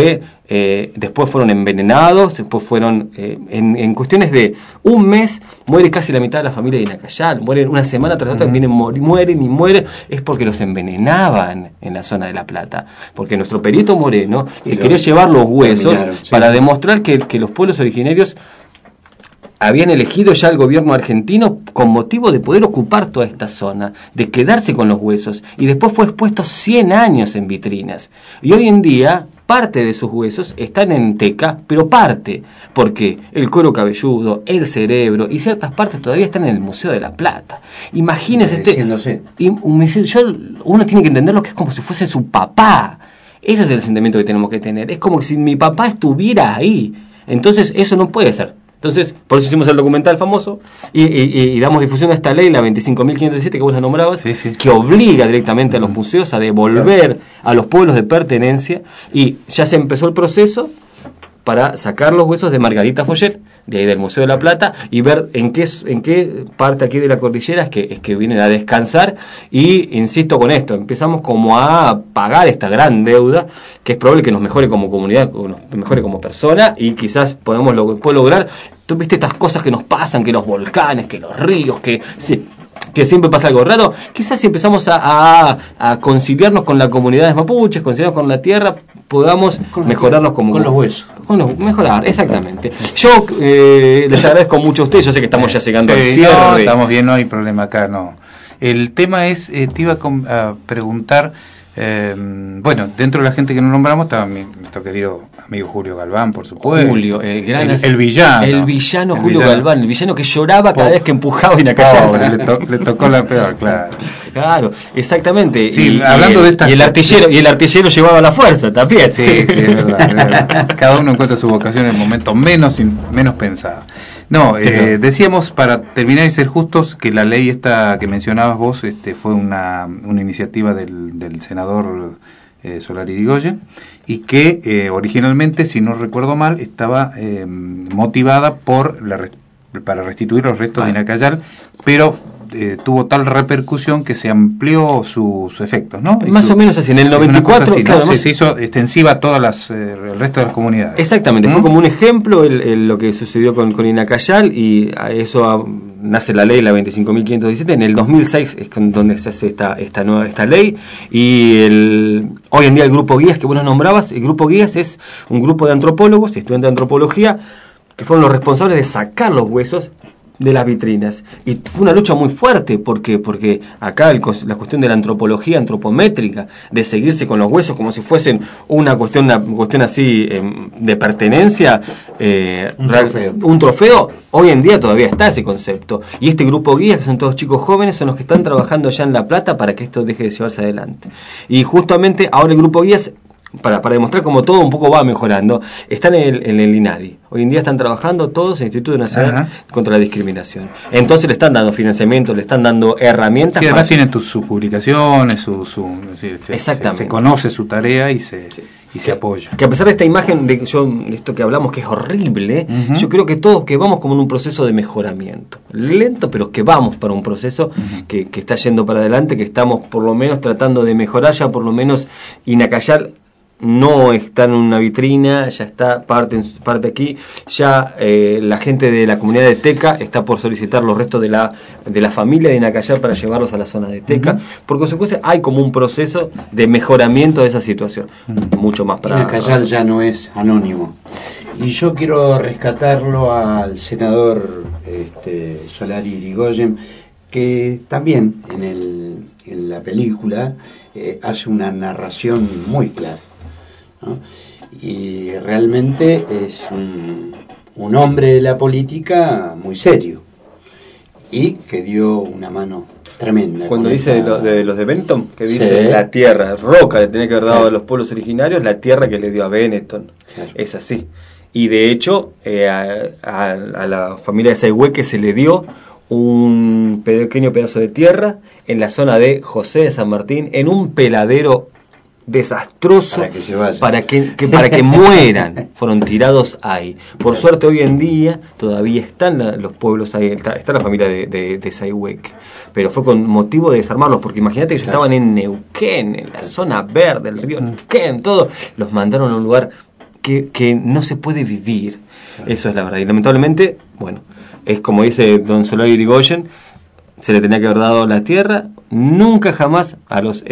después fueron envenenados, después fueron en cuestiones de un mes muere casi la mitad de la familia de Inacayal, mueren una semana tras otra, mueren, es porque los envenenaban en la zona de La Plata, porque nuestro perito Moreno se quería llevar los huesos para demostrar que los pueblos originarios habían elegido ya el gobierno argentino con motivo de poder ocupar toda esta zona, de quedarse con los huesos, y después fue expuesto 100 años en vitrinas. Y hoy en día, parte de sus huesos están en Teca, pero parte, porque el cuero cabelludo, el cerebro y ciertas partes todavía están en el Museo de La Plata. Imagínense uno tiene que entender lo que es como si fuese su papá. Ese es el sentimiento que tenemos que tener. Es como si mi papá estuviera ahí. Entonces, eso no puede ser. Entonces, por eso hicimos el documental famoso y damos difusión a esta ley, la 25.517, que vos la nombrabas, que obliga directamente a los museos a devolver a los pueblos de pertenencia, y ya se empezó el proceso para sacar los huesos de Margarita Foller, de ahí del Museo de La Plata, y ver en qué parte aquí de la cordillera es que vienen a descansar. Y insisto con esto, empezamos como a pagar esta gran deuda, que es probable que nos mejore como comunidad, nos mejore como persona, y quizás podemos lograr. Tú viste estas cosas que nos pasan, que los volcanes, que los ríos, que siempre pasa algo raro. Quizás si empezamos a conciliarnos con las comunidades mapuches, conciliarnos con la tierra, podamos mejorarnos como... Con los huesos. Mejorar, exactamente. Yo les agradezco mucho a ustedes, yo sé que estamos ya llegando al cierre. No, estamos bien, no hay problema acá, no. El tema es, te iba a preguntar, dentro de la gente que nos nombramos estaba nuestro querido amigo Julio Galván, por supuesto. Julio, el gran... El villano. El villano Julio Galván, el villano que lloraba cada vez que empujaba Inacayal. Le tocó la peor, claro. Claro, exactamente. Sí, hablando de estas... Y el artillero llevaba la fuerza también. Sí, es verdad. Cada uno encuentra su vocación en el momento menos pensado. No, decíamos, para terminar y ser justos, que la ley esta que mencionabas vos fue una iniciativa del senador Solari Irigoyen, y que originalmente, si no recuerdo mal, estaba motivada para restituir los restos de Inacayal, pero tuvo tal repercusión que se amplió sus efectos, ¿no? Más o menos así, en el 94 así, claro, se hizo extensiva a todas el resto de las comunidades. Exactamente, fue como un ejemplo lo que sucedió con Inacayal, y a eso nace la ley, la 25.517. En el 2006 es donde se hace esta ley, y hoy en día el Grupo Guías que vos nos nombrabas, el Grupo Guías es un grupo de antropólogos y estudiantes de antropología que fueron los responsables de sacar los huesos de las vitrinas. Y fue una lucha muy fuerte, porque acá la cuestión de la antropología antropométrica, de seguirse con los huesos como si fuesen una cuestión así de pertenencia, un trofeo, hoy en día todavía está ese concepto. Y este grupo guía, que son todos chicos jóvenes, son los que están trabajando allá en La Plata para que esto deje de llevarse adelante. Y justamente ahora el grupo guías, para demostrar cómo todo un poco va mejorando, están en el INADI. Hoy en día están trabajando todos en el Instituto Nacional contra la Discriminación. Entonces le están dando financiamiento, le están dando herramientas. Sí, además tienen sus publicaciones, exactamente. Se conoce su tarea y y se apoya. Que a pesar de esta imagen, de esto que hablamos, que es horrible, yo creo que todos que vamos como en un proceso de mejoramiento. Lento, pero que vamos para un proceso que está yendo para adelante, que estamos por lo menos tratando de mejorar, ya por lo menos Inacayal no está en una vitrina, ya está parte aquí, ya la gente de la comunidad de Teca está por solicitar los restos de la familia de Inacayal para llevarlos a la zona de Teca. Por consecuencia hay como un proceso de mejoramiento de esa situación, mucho más para... Inacayal ya no es anónimo. Y yo quiero rescatarlo al senador Solari Irigoyen, que también en la película hace una narración muy clara, ¿no? Y realmente es un hombre de la política muy serio y que dio una mano tremenda. Cuando dice de los de Benetton, que dice la tierra, roca, le tenía que haber dado a los pueblos originarios, la tierra que le dio a Benetton. Es así. Y de hecho, a la familia de Sayhueque se le dio un pequeño pedazo de tierra en la zona de José de San Martín, en un peladero desastroso para que mueran. Fueron tirados ahí. Por suerte hoy en día todavía están los pueblos ahí, está la familia de Sayhueque, pero fue con motivo de desarmarlos, porque imagínate que ellos estaban en Neuquén, en la zona verde, el río Neuquén, todo, los mandaron a un lugar que no se puede vivir. Eso es la verdad. Y lamentablemente, bueno, es como dice don Solari Irigoyen, se le tenía que haber dado la tierra, nunca jamás a los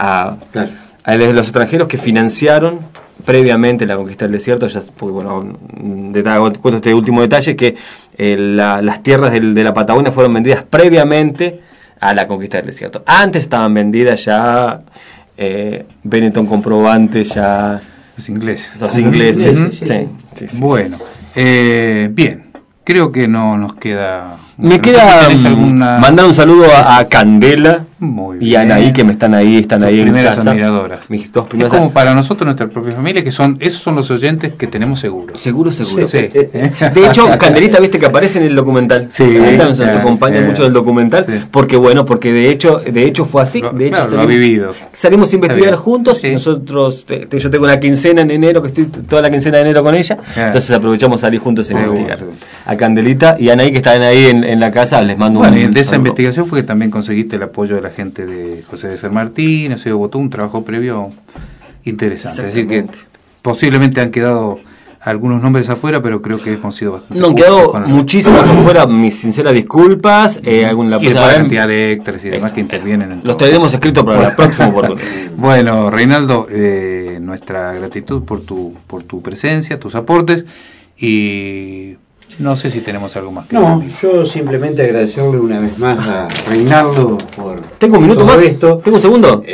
los extranjeros que financiaron previamente la conquista del desierto. Ya, porque, bueno, cuento este último detalle, que las tierras de la Patagonia fueron vendidas previamente a la conquista del desierto. Antes estaban vendidas ya, Benetton compró antes ya... Los ingleses. Los ingleses. Sí. Bueno, bien, creo que no nos queda... Me queda mandar un saludo a Candela y a Anaí, que están ahí en primeras casa. Admiradoras. Mis dos primeras. Es como para nosotros, nuestra propia familia, esos son los oyentes que tenemos seguros. Seguro. Sí. De hecho, Candelita, viste que aparece en el documental. Candelita nos acompaña mucho del documental, porque de hecho fue así. De hecho, lo ha vivido. Salimos a investigar juntos. Nosotros, yo tengo una quincena en enero, que estoy toda la quincena de enero con ella. Entonces aprovechamos a salir juntos a investigar. A Candelita y a Anaí, que están ahí en la casa, les mando un y de esa investigación fue que también conseguiste el apoyo de la gente de José de San Martín, Eusebio Botú, un trabajo previo interesante. Es decir, que posiblemente han quedado algunos nombres afuera, pero creo que hemos sido bastante... No han quedado muchísimos afuera, mis sinceras disculpas. Y la cantidad de hectáreas y demás que intervienen. Los traeremos escritos para la próxima oportunidad. Bueno, Reinaldo, nuestra gratitud por tu presencia, tus aportes, y... no sé si tenemos algo más que decir. Yo simplemente agradecerle una vez más a Reinaldo por... ¿Tengo un minuto más? ¿Tengo un segundo?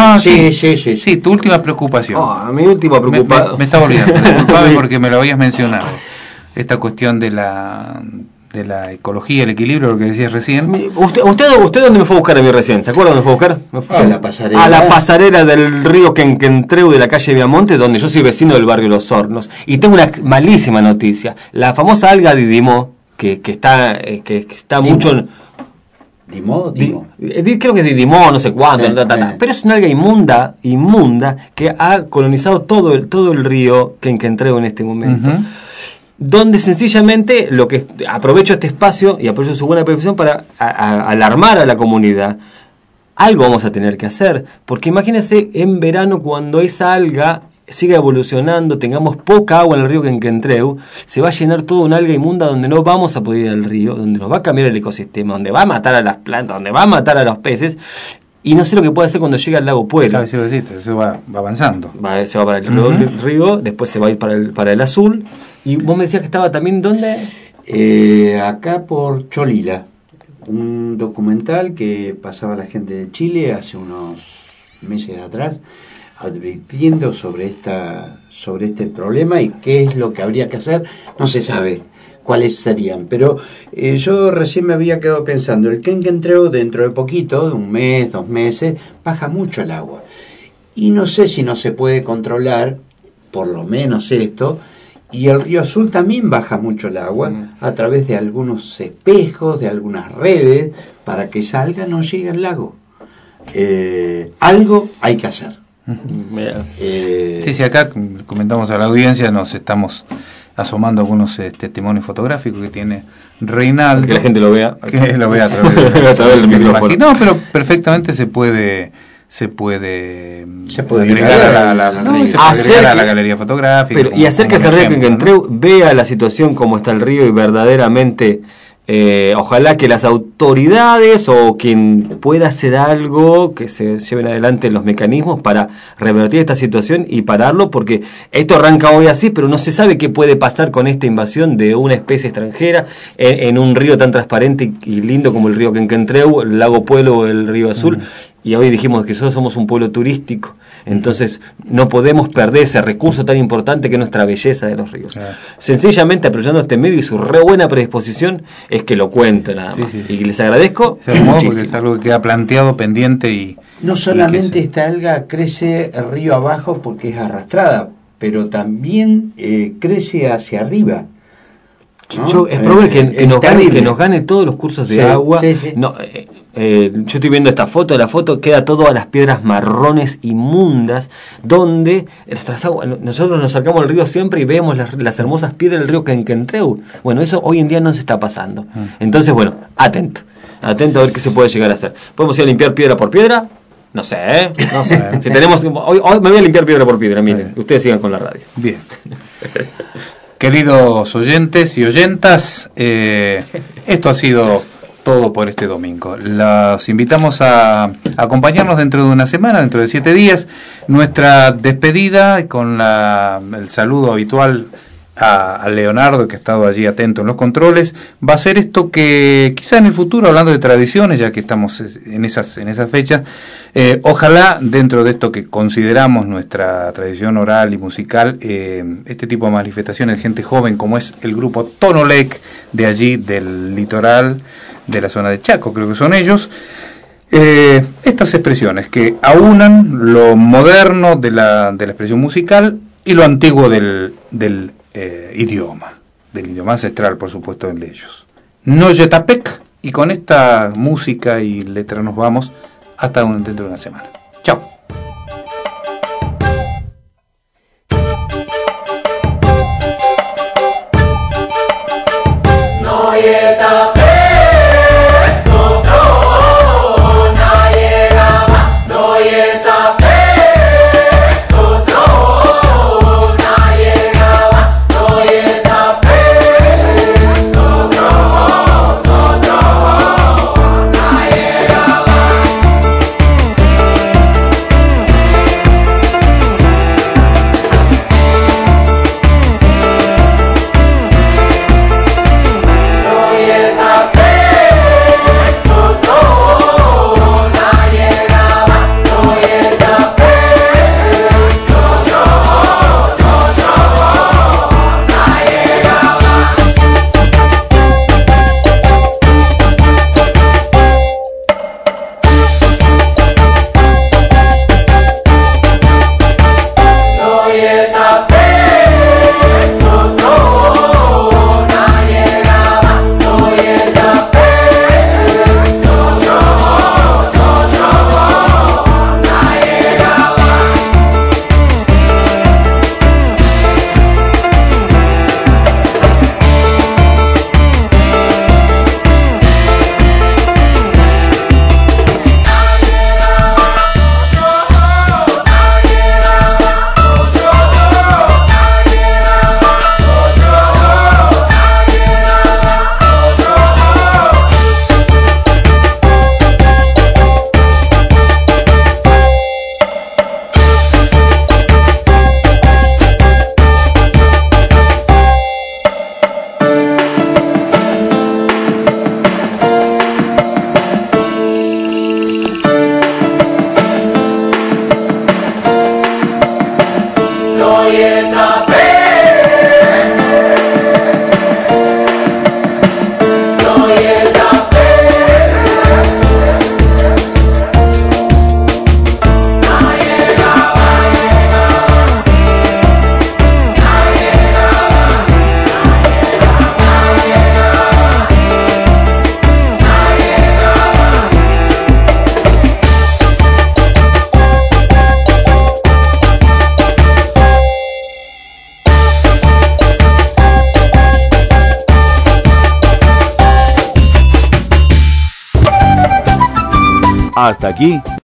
Sí, tu última preocupación. Mi última preocupación. Me estaba olvidando, disculpame porque me lo habías mencionado. Esta cuestión de la ecología, el equilibrio, lo que decías recién. ¿Usted dónde me fue a buscar a mí recién? ¿Se acuerda dónde me fue a buscar? A la pasarela. A la pasarela del río Quenquentreu de la calle Viamonte, donde yo soy vecino del barrio Los Hornos. Y tengo una malísima noticia. La famosa alga Didimo, que está mucho... ¿Dimo? Creo que es Didimo, no sé cuándo, pero es una alga inmunda, que ha colonizado todo el río Quenquentreu en este momento. Donde sencillamente aprovecho este espacio y aprovecho su buena percepción para alarmar a la comunidad. Algo vamos a tener que hacer, porque imagínense en verano, cuando esa alga siga evolucionando, tengamos poca agua en el río Quenquentreu, se va a llenar toda una alga inmunda donde no vamos a poder ir al río, donde nos va a cambiar el ecosistema, donde va a matar a las plantas, donde va a matar a los peces. Y no sé lo que puede hacer cuando llegue al lago Pueblo. Claro, eso va avanzando. Se va para el río, después se va a ir para el azul. Y vos me decías que estaba también, ¿dónde? Acá por Cholila. Un documental que pasaba la gente de Chile hace unos meses atrás, advirtiendo sobre este problema y qué es lo que habría que hacer. No se sabe cuáles serían, pero yo recién me había quedado pensando, el Quenquentreu dentro de poquito, de un mes, 2 meses, baja mucho el agua. Y no sé si no se puede controlar, por lo menos esto, y el río Azul también baja mucho el agua a través de algunos espejos, de algunas redes, para que esa alga no llegue al lago. Algo hay que hacer. Sí, acá comentamos a la audiencia, nos estamos asomando algunos testimonios fotográficos que tiene Reinaldo. Que la gente lo vea. Que lo vea a través del micrófono. No, pero perfectamente se puede agregar a la galería fotográfica. Pero, y hacer que ese río que Quenquentreu vea la situación como está el río y verdaderamente ojalá que las autoridades o quien pueda hacer algo, que se lleven adelante los mecanismos para revertir esta situación y pararlo, porque esto arranca hoy así, pero no se sabe qué puede pasar con esta invasión de una especie extranjera en un río tan transparente y lindo como el río Quenquentreu, el lago Puelo o el río Azul. Y hoy dijimos que nosotros somos un pueblo turístico, entonces no podemos perder ese recurso tan importante que es nuestra belleza de los ríos. Sencillamente aprovechando este medio y su re buena predisposición es que lo cuento nada más. Sí. Y les agradezco muchísimo. Porque es algo que queda planteado, pendiente y... No solamente esta alga crece río abajo porque es arrastrada, pero también crece hacia arriba. ¿No? Es probable que nos gane todos los cursos de agua. Sí. No, yo estoy viendo esta foto, la foto queda todo a las piedras marrones inmundas, donde nosotros nos acercamos al río siempre y vemos las hermosas piedras del río Quenquentreu. Bueno, eso hoy en día no se está pasando. Entonces, bueno, atento a ver qué se puede llegar a hacer. ¿Podemos ir a limpiar piedra por piedra? No sé, no sé. Si tenemos, hoy me voy a limpiar piedra por piedra, miren, ustedes sigan con la radio. Bien. Queridos oyentes y oyentas, esto ha sido todo por este domingo. Los invitamos a acompañarnos dentro de una semana, dentro de 7 días. Nuestra despedida con el saludo habitual a Leonardo, que ha estado allí atento en los controles, va a ser esto que quizá en el futuro, hablando de tradiciones, ya que estamos en esas fechas, ojalá dentro de esto que consideramos nuestra tradición oral y musical, este tipo de manifestaciones de gente joven como es el grupo Tonolec de allí del litoral de la zona de Chaco, creo que son ellos, estas expresiones que aunan lo moderno de la expresión musical y lo antiguo del idioma ancestral, por supuesto, el de ellos. Noyetapec, y con esta música y letra nos vamos hasta dentro de una semana. Chao. Hasta aquí